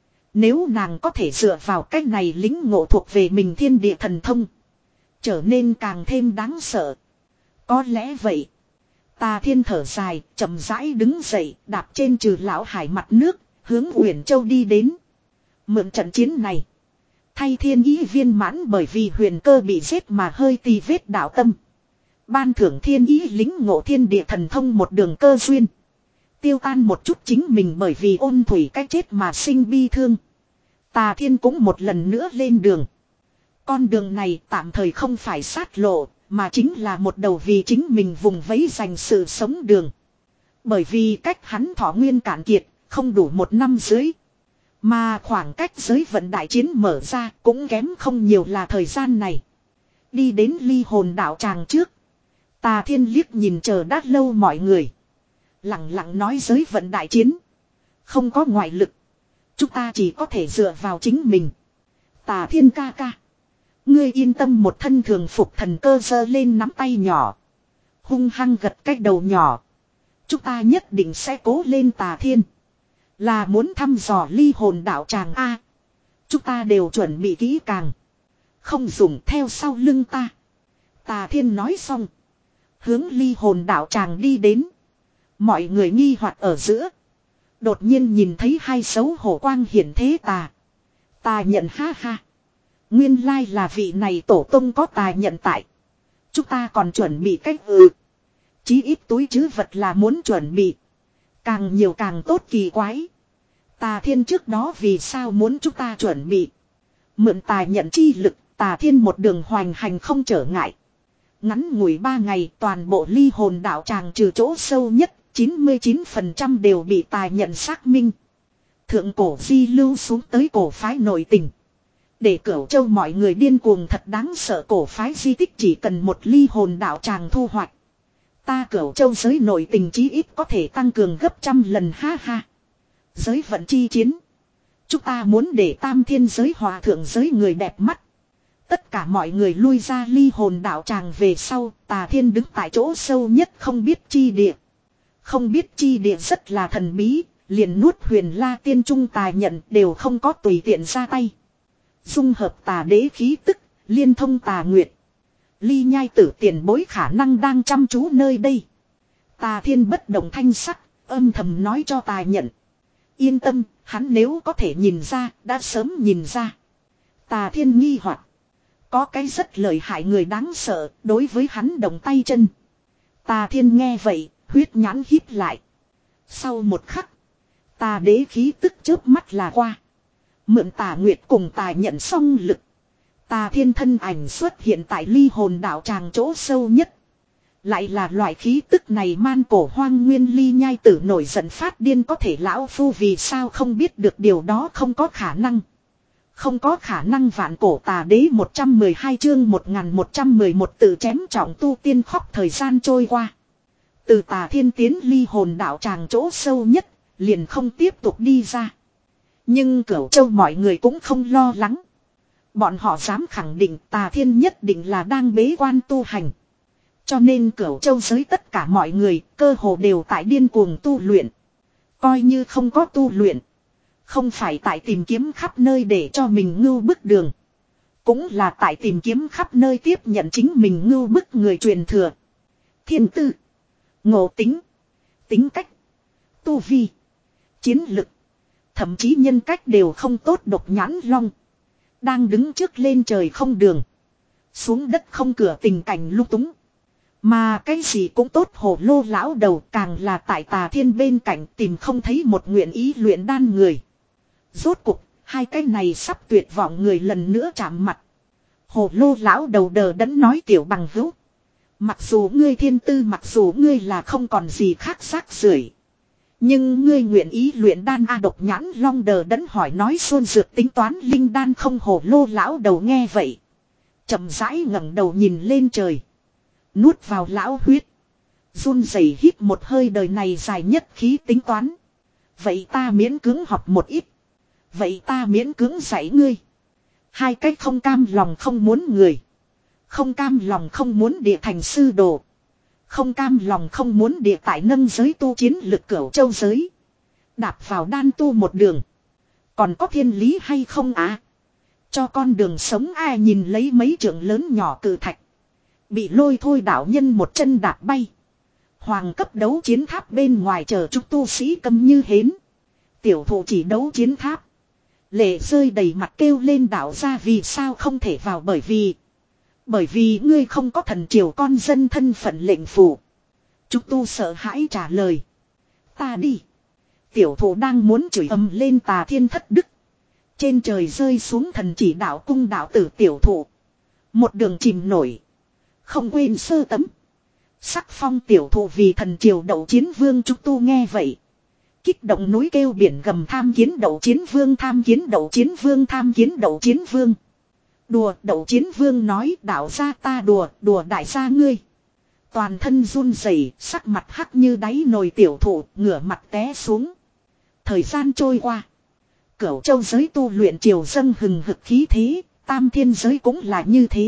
Nếu nàng có thể dựa vào cách này lính ngộ thuộc về mình thiên địa thần thông. Trở nên càng thêm đáng sợ. Có lẽ vậy. Tà Thiên thở dài, chậm rãi đứng dậy, đạp trên Trừ Lão Hải mặt nước, hướng Uyển Châu đi đến. Mượn trận chiến này. Thay thiên ý viên mãn bởi vì huyền cơ bị giết mà hơi tì vết đạo tâm. Ban thưởng thiên ý lính ngộ thiên địa thần thông một đường cơ duyên. Tiêu tan một chút chính mình bởi vì ôn thủy cái chết mà sinh bi thương. Tà Thiên cũng một lần nữa lên đường. Con đường này tạm thời không phải sát lộ, mà chính là một đầu vì chính mình vùng vẫy dành sự sống đường. Bởi vì cách hắn thọ nguyên cạn kiệt, không đủ một năm dưới. Mà khoảng cách giới vận đại chiến mở ra cũng kém không nhiều là thời gian này. Đi đến ly hồn đạo tràng trước. Tà Thiên liếc nhìn chờ đã lâu mọi người. Lặng lặng nói giới vận đại chiến. Không có ngoại lực. Chúng ta chỉ có thể dựa vào chính mình. Tà Thiên ca ca. Ngươi yên tâm một thân thường phục thần cơ giơ lên nắm tay nhỏ. Hung hăng gật cái đầu nhỏ. Chúng ta nhất định sẽ cố lên Tà Thiên. Là muốn thăm dò ly hồn đạo tràng A. Chúng ta đều chuẩn bị kỹ càng. Không dùng theo sau lưng ta. Tà Thiên nói xong. Hướng ly hồn đạo tràng đi đến. Mọi người nghi hoặc ở giữa. Đột nhiên nhìn thấy hai xấu hổ quang hiển thế tà. Tà nhận ha ha. Nguyên lai là vị này tổ tông có tà nhận tại. Chúng ta còn chuẩn bị cách ừ. Chí ít túi chứ vật là muốn chuẩn bị. Càng nhiều càng tốt kỳ quái. Tà Thiên trước đó vì sao muốn chúng ta chuẩn bị. Mượn tà nhận chi lực, Tà Thiên một đường hoành hành không trở ngại. Ngắn ngủi ba ngày toàn bộ ly hồn đạo tràng trừ chỗ sâu nhất, chín mươi chín phần trăm đều bị tà nhận xác minh. Thượng cổ di lưu xuống tới cổ phái nội tình. Để Cửu Châu mọi người điên cuồng thật đáng sợ cổ phái di tích chỉ cần một ly hồn đạo tràng thu hoạch. Ta Cửu Châu giới nội tình chí ít có thể tăng cường gấp trăm lần ha ha. Giới vận chi chiến. Chúng ta muốn để tam thiên giới hòa thượng giới người đẹp mắt. Tất cả mọi người lui ra ly hồn đạo tràng về sau, Tà Thiên đứng tại chỗ sâu nhất không biết chi địa. Không biết chi địa rất là thần bí, liền nuốt huyền la tiên trung tà nhận đều không có tùy tiện ra tay. Dung hợp tà đế khí tức, liên thông tà nguyệt. Ly nhai tử tiền bối khả năng đang chăm chú nơi đây. Tà Thiên bất động thanh sắc, âm thầm nói cho tà nhận. Yên tâm, hắn nếu có thể nhìn ra, đã sớm nhìn ra. Tà Thiên nghi hoặc. Có cái rất lợi hại người đáng sợ, đối với hắn động tay chân. Tà Thiên nghe vậy, huyết nhãn híp lại. Sau một khắc, tà đế khí tức chớp mắt là qua. Mượn tà nguyệt cùng tà nhận song lực. Tà Thiên thân ảnh xuất hiện tại ly hồn đạo tràng chỗ sâu nhất. Lại là loại khí tức này man cổ hoang nguyên ly nhai tử nổi giận phát điên có thể lão phu vì sao không biết được điều đó không có khả năng. Không có khả năng vạn cổ tà đế một trăm mười hai chương một nghìn một trăm mười một tự chém trọng tu tiên khóc thời gian trôi qua. Từ Tà Thiên tiến ly hồn đạo tràng chỗ sâu nhất, liền không tiếp tục đi ra. Nhưng Cửu Châu mọi người cũng không lo lắng. Bọn họ dám khẳng định Tà Thiên nhất định là đang bế quan tu hành. Cho nên Cửu Châu giới tất cả mọi người cơ hồ đều tại điên cuồng tu luyện. Coi như không có tu luyện. Không phải tại tìm kiếm khắp nơi để cho mình ngưu bức đường. Cũng là tại tìm kiếm khắp nơi tiếp nhận chính mình ngưu bức người truyền thừa. Thiên tư, ngộ tính, tính cách, tu vi, chiến lực. Thậm chí nhân cách đều không tốt độc nhãn long. Đang đứng trước lên trời không đường. Xuống đất không cửa tình cảnh lung túng. Mà cái gì cũng tốt hồ lô lão đầu càng là tại Tà Thiên bên cạnh tìm không thấy một nguyện ý luyện đan người. Rốt cuộc, hai cái này sắp tuyệt vọng người lần nữa chạm mặt. Hồ lô lão đầu đờ đẫn nói tiểu bằng hữu. Mặc dù ngươi thiên tư mặc dù ngươi là không còn gì khác xác rưởi, nhưng ngươi nguyện ý luyện đan a độc nhãn long đờ đẫn hỏi nói xuôn dược tính toán linh đan không hồ lô lão đầu nghe vậy. Chậm rãi ngẩng đầu nhìn lên trời. Nuốt vào lão huyết. Run rẩy hít một hơi đời này dài nhất khí tính toán. Vậy ta miễn cưỡng học một ít. Vậy ta miễn cưỡng dạy ngươi. Hai cách không cam lòng không muốn người. Không cam lòng không muốn địa thành sư đồ. Không cam lòng không muốn địa tại nâng giới tu chiến lực Cửu Châu giới. Đạp vào đan tu một đường. Còn có thiên lý hay không á? Cho con đường sống ai nhìn lấy mấy trượng lớn nhỏ cự thạch. Bị lôi thôi đạo nhân một chân đạp bay. Hoàng cấp đấu chiến tháp bên ngoài chờ chúng tu sĩ cầm như hến. Tiểu thụ chỉ đấu chiến tháp. Lệ rơi đầy mặt kêu lên đạo ra vì sao không thể vào bởi vì. Bởi vì ngươi không có thần triều con dân thân phận lệnh phủ. Chúng tu sợ hãi trả lời. Ta đi. Tiểu thụ đang muốn chửi ầm lên Tà Thiên thất đức. Trên trời rơi xuống thần chỉ đạo cung đạo tử tiểu thụ. Một đường chìm nổi. Không quên sơ tấm. Sắc phong tiểu thụ vì thần triều đậu chiến vương chúng tu nghe vậy. Kích động núi kêu biển gầm tham kiến đậu chiến vương tham kiến đậu chiến vương tham kiến đậu chiến vương. Đùa đậu chiến vương nói đạo gia ta đùa đùa đại gia ngươi. Toàn thân run rẩy, sắc mặt hắc như đáy nồi tiểu thụ ngửa mặt té xuống. Thời gian trôi qua. Cửu Châu giới tu luyện triều dâng hừng hực khí thế, tam thiên giới cũng là như thế.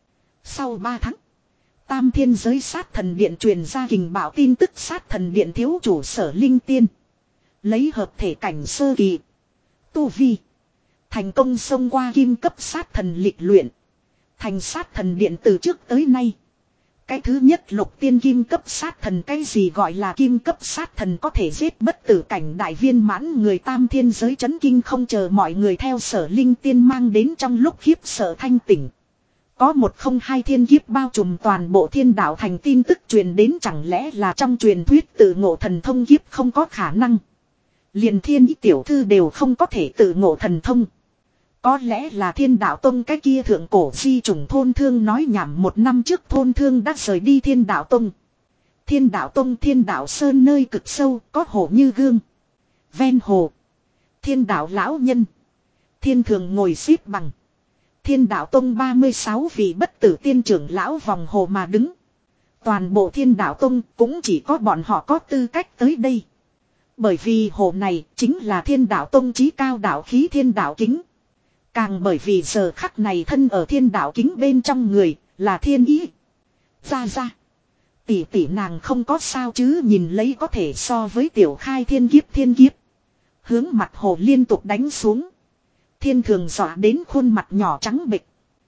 Sau ba tháng. Tam thiên giới sát thần điện truyền ra kình bảo tin tức sát thần điện thiếu chủ Sở Linh Tiên. Lấy hợp thể cảnh sơ kỳ. Tu vi. Thành công xông qua kim cấp sát thần lịch luyện. Thành sát thần điện từ trước tới nay. Cái thứ nhất lục tiên kim cấp sát thần cái gì gọi là kim cấp sát thần có thể giết bất tử cảnh đại viên mãn người tam thiên giới chấn kinh không chờ mọi người theo Sở Linh Tiên mang đến trong lúc khiếp sợ thanh tỉnh. Có một không hai thiên kiếp bao trùm toàn bộ thiên đạo thành tin tức truyền đến chẳng lẽ là trong truyền thuyết tự ngộ thần thông kiếp không có khả năng. Liền thiên ý tiểu thư đều không có thể tự ngộ thần thông. Có lẽ là thiên đạo tông cái kia thượng cổ di chủng thôn thương nói nhảm một năm trước thôn thương đã rời đi thiên đạo tông. Thiên đạo tông thiên đạo sơn nơi cực sâu có hồ như gương. Ven hồ. Thiên đạo lão nhân. Thiên thường ngồi xếp bằng. Thiên đạo tông ba mươi sáu vị bất tử tiên trưởng lão vòng hồ mà đứng. Toàn bộ thiên đạo tông cũng chỉ có bọn họ có tư cách tới đây. Bởi vì hồ này chính là thiên đạo tông chí cao đạo khí thiên đạo kính. Càng bởi vì giờ khắc này thân ở thiên đạo kính bên trong người là thiên ý. Ra ra. Tỷ tỷ nàng không có sao chứ nhìn lấy có thể so với tiểu khai thiên kiếp thiên kiếp. Hướng mặt hồ liên tục đánh xuống. Thiên thường dọa đến khuôn mặt nhỏ trắng bệch.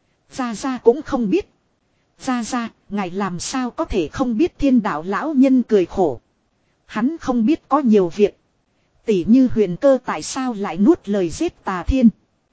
Ra ra cũng không biết. Ra ra, ngài làm sao có thể không biết thiên đạo lão nhân cười khổ. Hắn không biết có nhiều việc. Tỷ như huyền cơ tại sao lại nuốt lời giết Tà Thiên.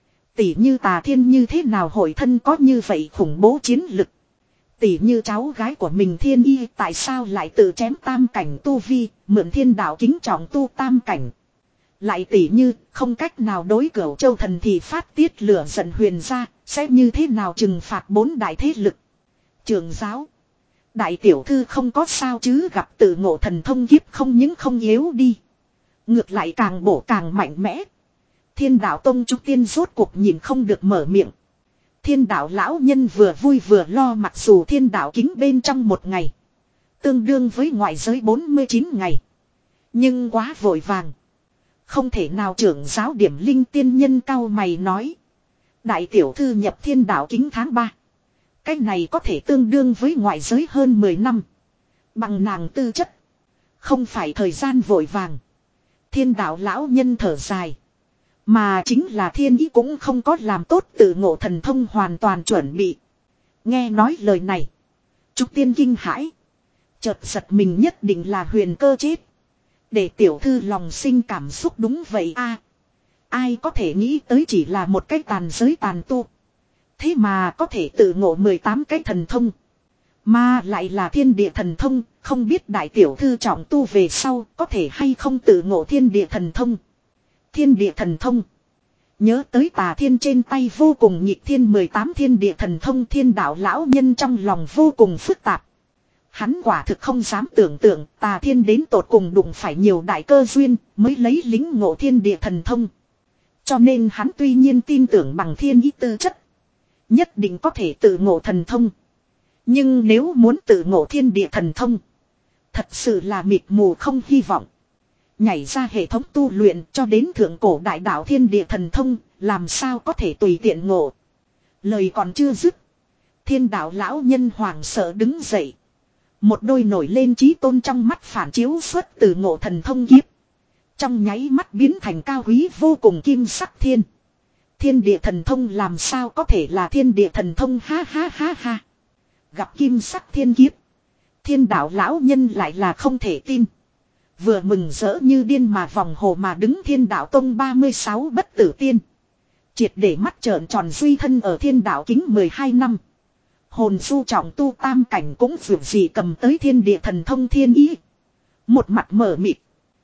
Tỷ như Tà Thiên như thế nào hội thân có như vậy khủng bố chiến lực. Tỷ như cháu gái của mình Thiên Y tại sao lại tự chém tam cảnh tu vi, mượn thiên đạo kính trọng tu tam cảnh. Lại tỷ như không cách nào đối Cửu Châu thần thì phát tiết lửa giận huyền ra, sẽ như thế nào trừng phạt bốn đại thế lực. Trường giáo. Đại tiểu thư không có sao chứ gặp tự ngộ thần thông kiếp không những không yếu đi. Ngược lại càng bổ càng mạnh mẽ. Thiên đạo tông trúc tiên rốt cuộc nhìn không được mở miệng. Thiên đạo lão nhân vừa vui vừa lo mặc dù thiên đạo kính bên trong một ngày. Tương đương với ngoại giới bốn mươi chín ngày. Nhưng quá vội vàng. Không thể nào trưởng giáo điểm linh tiên nhân cao mày nói. Đại tiểu thư nhập thiên đạo kính tháng ba. Cái này có thể tương đương với ngoại giới hơn mười năm. Bằng nàng tư chất. Không phải thời gian vội vàng. Thiên đạo lão nhân thở dài. Mà chính là thiên ý cũng không có làm tốt tự ngộ thần thông hoàn toàn chuẩn bị. Nghe nói lời này. Trúc tiên kinh hãi. Chợt giật mình nhất định là huyền cơ chết. Để tiểu thư lòng sinh cảm xúc đúng vậy a. Ai có thể nghĩ tới chỉ là một cái tàn giới tàn tu. Thế mà có thể tự ngộ mười tám cái thần thông. Mà lại là thiên địa thần thông. Không biết đại tiểu thư trọng tu về sau có thể hay không tự ngộ thiên địa thần thông. Thiên địa thần thông. Nhớ tới Tà Thiên trên tay vô cùng nhịp thiên mười tám thiên địa thần thông thiên đạo lão nhân trong lòng vô cùng phức tạp. Hắn quả thực không dám tưởng tượng Tà Thiên đến tột cùng đụng phải nhiều đại cơ duyên mới lấy lính ngộ thiên địa thần thông. Cho nên hắn tuy nhiên tin tưởng bằng thiên ý tư chất. Nhất định có thể tự ngộ thần thông. Nhưng nếu muốn tự ngộ thiên địa thần thông. Thật sự là mịt mù không hy vọng. Nhảy ra hệ thống tu luyện cho đến thượng cổ đại đạo thiên địa thần thông. Làm sao có thể tùy tiện ngộ. Lời còn chưa dứt. Thiên đạo lão nhân hoảng sợ đứng dậy. Một đôi nổi lên chí tôn trong mắt phản chiếu xuất từ ngộ thần thông kiếp. Trong nháy mắt biến thành cao quý vô cùng kim sắc thiên. Thiên địa thần thông làm sao có thể là thiên địa thần thông ha ha ha ha. Gặp kim sắc thiên kiếp. Thiên đạo lão nhân lại là không thể tin. Vừa mừng rỡ như điên mà vòng hồ mà đứng thiên đạo tông ba mươi sáu bất tử tiên. Triệt để mắt trợn tròn duy thân ở thiên đạo kính mười hai năm. Hồn du trọng tu tam cảnh cũng vượt gì cầm tới thiên địa thần thông thiên ý. Một mặt mở mịt.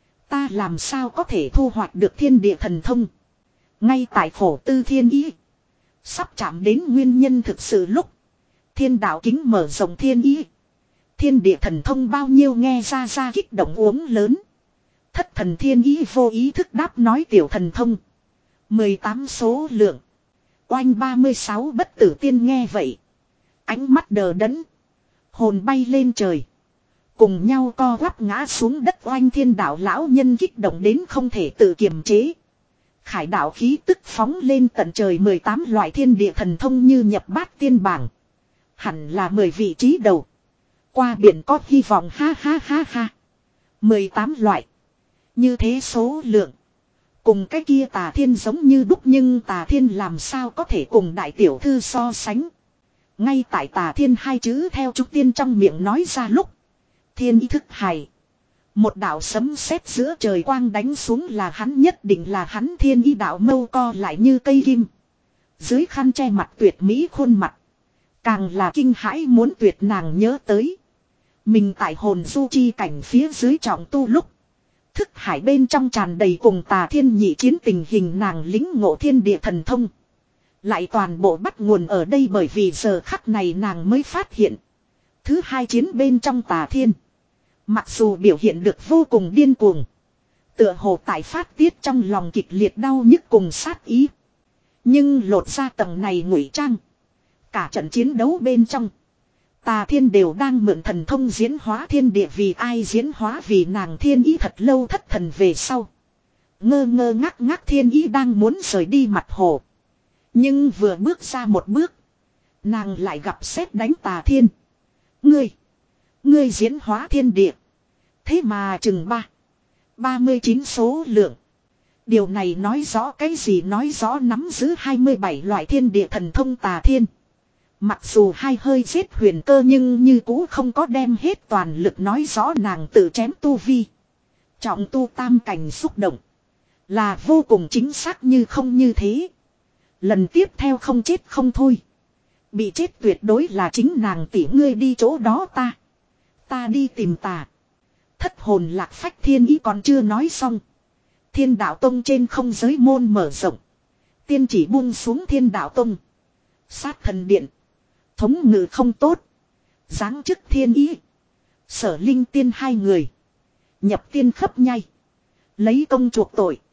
Ta làm sao có thể thu hoạch được thiên địa thần thông. Ngay tại khổ tư thiên ý. Sắp chạm đến nguyên nhân thực sự lúc. Thiên đạo kính mở rộng thiên ý. Thiên địa thần thông bao nhiêu nghe ra ra kích động uống lớn. Thất thần thiên ý vô ý thức đáp nói tiểu thần thông. mười tám số lượng. Oanh ba mươi sáu bất tử tiên nghe vậy. Ánh mắt đờ đẫn. Hồn bay lên trời. Cùng nhau co quắp ngã xuống đất oanh thiên đạo lão nhân kích động đến không thể tự kiềm chế. Khải đạo khí tức phóng lên tận trời mười tám loại thiên địa thần thông như nhập bát tiên bảng. Hẳn là mười vị trí đầu. Qua biển có hy vọng ha ha ha ha. mười tám loại. Như thế số lượng. Cùng cái kia tà thiên giống như đúc nhưng tà thiên làm sao có thể cùng đại tiểu thư so sánh. Ngay tại tà thiên hai chữ theo trúc tiên trong miệng nói ra lúc. Thiên ý thức hài. Một đạo sấm sét giữa trời quang đánh xuống là hắn nhất định là hắn thiên ý đạo mâu co lại như cây kim. Dưới khăn che mặt tuyệt mỹ khuôn mặt. Càng là kinh hãi muốn tuyệt nàng nhớ tới. Mình tại hồn du chi cảnh phía dưới trọng tu lúc. Thức hải bên trong tràn đầy cùng tà thiên nhị chiến tình hình nàng lính ngộ thiên địa thần thông. Lại toàn bộ bắt nguồn ở đây bởi vì giờ khắc này nàng mới phát hiện. Thứ hai chiến bên trong tà thiên. Mặc dù biểu hiện được vô cùng điên cuồng. Tựa hồ tại phát tiết trong lòng kịch liệt đau nhức cùng sát ý. Nhưng lột ra tầng này ngụy trang. Cả trận chiến đấu bên trong. Tà thiên đều đang mượn thần thông diễn hóa thiên địa vì ai diễn hóa vì nàng thiên ý thật lâu thất thần về sau. Ngơ ngơ ngác ngác thiên ý đang muốn rời đi mặt hồ. Nhưng vừa bước ra một bước. Nàng lại gặp sét đánh tà thiên. Ngươi. Ngươi diễn hóa thiên địa. Thế mà chừng ba. ba mươi chín số lượng. Điều này nói rõ cái gì nói rõ nắm giữ hai mươi bảy loại thiên địa thần thông tà thiên. Mặc dù hai hơi giết huyền cơ nhưng như cũ không có đem hết toàn lực nói rõ nàng tự chém tu vi. Trọng tu tam cảnh xúc động. Là vô cùng chính xác như không như thế. Lần tiếp theo không chết không thôi. Bị chết tuyệt đối là chính nàng tỷ ngươi đi chỗ đó ta. Ta đi tìm tà. Thất hồn lạc phách thiên ý còn chưa nói xong. Thiên đạo tông trên không giới môn mở rộng. Tiên chỉ buông xuống thiên đạo tông. Sát thần điện. Thống ngự không tốt. Giáng chức thiên ý. Sở linh tiên hai người. Nhập tiên khấp nhai. Lấy công chuộc tội.